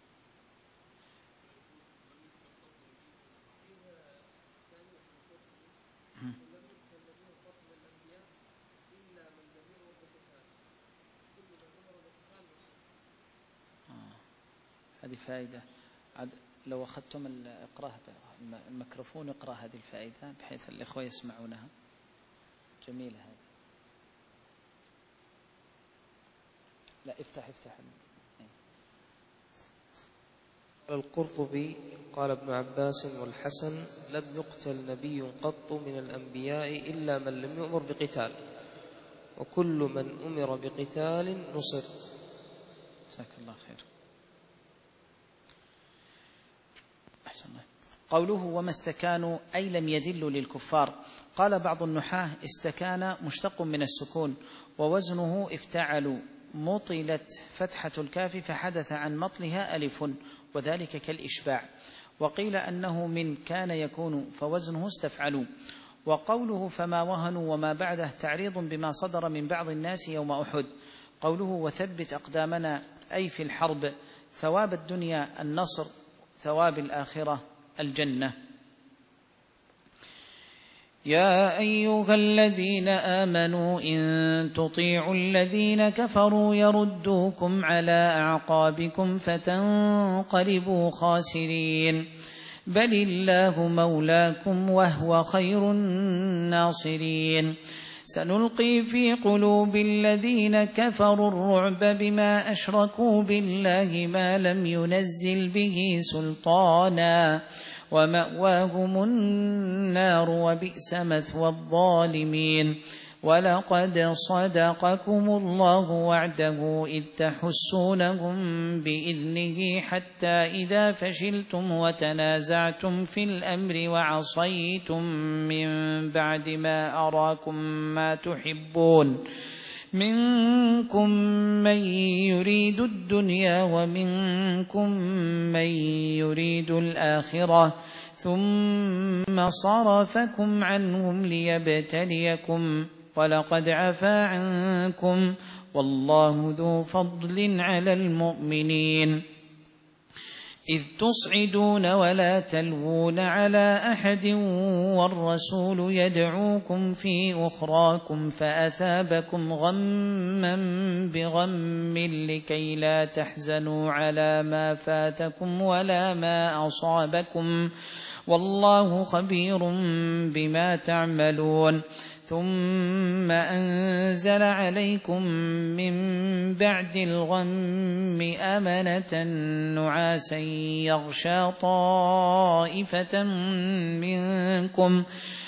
هذه فائدة. لو أخذتم الإقراء الميكروفون اقرأ هذه الفائدة بحيث الإخوة يسمعونها. جميلة هذه. لا افتح افتح. قال القرطبي قال ابن عباس والحسن لم يقتل نبي قط من الأنبياء إلا من لم يؤمر بقتال، وكل من أمر بقتال نصر. جزاك الله خير. أحسن الله. قوله وما استكانوا أي لم يذلوا للكفار. قال بعض النحاة استكان مشتق من السكون ووزنه افتعلوا، مطلت فتحة الكاف فحدث عن مطلها ألف وذلك كالإشباع. وقيل أنه من كان يكون فوزنه استفعلوا. وقوله فما وهنوا وما بعده تعريض بما صدر من بعض الناس يوم أحد. قوله وثبت أقدامنا أي في الحرب، ثواب الدنيا النصر، ثواب الآخرة الجنة. يا أيها الذين آمنوا إن تطيعوا الذين كفروا يردوكم على أعقابكم فتنقلبوا خاسرين، بل الله مولاكم وهو خير الناصرين. سنلقي في قلوب الذين كفروا الرعب بما أشركوا بالله ما لم ينزل به سلطانا ومأواهم النار وبئس مثوى الظالمين. ولقد صدقكم الله وعده إذ تحسونهم بإذنه حتى إذا فشلتم وتنازعتم في الأمر وعصيتم من بعد ما أراكم ما تحبون، منكم من يريد الدنيا ومنكم من يريد الآخرة ثم صرفكم عنهم ليبتليكم ولقد عفا عنكم والله ذو فضل على المؤمنين. إذ تصعدون ولا تلوون على أحد والرسول يدعوكم في أخراكم فأثابكم غما بغم لكي لا تحزنوا على ما فاتكم ولا ما أصابكم والله خبير بما تعملون. ثم أنزل عليكم من بعد الغم أمنة نعاسا يغشى طائفة منكم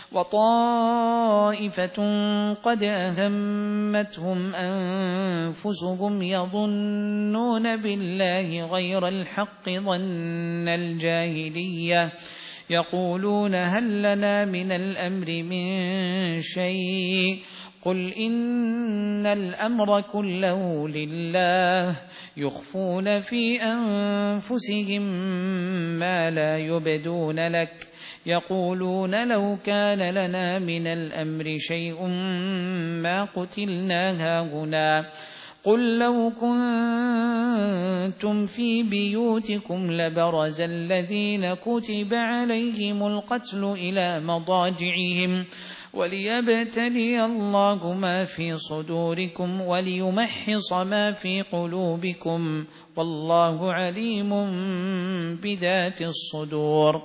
وطائفة قد أهمتهم أنفسهم يظنون بالله غير الحق ظن الجاهلية يقولون هل لنا من الأمر من شيء قل إن الأمر كله لله يخفون في أنفسهم ما لا يبدون لك يقولون لو كان لنا من الأمر شيء ما قتلنا هاهنا قل لو كنتم في بيوتكم لبرز الذين كتب عليهم القتل إلى مضاجعهم وليبتلي الله ما في صدوركم وليمحص ما في قلوبكم والله عليم بذات الصدور.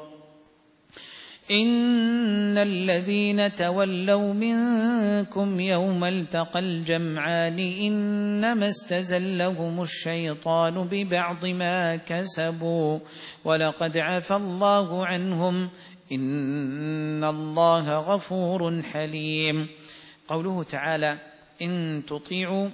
إن الذين تولوا منكم يوم التقى الجمعان إنما استزلهم الشيطان ببعض ما كسبوا ولقد عفى الله عنهم إن الله غفور حليم. قوله تعالى إن تطيعوا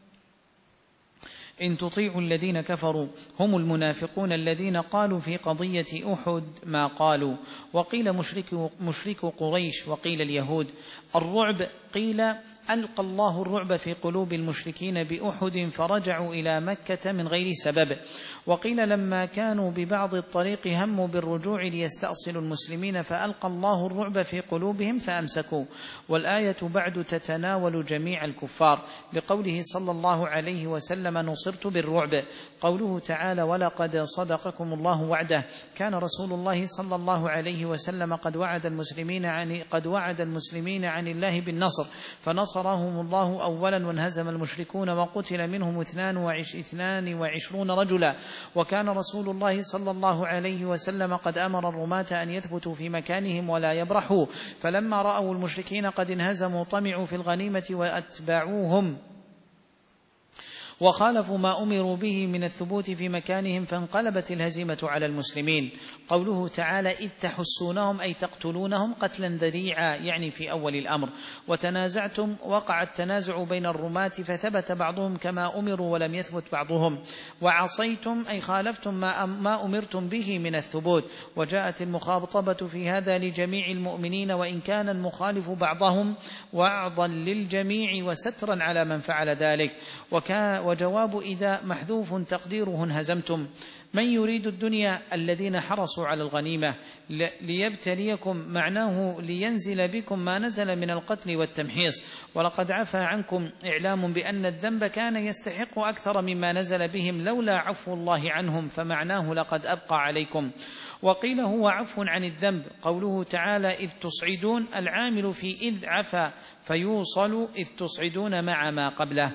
إن تطيعوا الذين كفروا هم المنافقون الذين قالوا في قضية أحد ما قالوا، وقيل مشرك, مشرك قريش وقيل اليهود. الرعب قيل ألقى الله الرعب في قلوب المشركين بأحد فرجعوا إلى مكة من غير سبب، وقيل لما كانوا ببعض الطريق هموا بالرجوع ليستأصلوا المسلمين فألقى الله الرعب في قلوبهم فأمسكوا. والآية بعد تتناول جميع الكفار لقوله صلى الله عليه وسلم نصرت بالرعب. قوله تعالى ولقد صدقكم الله وعده، كان رسول الله صلى الله عليه وسلم قد وعد المسلمين عن قد وعد المسلمين عن الله بالنصر فنصرهم الله أولا وانهزم المشركون وقتل منهم اثنان, وعش اثنان وعشرون رجلا. وكان رسول الله صلى الله عليه وسلم قد أمر الرماة أن يثبتوا في مكانهم ولا يبرحوا، فلما رأوا المشركين قد انهزموا طمعوا في الغنيمة وأتبعوهم وخالفوا ما أمروا به من الثبوت في مكانهم فانقلبت الهزيمة على المسلمين. قوله تعالى إذ تحسونهم أي تقتلونهم قتلا ذريعا يعني في أول الأمر. وتنازعتم وقع التنازع بين الرماة فثبت بعضهم كما أمروا ولم يثبت بعضهم. وعصيتم أي خالفتم ما, ما أمرتم به من الثبوت. وجاءت المخاطبة في هذا لجميع المؤمنين وإن كان المخالف بعضهم وعظا للجميع وسترا على من فعل ذلك. وجواب إذا محذوف تقديره انهزمتم. من يريد الدنيا الذين حرصوا على الغنيمة ليبتليكم معناه لينزل بكم ما نزل من القتل والتمحيص. ولقد عفى عنكم إعلام بأن الذنب كان يستحق أكثر مما نزل بهم لولا عفو الله عنهم فمعناه لقد أبقى عليكم. وقيل هو عفو عن الذنب. قوله تعالى إذ تصعدون العامل في إذ عفى فيوصل إذ تصعدون مع ما قبله.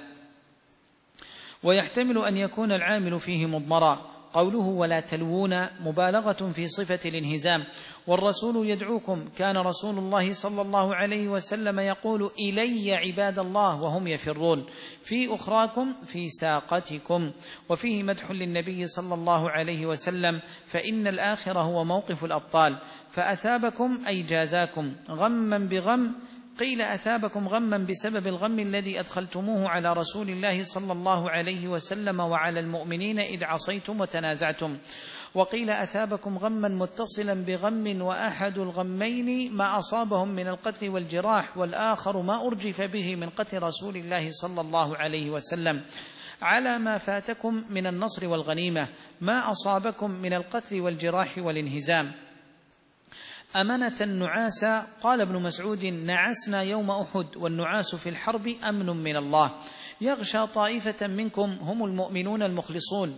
ويحتمل أن يكون العامل فيه مضمرا. قوله ولا تلوون مبالغة في صفة الانهزام. والرسول يدعوكم كان رسول الله صلى الله عليه وسلم يقول إلي عباد الله وهم يفرون في أخراكم في ساقتكم. وفيه مدح للنبي صلى الله عليه وسلم فإن الآخر هو موقف الأبطال. فأثابكم أي جازاكم غما بغم. قيل أثابكم غما بسبب الغم الذي أدخلتموه على رسول الله صلى الله عليه وسلم وعلى المؤمنين إذ عصيتم وتنازعتم. وقيل أثابكم غما متصلا بغم وأحد الغمين ما أصابهم من القتل والجراح والآخر ما أرجف به من قتل رسول الله صلى الله عليه وسلم على ما فاتكم من النصر والغنيمة ما أصابكم من القتل والجراح والانهزام. أمنة النعاس. قال ابن مسعود نعسنا يوم أحد والنعاس في الحرب أمن من الله يغشى طائفة منكم هم المؤمنون المخلصون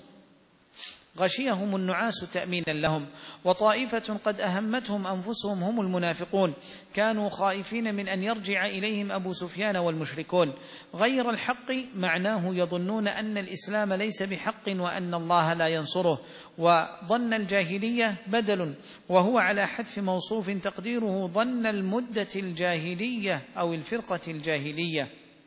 غشيهم النعاس تأمينا لهم. وطائفة قد أهمتهم أنفسهم هم المنافقون كانوا خائفين من أن يرجع إليهم أبو سفيان والمشركون. غير الحق معناه يظنون أن الإسلام ليس بحق وأن الله لا ينصره. وظن الجاهلية بدل وهو على حذف موصوف تقديره ظن المدة الجاهلية أو الفرقة الجاهلية.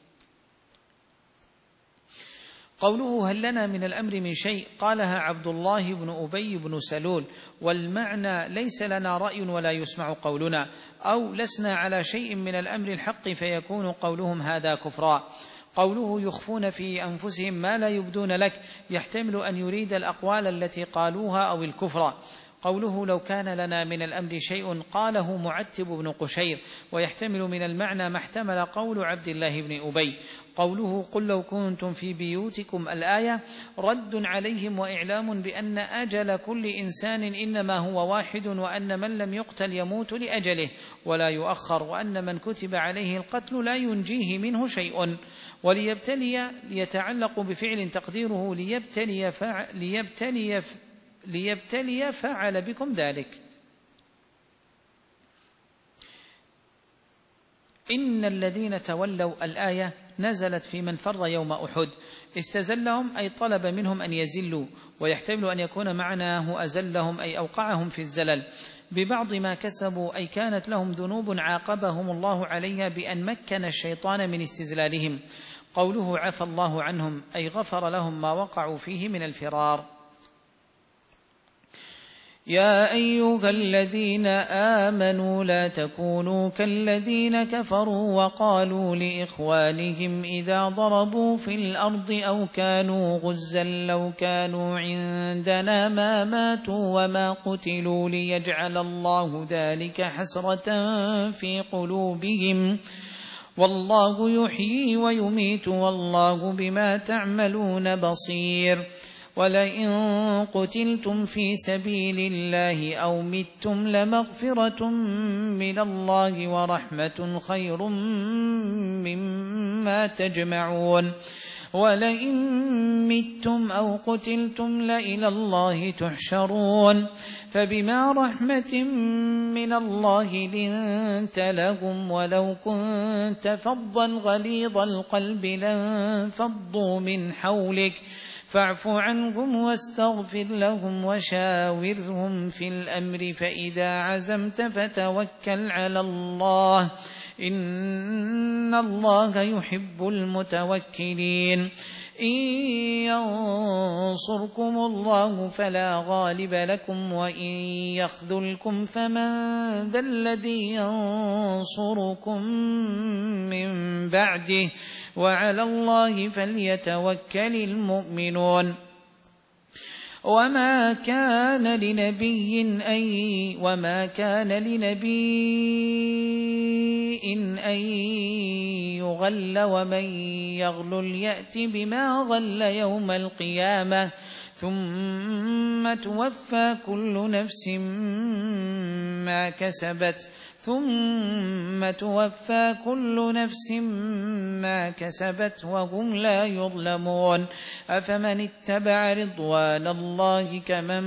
قوله هل لنا من الأمر من شيء قالها عبد الله بن أبي بن سلول والمعنى ليس لنا رأي ولا يسمع قولنا أو لسنا على شيء من الأمر الحق فيكون قولهم هذا كفرا. قوله يخفون في أنفسهم ما لا يبدون لك يحتمل أن يريد الأقوال التي قالوها أو الكفر. قوله لو كان لنا من الأمر شيء قاله معتب بن قشير ويحتمل من المعنى ما احتمل قول عبد الله بن أبي. قوله قل لو كنتم في بيوتكم الآية رد عليهم وإعلام بأن أجل كل إنسان إنما هو واحد وأن من لم يقتل يموت لأجله ولا يؤخر وأن من كتب عليه القتل لا ينجيه منه شيء. وليبتلي يتعلق بفعل تقديره ليبتلي فعل, ليبتلي ليبتلي فعل بكم ذلك. إن الذين تولوا الآية نزلت في من فر يوم أحد استزلهم أي طلب منهم أن يزلوا. ويحتمل أن يكون معناه أزلهم أي أوقعهم في الزلل ببعض ما كسبوا أي كانت لهم ذنوب عاقبهم الله عليها بأن مكن الشيطان من استزلالهم. قوله عفى الله عنهم أي غفر لهم ما وقعوا فيه من الفرار. يا أيها الذين آمنوا لا تكونوا كالذين كفروا وقالوا لإخوانهم إذا ضربوا في الأرض أو كانوا غزا لو كانوا عندنا ما ماتوا وما قتلوا ليجعل الله ذلك حسرة في قلوبهم والله يحيي ويميت والله بما تعملون بصير. ولئن قتلتم في سبيل الله أو متم لمغفرة من الله ورحمة خير مما تجمعون. ولئن متم أو قتلتم لإلى الله تحشرون. فبما رحمة من الله لنت لهم ولو كنت فظا غليظ القلب لانفضوا من حولك فاعف عنهم واستغفر لهم وشاورهم في الأمر فإذا عزمت فتوكل على الله إن الله يحب المتوكلين. إن ينصركم الله فلا غالب لكم وإن يخذلكم فمن ذا الذي ينصركم من بعده وعلى الله فليتوكل المؤمنون وما كان لنبي أن وما كان لنبي أن يغل ومن يغلل يأت بما غل يوم القيامة ثم توفى كل نفس ما كسبت ثم توفى كل نفس ما كسبت وهم لا يظلمون أفمن اتبع رضوان الله كمن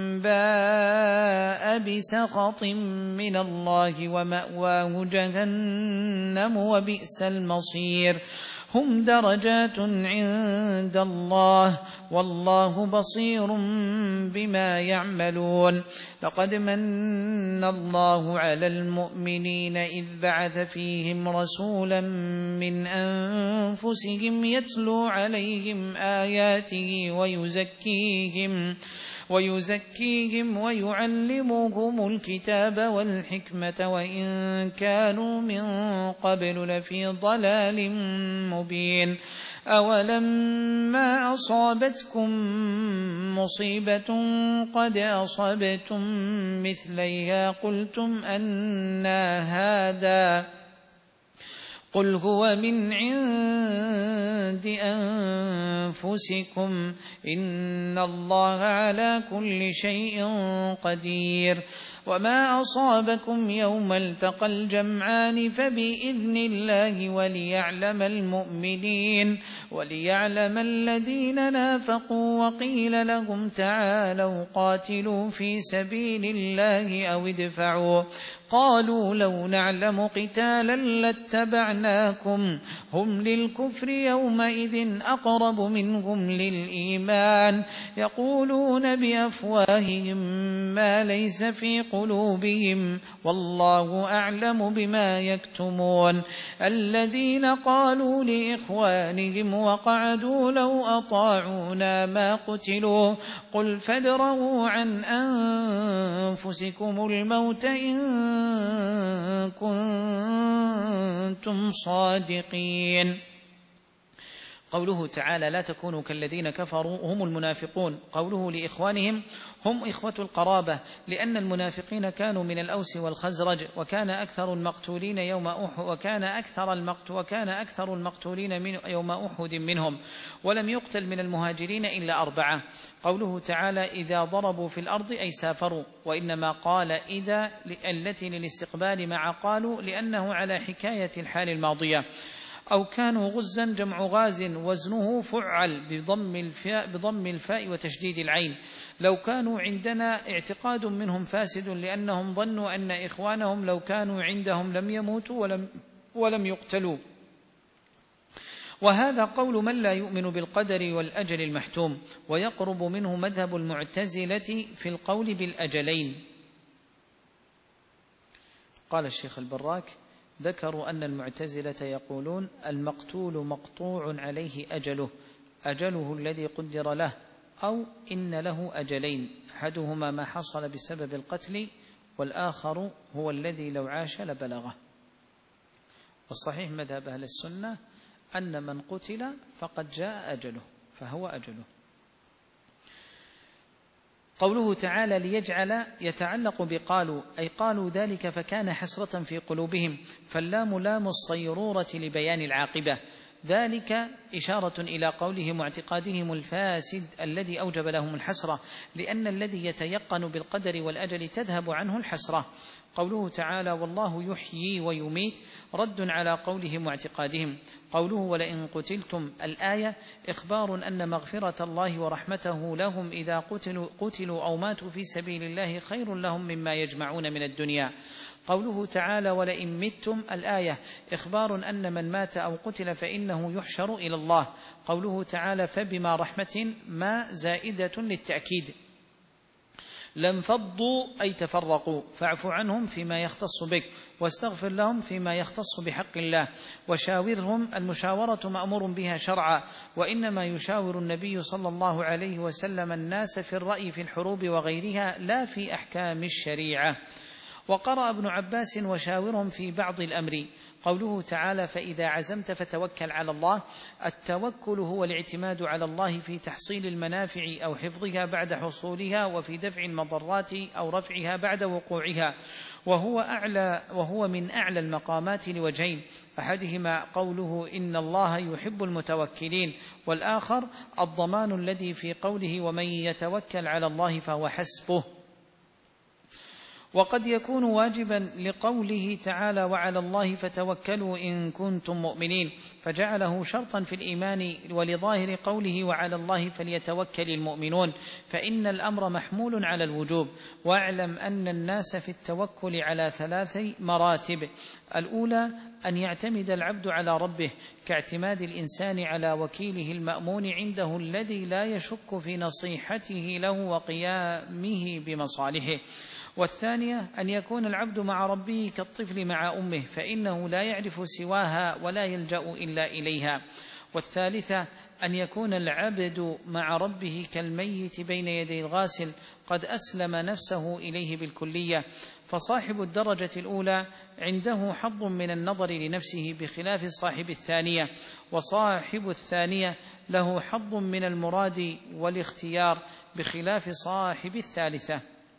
باء بسخط من الله ومأواه جهنم وبئس المصير هم درجات عند الله والله بصير بما يعملون لقد من الله على المؤمنين إذ بعث فيهم رسولا من أنفسهم يتلو عليهم آياته ويزكيهم ويزكيهم ويعلمهم الكتاب والحكمة وإن كانوا من قبل لفي ضلال مبين أولما أصابتكم مصيبة قد أصبتم مثليها قلتم أنى هذا قل هو من عند أنفسكم إن الله على كل شيء قدير وما أصابكم يوم التقى الجمعان فبإذن الله وليعلم المؤمنين وليعلم الذين نافقوا وقيل لهم تعالوا قاتلوا في سبيل الله أو ادفعوا قالوا لو نعلم قتالا لاتبعناكم هم للكفر يومئذ أقرب منهم للإيمان يقولون بأفواههم ما ليس في قلوبهم والله أعلم بما يكتمون الذين قالوا لإخوانهم وقعدوا لو أطاعونا ما قتلوا قل فادرءوا عن أنفسكم الموت إن كنتم صادقين قوله تعالى لا تكونوا كالذين كفروا هم المنافقون قوله لإخوانهم هم إخوة القرابة لأن المنافقين كانوا من الأوس والخزرج وكان أكثر المقتولين يوم أحد وكان أكثر المقت وكان أكثر المقتولين من يوم أحد منهم ولم يقتل من المهاجرين إلا أربعة قوله تعالى إذا ضربوا في الأرض أي سافروا وإنما قال إذا التي للاستقبال مع قالوا لأنه على حكاية الحال الماضية أو كانوا غزا جمع غاز وزنه فعل بضم الفاء, بضم الفاء وتشديد العين لو كانوا عندنا اعتقاد منهم فاسد لأنهم ظنوا أن إخوانهم لو كانوا عندهم لم يموتوا ولم, ولم يقتلوا وهذا قول من لا يؤمن بالقدر والأجل المحتوم ويقرب منه مذهب المعتزلة في القول بالأجلين قال الشيخ البراك ذكروا أن المعتزلة يقولون المقتول مقطوع عليه أجله أجله الذي قدر له أو إن له أجلين أحدهما ما حصل بسبب القتل والآخر هو الذي لو عاش لبلغه والصحيح مذهب أهل السنة أن من قتل فقد جاء أجله فهو أجله قوله تعالى ليجعل يتعلق بقالوا أي قالوا ذلك فكان حسرة في قلوبهم فاللام لام الصيرورة لبيان العاقبة ذلك إشارة إلى قولهم واعتقادهم الفاسد الذي أوجب لهم الحسرة لأن الذي يتيقن بالقدر والأجل تذهب عنه الحسرة قوله تعالى والله يحيي ويميت رد على قولهم واعتقادهم قوله ولئن قتلتم الآية إخبار أن مغفرة الله ورحمته لهم إذا قتلوا, قتلوا أو ماتوا في سبيل الله خير لهم مما يجمعون من الدنيا قوله تعالى ولئن متم الآية إخبار أن من مات أو قتل فإنه يحشر إلى الله قوله تعالى فبما رحمة ما زائدة للتأكيد لانفضوا أي تفرقوا، فاعف عنهم فيما يختص بك، واستغفر لهم فيما يختص بحق الله، وشاورهم. المشاورة مأمور بها شرعا، وإنما يشاور النبي صلى الله عليه وسلم الناس في الرأي في الحروب وغيرها، لا في أحكام الشريعة. وقرأ ابن عباس وشاورهم في بعض الأمر. قوله تعالى: فإذا عزمت فتوكل على الله. التوكل هو الاعتماد على الله في تحصيل المنافع أو حفظها بعد حصولها، وفي دفع المضرات أو رفعها بعد وقوعها، وهو أعلى وهو من أعلى المقامات لوجهين: أحدهما قوله إن الله يحب المتوكلين، والآخر الضمان الذي في قوله ومن يتوكل على الله فهو حسبه. وقد يكون واجبا لقوله تعالى وعلى الله فتوكلوا إن كنتم مؤمنين، فجعله شرطا في الإيمان، ولظاهر قوله وعلى الله فليتوكل المؤمنون، فإن الأمر محمول على الوجوب. واعلم أن الناس في التوكل على ثلاث مراتب: الأولى أن يعتمد العبد على ربه، كاعتماد الإنسان على وكيله المأمون عنده الذي لا يشك في نصيحته له وقيامه بمصالحه. والثانية أن يكون العبد مع ربه كالطفل مع أمه، فإنه لا يعرف سواها ولا يلجأ إلا إليها. والثالثة أن يكون العبد مع ربه كالميت بين يدي الغاسل، قد أسلم نفسه إليه بالكلية. فصاحب الدرجة الأولى عنده حظ من النظر لنفسه بخلاف صاحب الثانية، وصاحب الثانية له حظ من المراد والاختيار بخلاف صاحب الثالثة.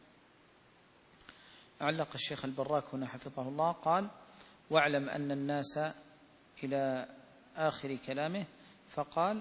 علق الشيخ البراك هنا حفظه الله قال: واعلم أن الناس إلى آخر كلامه، فقال: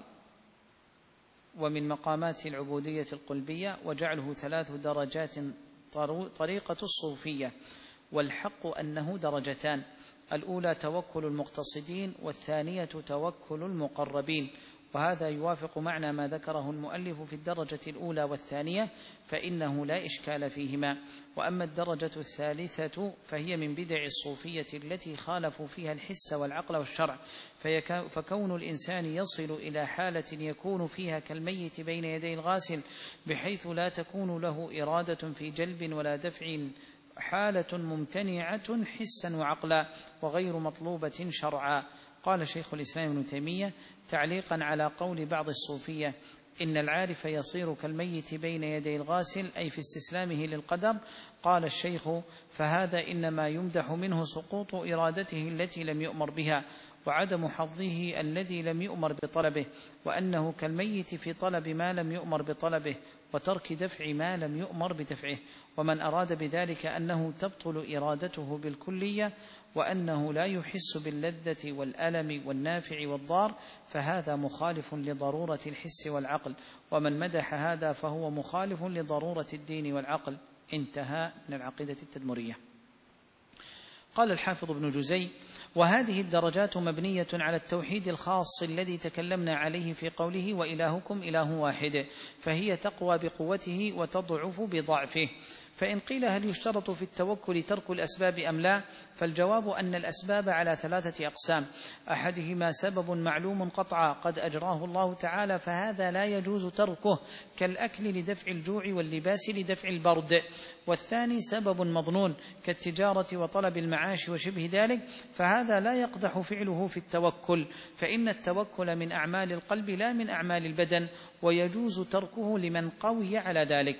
ومن مقامات العبودية القلبية وجعله ثلاث درجات طريقة الصوفية، والحق أنه درجتان: الأولى توكل المقتصدين، والثانية توكل المقربين. وهذا يوافق معنى ما ذكره المؤلف في الدرجة الأولى والثانية، فإنه لا إشكال فيهما. وأما الدرجة الثالثة فهي من بدع الصوفية التي خالفوا فيها الحس والعقل والشرع، فكون الإنسان يصل إلى حالة يكون فيها كالميت بين يدي الغاسل، بحيث لا تكون له إرادة في جلب ولا دفع، حالة ممتنعة حسا وعقلا وغير مطلوبة شرعا. قال شيخ الإسلام ابن تيمية تعليقا على قول بعض الصوفية: إن العارف يصير كالميت بين يدي الغاسل، أي في استسلامه للقدر. قال الشيخ: فهذا إنما يمدح منه سقوط إرادته التي لم يؤمر بها، وعدم حظه الذي لم يؤمر بطلبه، وأنه كالميت في طلب ما لم يؤمر بطلبه، وترك دفع ما لم يؤمر بدفعه. ومن أراد بذلك أنه تبطل إرادته بالكلية، وأنه لا يحس باللذة والألم والنافع والضار، فهذا مخالف لضرورة الحس والعقل، ومن مدح هذا فهو مخالف لضرورة الدين والعقل. انتهى من العقيدة التدمرية. قال الحافظ ابن جزي: وهذه الدرجات مبنية على التوحيد الخاص الذي تكلمنا عليه في قوله وإلهكم إله واحد، فهي تقوى بقوته وتضعف بضعفه. فإن قيل هل يشترط في التوكل ترك الأسباب أم لا؟ فالجواب أن الأسباب على ثلاثة أقسام: أحدهما سبب معلوم قطعا قد أجراه الله تعالى، فهذا لا يجوز تركه، كالأكل لدفع الجوع واللباس لدفع البرد. والثاني سبب مظنون كالتجارة وطلب المعاش وشبه ذلك، فهذا لا يقدح فعله في التوكل، فإن التوكل من أعمال القلب لا من أعمال البدن، ويجوز تركه لمن قوي على ذلك.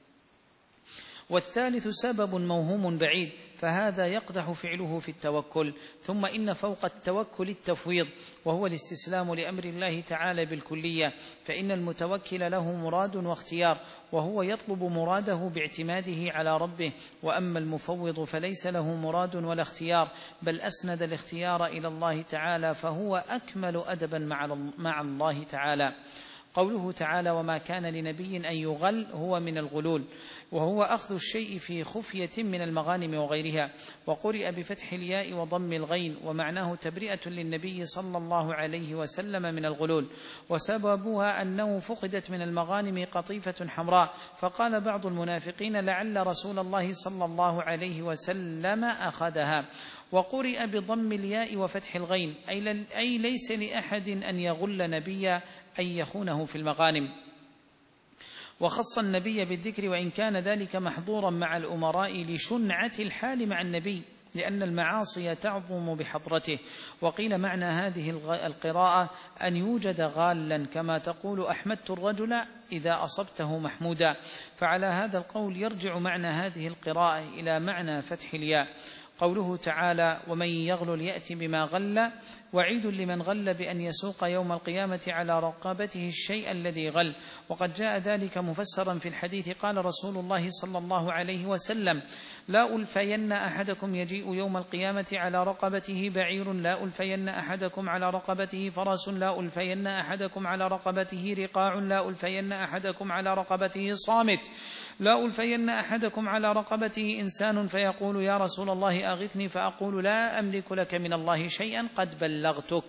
والثالث سبب موهوم بعيد، فهذا يقدح فعله في التوكل. ثم إن فوق التوكل التفويض، وهو الاستسلام لأمر الله تعالى بالكلية، فإن المتوكل له مراد واختيار، وهو يطلب مراده باعتماده على ربه. وأما المفوض فليس له مراد ولا اختيار، بل أسند الاختيار إلى الله تعالى، فهو أكمل أدبا مع الله تعالى. قوله تعالى: وما كان لنبي أن يغل، هو من الغلول، وهو أخذ الشيء في خفية من المغانم وغيرها. وقرئ بفتح الياء وضم الغين، ومعناه تبرئة للنبي صلى الله عليه وسلم من الغلول. وسببها أنه فقدت من المغانم قطيفة حمراء، فقال بعض المنافقين لعل رسول الله صلى الله عليه وسلم أخذها. وقرئ بضم الياء وفتح الغين، أي ليس لأحد أن يغل نبيا، أن يخونه في المغانم. وخص النبي بالذكر وإن كان ذلك محظورا مع الأمراء لشنعة الحال مع النبي، لأن المعاصي تعظم بحضرته. وقيل معنى هذه القراءة أن يوجد غالا، كما تقول أحمدت الرجل إذا أصبته محمودا. فعلى هذا القول يرجع معنى هذه القراءة إلى معنى فتح الياء. قوله تعالى ومن يغلل يأتي بما غل، وعيد لمن غل بأن يسوق يوم القيامة على رقبته الشيء الذي غل. وقد جاء ذلك مفسرا في الحديث، قال رسول الله صلى الله عليه وسلم لا ألفين أحدكم يجيء يوم القيامة على رقبته بعير، لا ألفين أحدكم على رقبته فرس، لا ألفين أحدكم على رقبته رقاع، لا ألفين أحدكم على رقبته صامت، لا ألفين أحدكم على رقبته إنسان فيقول يا رسول الله أغثني، فأقول لا أملك لك من الله شيئا قد بلغتك.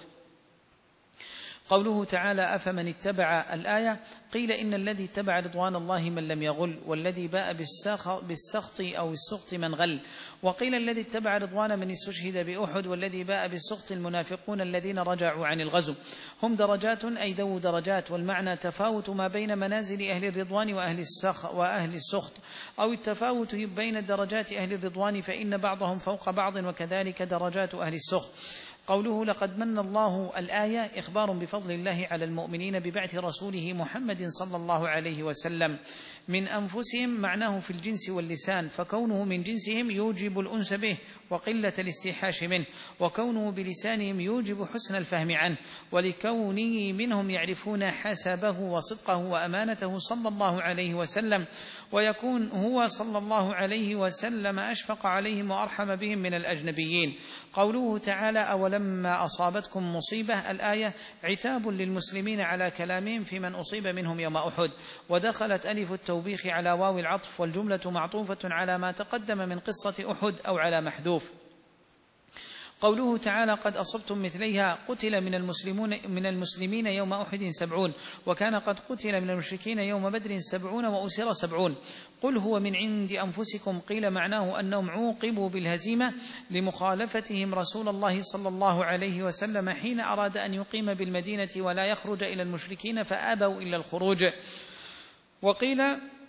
قوله تعالى أفمن اتبع الآية، قيل إن الذي اتبع رضوان الله من لم يغل، والذي باء بالسخط أو السخط من غل. وقيل الذي اتبع رضوان من استشهد بأحد، والذي باء بالسخط المنافقون الذين رجعوا عن الغزو. هم درجات أي ذو درجات، والمعنى تفاوت ما بين منازل أهل الرضوان وأهل السخط, وأهل السخط أو التفاوت بين درجات أهل الرضوان، فإن بعضهم فوق بعض، وكذلك درجات أهل السخط. قوله لقد من الله الآية إخبار بفضل الله على المؤمنين ببعث رسوله محمد صلى الله عليه وسلم من أنفسهم، معناه في الجنس واللسان، فكونه من جنسهم يوجب الأنس به وقلة الاستيحاش منه، وكونه بلسانهم يوجب حسن الفهم عنه، ولكونه منهم يعرفون حسبه وصدقه وأمانته صلى الله عليه وسلم، ويكون هو صلى الله عليه وسلم أشفق عليهم وأرحم بهم من الأجنبيين. قوله تعالى أولما أصابتكم مصيبة، الآية عتاب للمسلمين على كلامهم في من أصيب منهم يوم أحد، ودخلت ألف التوبيخ على واو العطف، والجملة معطوفة على ما تقدم من قصة أحد أو على محذوف. قوله تعالى قد أصبتم مثليها، قتل من المسلمون من المسلمين يوم أحد سبعون، وكان قد قتل من المشركين يوم بدر سبعون وأسر سبعون. قل هو من عند أنفسكم، قيل معناه أنهم عوقبوا بالهزيمة لمخالفتهم رسول الله صلى الله عليه وسلم حين أراد أن يقيم بالمدينة ولا يخرج إلى المشركين فأبوا إلا الخروج. وقيل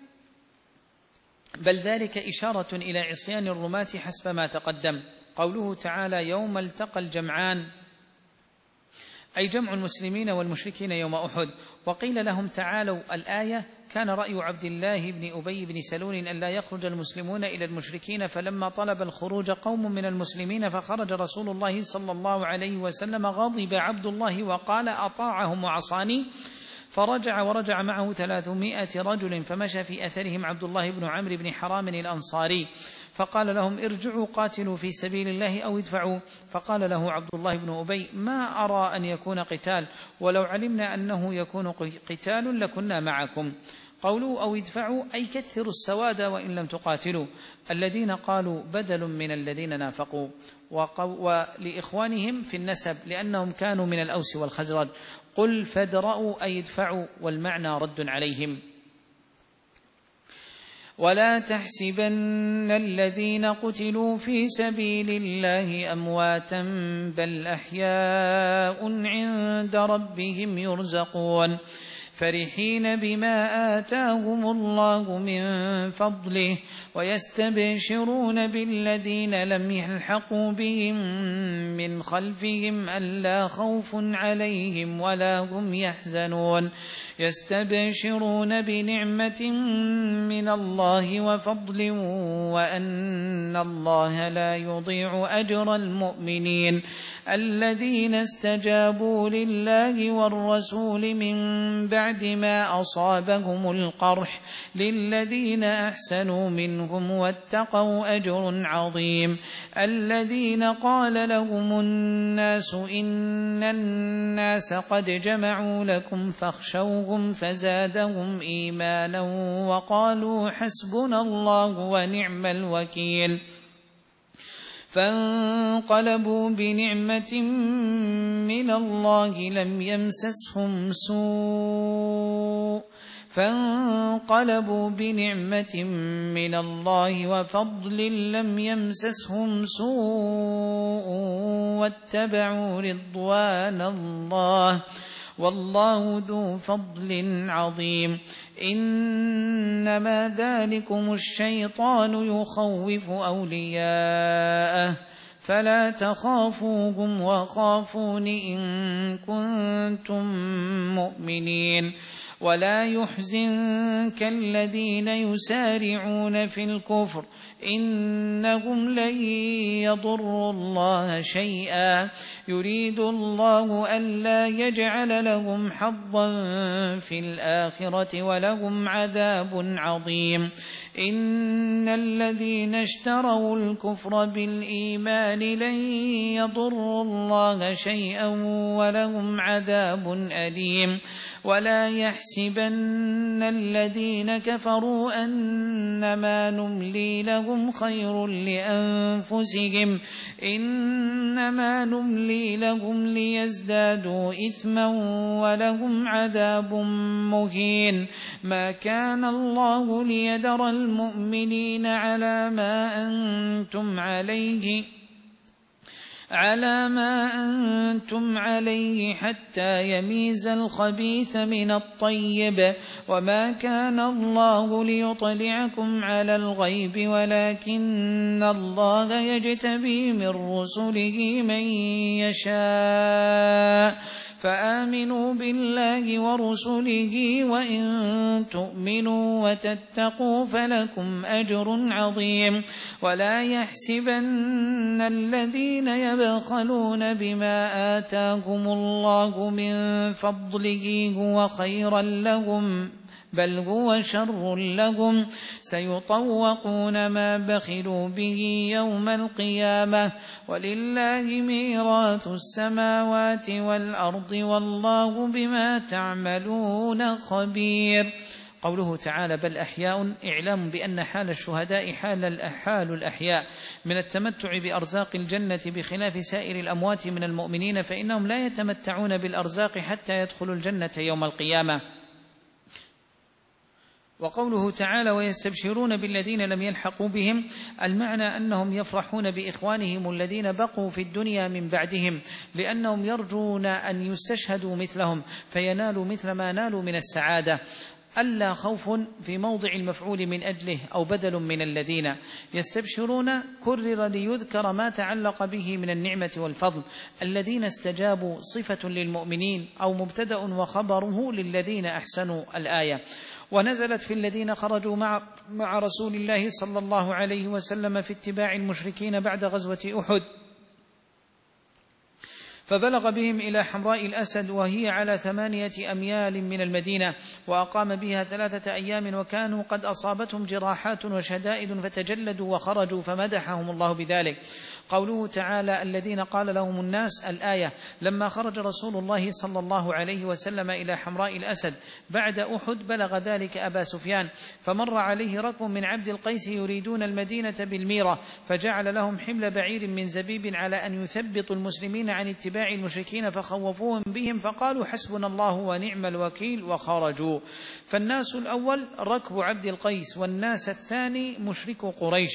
بل ذلك إشارة إلى عصيان الرماة حسب ما تقدم. قوله تعالى يوم التقى الجمعان، أي جمع المسلمين والمشركين يوم أحد. وقيل لهم تعالوا الآية كان رأي عبد الله بن أبي بن سلول أن لا يخرج المسلمون إلى المشركين، فلما طلب الخروج قوم من المسلمين فخرج رسول الله صلى الله عليه وسلم غضب عبد الله وقال أطاعهم وعصاني، فرجع ورجع معه ثلاثمائة رجل، فمشى في أثرهم عبد الله بن عمرو بن حرام الأنصاري، فقال لهم ارجعوا قاتلوا في سبيل الله أو ادفعوا. فقال له عبد الله بن أبي ما أرى أن يكون قتال، ولو علمنا أنه يكون قتال لكنا معكم. قولوا أو ادفعوا أي كثروا السواد وإن لم تقاتلوا. الذين قالوا بدل من الذين نافقوا، ولإخوانهم في النسب لأنهم كانوا من الأوس والخزرج. قل فادرؤوا أي ادفعوا، والمعنى رد عليهم. ولا تحسبن الذين قتلوا في سبيل الله أمواتا بل أحياء عند ربهم يرزقون، فرحين بما آتاهم الله من فضله، ويستبشرون بالذين لم يلحقوا بهم من خلفهم ألا خوف عليهم ولا هم يحزنون، يستبشرون بنعمة من الله وفضل وأن الله لا يضيع أجر المؤمنين الذين استجابوا لله والرسول من بعد ما أصابهم القرح، للذين أحسنوا منهم واتقوا أجر عظيم. الذين قال لهم الناس إن الناس قد جمعوا لكم فاخشوهم فزادهم إيمانا وقالوا حسبنا الله ونعم الوكيل، فانقلبوا بنعمة من الله لم يمسسهم سوء فانقلبوا بنعمة من الله وفضل لم يمسسهم سوء واتبعوا رضوان الله والله ذو فضل عظيم. إنما ذلكم الشيطان يخوف أولياءه فلا تخافوهم وخافون إن كنتم مؤمنين. ولا يحزنك الذين يسارعون في الكفر إنهم لن يضروا الله شيئا يريد الله ألا يجعل لهم حظا في الآخرة ولهم عذاب عظيم. إن الذين اشتروا الكفر بالإيمان لن يضروا الله شيئا ولهم عذاب أليم. ولا يحسبن الذين كفروا أنما نملي لهم خير لأنفسهم إنما نملي لهم ليزدادوا إثما ولهم عذاب مهين. ما كان الله ليذر المؤمنين على ما أنتم عليه على ما أنتم عليه حتى يميز الخبيث من الطيب وما كان الله ليطلعكم على الغيب ولكن الله يجتبي من رسله من يشاء فآمنوا بالله ورسله وإن تؤمنوا وتتقوا فلكم أجر عظيم. ولا يحسبن الذين يبخلون بما آتاهم الله من فضله هو خيرا لهم بل هو شر لهم سيطوقون ما بخلوا به يوم القيامة ولله ميراث السماوات والأرض والله بما تعملون خبير. قوله تعالى بل أحياء إعلام بأن حال الشهداء حال حال الأحياء من التمتع بأرزاق الجنة بخلاف سائر الأموات من المؤمنين فإنهم لا يتمتعون بالأرزاق حتى يدخلوا الجنة يوم القيامة. وقوله تعالى ويستبشرون بالذين لم يلحقوا بهم المعنى أنهم يفرحون بإخوانهم الذين بقوا في الدنيا من بعدهم لأنهم يرجون أن يستشهدوا مثلهم فينالوا مثل ما نالوا من السعادة. ألا خوف في موضع المفعول من أجله أو بدل من الذين يستبشرون كرر ليذكر ما تعلق به من النعمة والفضل. الذين استجابوا صفة للمؤمنين أو مبتدأ وخبره للذين أحسنوا الآية. ونزلت في الذين خرجوا مع, مع رسول الله صلى الله عليه وسلم في اتباع المشركين بعد غزوة أحد فبلغ بهم إلى حمراء الأسد وهي على ثمانية أميال من المدينة وأقام بها ثلاثة أيام وكانوا قد أصابتهم جراحات وشدائد فتجلدوا وخرجوا فمدحهم الله بذلك. قوله تعالى الذين قال لهم الناس الآية لما خرج رسول الله صلى الله عليه وسلم إلى حمراء الأسد بعد أحد بلغ ذلك أبا سفيان فمر عليه ركب من عبد القيس يريدون المدينة بالميرة فجعل لهم حمل بعير من زبيب على أن يثبطوا المسلمين عن اتباع المشركين فخوفوهم بهم فقالوا حسبنا الله ونعم الوكيل وخرجوا. فالناس الأول ركب عبد القيس والناس الثاني مشرك قريش.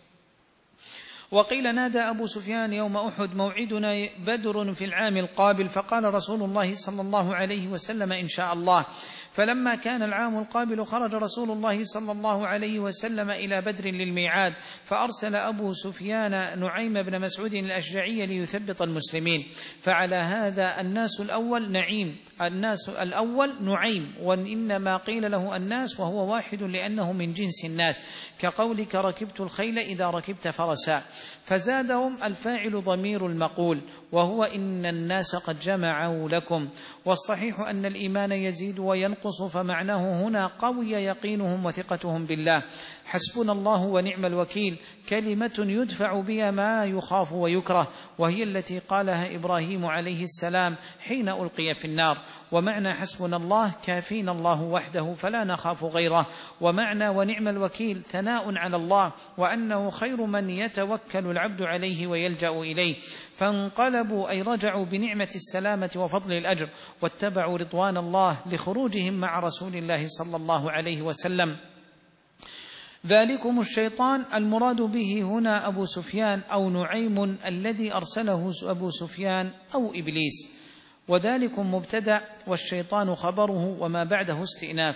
وقيل نادى أبو سفيان يوم أحد موعدنا بدر في العام القابل فقال رسول الله صلى الله عليه وسلم إن شاء الله. فلما كان العام القابل خرج رسول الله صلى الله عليه وسلم إلى بدر للميعاد فأرسل أبو سفيان نعيم بن مسعود الأشجعي ليثبط المسلمين. فعلى هذا الناس الأول نعيم الناس الأول نعيم وإنما قيل له الناس وهو واحد لأنه من جنس الناس كقولك ركبت الخيل إذا ركبت فرسا. فزادهم الفاعل ضمير المقول وهو إن الناس قد جمعوا لكم. والصحيح أن الإيمان يزيد وينقص فمعناه هنا قوي يقينهم وثقتهم بالله. حسبنا الله ونعم الوكيل كلمة يدفع بها ما يخاف ويكره وهي التي قالها إبراهيم عليه السلام حين ألقي في النار. ومعنى حسبنا الله كافينا الله وحده فلا نخاف غيره. ومعنى ونعم الوكيل ثناء على الله وأنه خير من يتوكل العبد عليه ويلجأ إليه. فانقلبوا أي رجعوا بنعمة السلامة وفضل الأجر واتبعوا رضوان الله لخروجهم مع رسول الله صلى الله عليه وسلم. ذلكم الشيطان المراد به هنا أبو سفيان أو نعيم الذي أرسله أبو سفيان أو إبليس. وذلكم مبتدأ والشيطان خبره وما بعده استئناف،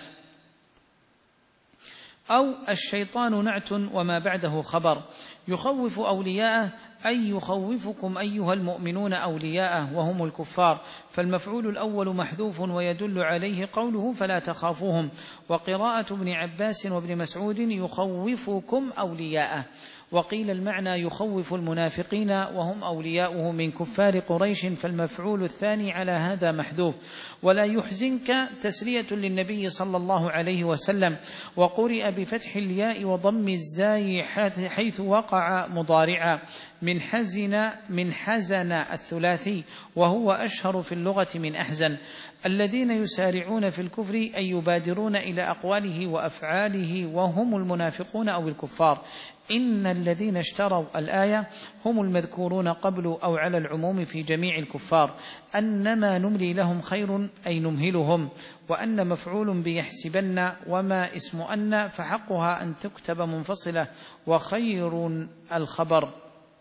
أو الشيطان نعت وما بعده خبر. يخوف أولياءه أي يخوفكم أيها المؤمنون أولياءه وهم الكفار، فالمفعول الأول محذوف ويدل عليه قوله فلا تخافوهم. وقراءة ابن عباس وابن مسعود يخوفكم أولياءه، وقيل المعنى يخوف المنافقين وهم أولياؤه من كفار قريش، فالمفعول الثاني على هذا محذوف. ولا يحزنك تسلية للنبي صلى الله عليه وسلم، وقرئ بفتح الياء وضم الزاي حيث وقع مضارعا من حزن من حزن الثلاثي، وهو أشهر في اللغة من أحزن. الذين يسارعون في الكفر أي يبادرون إلى أقواله وأفعاله وهم المنافقون أو الكفار. إن الذين اشتروا الآية هم المذكورون قبل أو على العموم في جميع الكفار. أنما نملي لهم خير أي نمهلهم، وأن مفعول بيحسبن وما اسم أن فحقها أن تكتب منفصلة، وخير الخبر.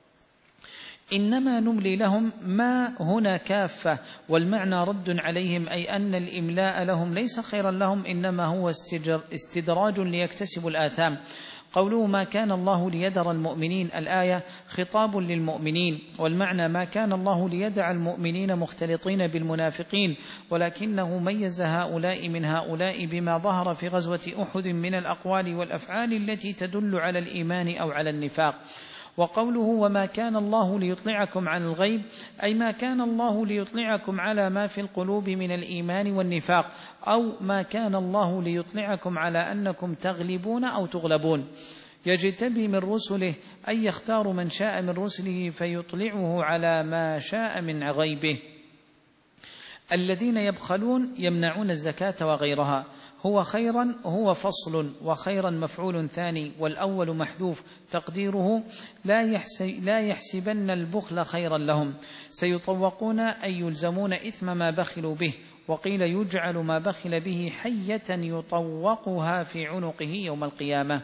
إنما نملي لهم ما هنا كافة، والمعنى رد عليهم، أي أن الإملاء لهم ليس خيرا لهم، إنما هو استدراج ليكتسبوا الآثام. قوله ما كان الله ليذر المؤمنين الآية خطاب للمؤمنين، والمعنى ما كان الله ليدع المؤمنين مختلطين بالمنافقين، ولكنه ميز هؤلاء من هؤلاء بما ظهر في غزوة أحد من الأقوال والأفعال التي تدل على الإيمان أو على النفاق. وقوله وما كان الله ليطلعكم عن الغيب أي ما كان الله ليطلعكم على ما في القلوب من الإيمان والنفاق، أو ما كان الله ليطلعكم على أنكم تغلبون أو تغلبون. يجتبي من رسله أي يختار من شاء من رسله فيطلعه على ما شاء من غيبه. الذين يبخلون يمنعون الزكاة وغيرها. هو خيرا هو فصل، وخيرا مفعول ثاني، والأول محذوف تقديره لا يحسبن البخل خيرا لهم. سيطوقون أي يلزمون إثم ما بخلوا به، وقيل يجعل ما بخل به حية يطوقها في عنقه يوم القيامة.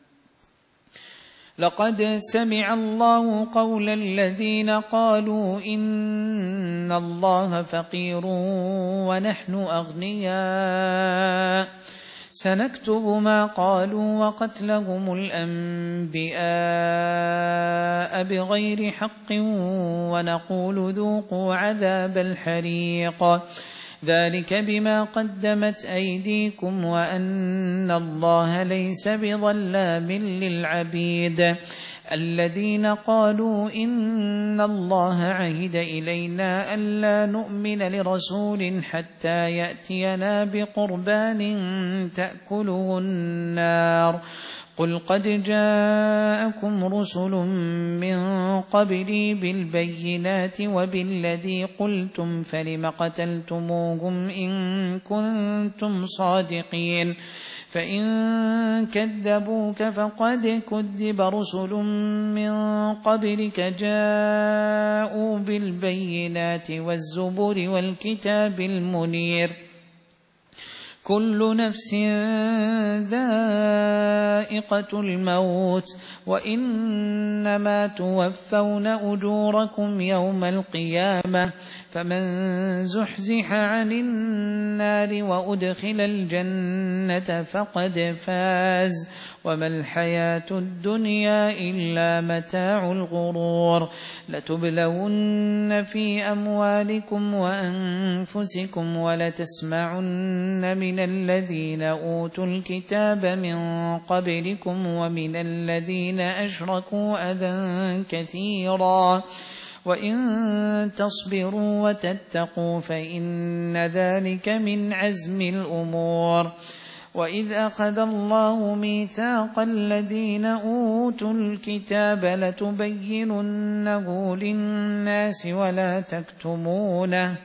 لقد سمع الله قول الذين قالوا إن الله فقير ونحن أغنياء سنكتب ما قالوا وقتلهم الأنبياء بغير حق ونقول ذوقوا عذاب الحريق ذلك بما قدمت أيديكم وأن الله ليس بظلام للعبيد. الذين قالوا إن الله عهد إلينا ألا نؤمن لرسول حتى يأتينا بقربان تأكله النار قل قد جاءكم رسل من قبلي بالبينات وبالذي قلتم فلم قتلتموهم إن كنتم صادقين فإن كذبوك فقد كذب رسل من قبلك جاءوا بالبينات والزبر والكتاب المنير كل نفس ذائقة الموت وإنما توفون أجوركم يوم القيامة فمن زحزح عن النار وأدخل الجنة فقد فاز وما الحياة الدنيا إلا متاع الغرور. لتبلون في أموالكم وأنفسكم ولتسمعن من الذين أوتوا الكتاب من قبلكم ومن الذين أشركوا أذى كثيرا وإن تصبروا وتتقوا فإن ذلك من عزم الأمور. وإذ أخذ الله ميثاق الذين أوتوا الكتاب لتبيننه للناس ولا تكتمونه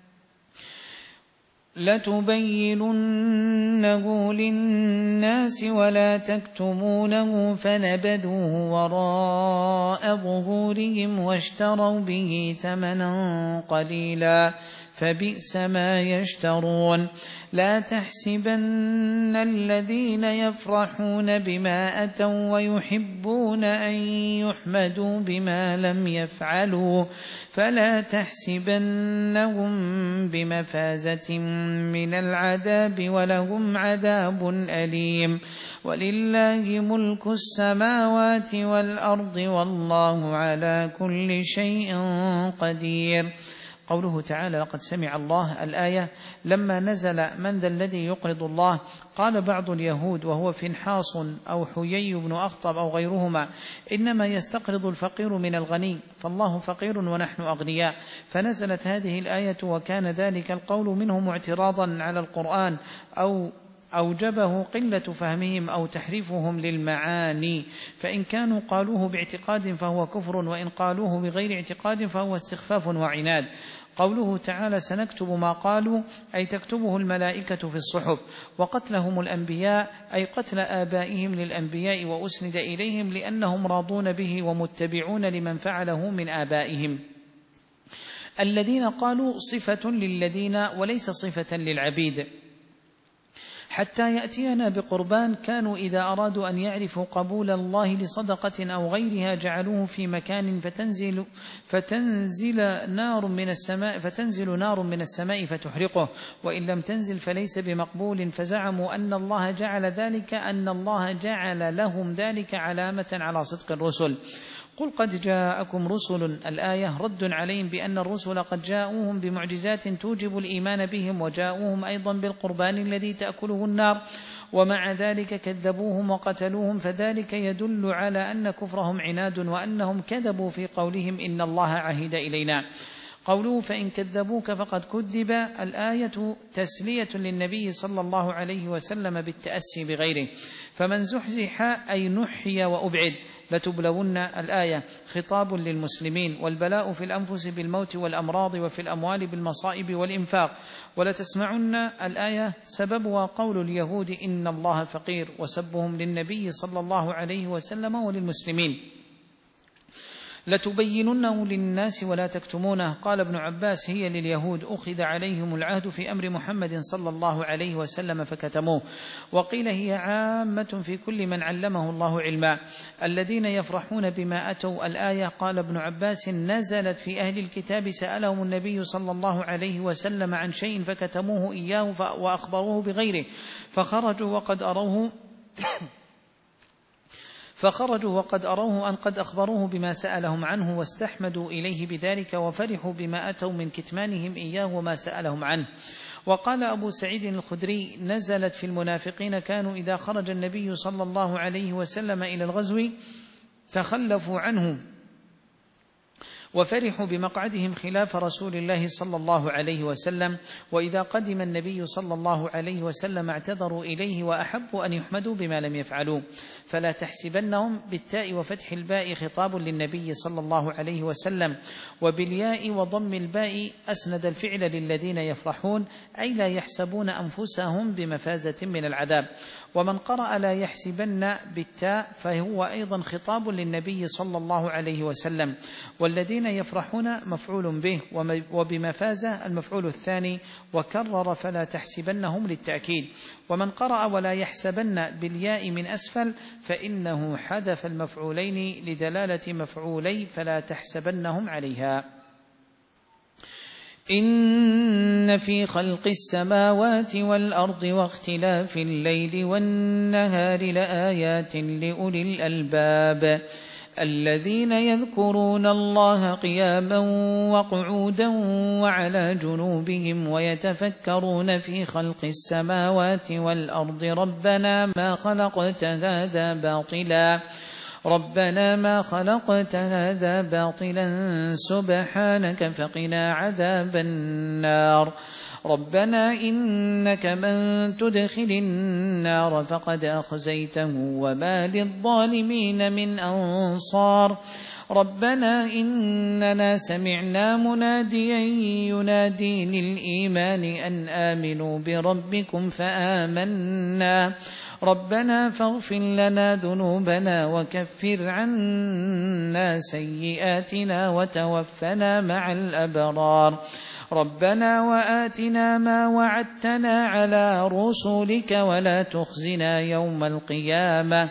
لتبيننه للناس ولا تكتمونه فنبذوه وراء ظهورهم واشتروا به ثمنا قليلا فبئس ما يشترون لا تحسبن الذين يفرحون بما أتوا ويحبون أن يحمدوا بما لم يفعلوا فلا تحسبنهم بمفازة من العذاب ولهم عذاب أليم ولله ملك السماوات والأرض والله على كل شيء قدير. قوله تعالى لقد سمع الله الآية لما نزل من ذا الذي يقرض الله قال بعض اليهود وهو فنحاص أو حيي بن أخطب أو غيرهما إنما يستقرض الفقير من الغني فالله فقير ونحن أغنياء فنزلت هذه الآية وكان ذلك القول منهم اعتراضا على القرآن أو أوجبه قلة فهمهم أو تحريفهم للمعاني فإن كانوا قالوه باعتقاد فهو كفر وإن قالوه بغير اعتقاد فهو استخفاف وعناد. قوله تعالى سنكتب ما قالوا أي تكتبه الملائكة في الصحف وقتلهم الأنبياء أي قتل آبائهم للأنبياء وأسند إليهم لأنهم راضون به ومتبعون لمن فعله من آبائهم. الذين قالوا صفة للذين وليس صفة للعبيد حتى يأتينا بقربان كانوا إذا أرادوا أن يعرفوا قبول الله لصدقة أو غيرها جعلوه في مكان فتنزل, فتنزل نار من السماء فتنزل نار من السماء فتحرقه وإن لم تنزل فليس بمقبول فزعموا أن الله جعل ذلك أن الله جعل لهم ذلك علامة على صدق الرسل. قل قد جاءكم رسل الآية رد عليهم بأن الرسل قد جاءوهم بمعجزات توجب الإيمان بهم وجاءوهم أيضا بالقربان الذي تأكله النار ومع ذلك كذبوهم وقتلوهم فذلك يدل على أن كفرهم عناد وأنهم كذبوا في قولهم إن الله عهد إلينا. قوله فإن كذبوك فقد كذب الآية تسلية للنبي صلى الله عليه وسلم بالتأسي بغيره فمن زحزح أي نحي وأبعد لتبلون الآية خطاب للمسلمين والبلاء في الأنفس بالموت والأمراض وفي الأموال بالمصائب والإنفاق ولتسمعن الآية سببها قول اليهود إن الله فقير وسبهم للنبي صلى الله عليه وسلم وللمسلمين لتبيننه للناس ولا تكتمونه. قال ابن عباس هي لليهود أخذ عليهم العهد في أمر محمد صلى الله عليه وسلم فكتموه وقيل هي عامة في كل من علمه الله علما. الذين يفرحون بما أتوا الآية قال ابن عباس نزلت في أهل الكتاب سألهم النبي صلى الله عليه وسلم عن شيء فكتموه إياه وأخبروه بغيره فخرجوا وقد أروه فخرجوا وقد أروه أن قد أخبروه بما سألهم عنه واستحمدوا إليه بذلك وفرحوا بما أتوا من كتمانهم إياه وما سألهم عنه. وقال أبو سعيد الخدري نزلت في المنافقين كانوا إذا خرج النبي صلى الله عليه وسلم إلى الغزو تخلفوا عنه وفرحوا بمقعدهم خلاف رسول الله صلى الله عليه وسلم وإذا قدم النبي صلى الله عليه وسلم اعتذروا إليه وأحبوا أن يحمدوا بما لم يفعلوا فلا تحسبنهم بالتاء وفتح الباء خطاب للنبي صلى الله عليه وسلم وبالياء وضم الباء أسند الفعل للذين يفرحون أي لا يحسبون أنفسهم بمفازة من العذاب. ومن قرأ لا يحسبن بالتاء فهو أيضا خطاب للنبي صلى الله عليه وسلم والذين يفرحون مفعول به وبمفازة المفعول الثاني وكرر فلا تحسبنهم للتأكيد. ومن قرأ ولا يحسبن بالياء من أسفل فإنه حذف المفعولين لدلالة مفعولي فلا تحسبنهم عليها. إن في خلق السماوات والأرض واختلاف الليل والنهار لآيات لأولي الألباب الذين يذكرون الله قياما وقعودا وعلى جنوبهم ويتفكرون في خلق السماوات والأرض ربنا ما خلقت هذا باطلا ربنا ما خلقت هذا باطلا سبحانك فقنا عذاب النار ربنا إنك من تدخل النار فقد أخزيته وما للظالمين من أنصار ربنا إننا سمعنا مناديا ينادي للإيمان أن آمنوا بربكم فآمنا ربنا فاغفر لنا ذنوبنا وكفر عنا سيئاتنا وتوفنا مع الأبرار ربنا وآتنا ما وعدتنا على رسلك ولا تخزنا يوم القيامة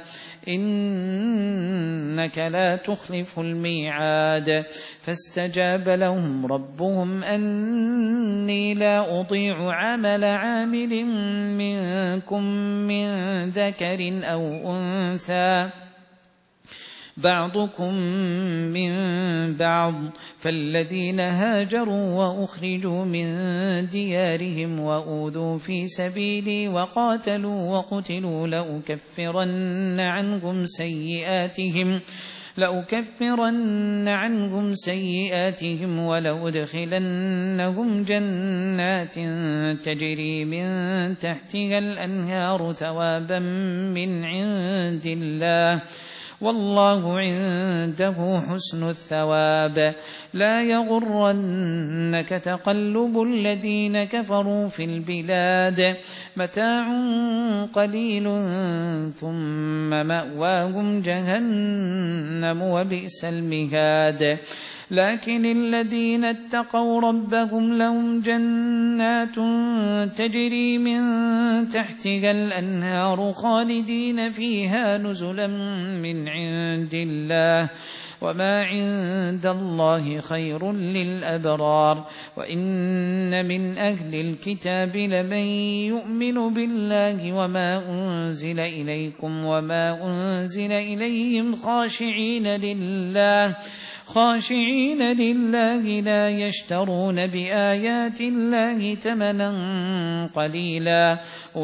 إنك لا تخلف الميعاد فاستجاب لهم ربهم أني لا أضيع عمل عامل منكم من ذكر أو أنثى بعضكم من بعض فالذين هاجروا وأخرجوا من ديارهم وأوذوا في سبيلي وقاتلوا وقتلوا لأكفرن عنهم سيئاتهم لأكفرن عنهم سيئاتهم ولأدخلنهم جنات تجري من تحتها الأنهار ثوابا من عند الله والله عنده حسن الثواب لا يغرنك تقلب الذين كفروا في البلاد متاع قليل ثم مأواهم جهنم وبئس المهاد لكن الذين اتقوا ربهم لهم جنات تجري من تحتها الأنهار خالدين فيها نزلا من عند الله وما عند الله خير للأبرار وإن من أهل الكتاب لمن يؤمن بالله وما أنزل إليكم وما أنزل إليهم خاشعين لله خاشعين لله لا يشترون بآيات الله ثمنا قليلا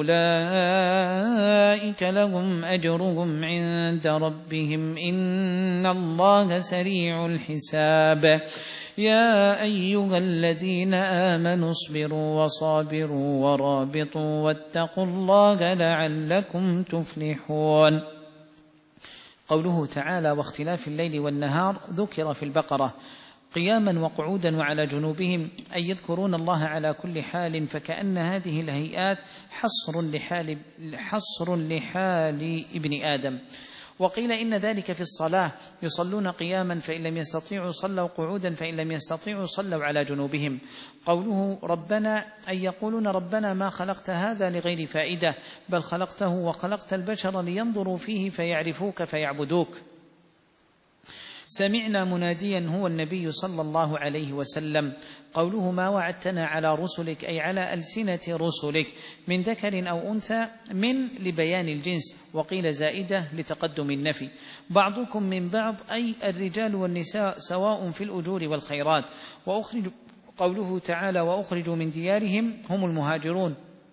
أولئك لهم أجرهم عند ربهم إن الله سريع الحساب يا أيها الذين آمنوا اصبروا وصابروا ورابطوا واتقوا الله لعلكم تفلحون. قوله تعالى واختلاف الليل والنهار ذكر في البقرة قياما وقعودا وعلى جنوبهم أي يذكرون الله على كل حال فكأن هذه الهيئات حصر لحال, حصر لحال ابن آدم. وقيل إن ذلك في الصلاة يصلون قياما فإن لم يستطيعوا صلوا قعودا فإن لم يستطيعوا صلوا على جنوبهم. قوله ربنا أي يقولون ربنا ما خلقت هذا لغير فائدة بل خلقته وخلقت البشر لينظروا فيه فيعرفوك فيعبدوك. سمعنا مناديا هو النبي صلى الله عليه وسلم. قوله ما وعدتنا على رسلك أي على ألسنة رسلك من ذكر أو أنثى من لبيان الجنس وقيل زائدة لتقدم النفي بعضكم من بعض أي الرجال والنساء سواء في الأجور والخيرات. وأخرج قوله تعالى وأخرجوا من ديارهم هم المهاجرون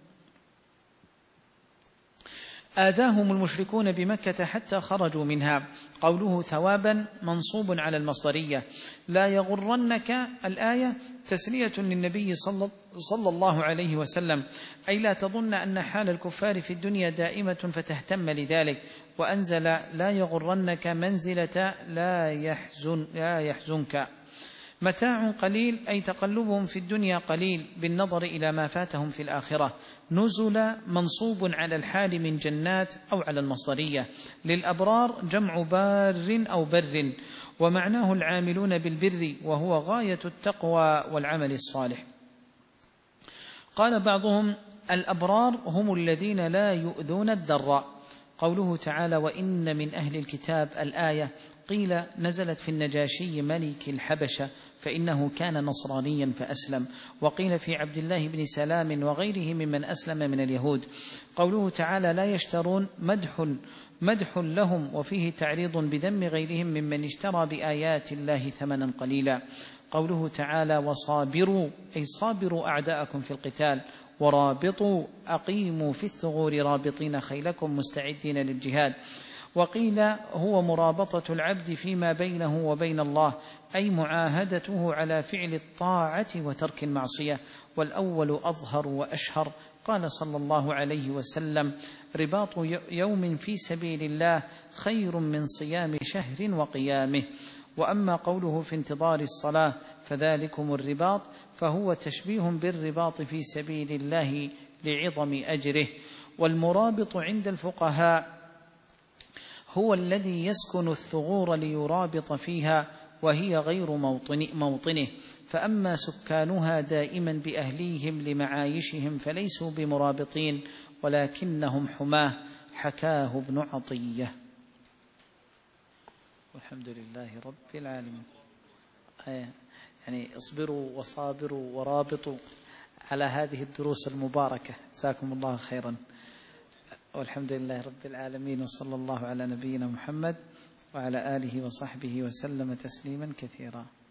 آذاهم المشركون بمكة حتى خرجوا منها. قوله ثوابا منصوب على المصدرية. لا يغرنك الآية تسلية للنبي صلى الله عليه وسلم أي لا تظن أن حال الكفار في الدنيا دائمة فتهتم لذلك. وأنزل لا يغرنك منزلة لا, يحزن لا يحزنك. متاع قليل أي تقلبهم في الدنيا قليل بالنظر إلى ما فاتهم في الآخرة. نزل منصوب على الحال من جنات أو على المصدرية. للأبرار جمع بار أو بر ومعناه العاملون بالبر وهو غاية التقوى والعمل الصالح. قال بعضهم الأبرار هم الذين لا يؤذون الذراء. قوله تعالى وإن من أهل الكتاب الآية قيل نزلت في النجاشي ملك الحبشة فإنه كان نصرانيا فأسلم. وقيل في عبد الله بن سلام وغيره ممن أسلم من اليهود. قوله تعالى لا يشترون مدح مدح لهم وفيه تعريض بذم غيرهم ممن اشترى بآيات الله ثمنا قليلا. قوله تعالى وصابروا أي صابروا أعداءكم في القتال ورابطوا أقيموا في الثغور رابطين خيلكم مستعدين للجهاد. وقيل هو مرابطة العبد فيما بينه وبين الله أي معاهدته على فعل الطاعة وترك المعصية والأول أظهر وأشهر. قال صلى الله عليه وسلم رباط يوم في سبيل الله خير من صيام شهر وقيامه. وأما قوله في انتظار الصلاة فذلكم الرباط فهو تشبيه بالرباط في سبيل الله لعظم أجره. والمرابط عند الفقهاء هو الذي يسكن الثغور ليرابط فيها وهي غير موطن موطنه، فأما سكانها دائما بأهليهم لمعايشهم فليسوا بمرابطين ولكنهم حماه، حكاه ابن عطية. والحمد لله رب العالمين. يعني اصبروا وصابروا ورابطوا على هذه الدروس المباركة، جزاكم الله خيرا. والحمد لله رب العالمين، وصلى الله على نبينا محمد وعلى آله وصحبه وسلم تسليما كثيرا.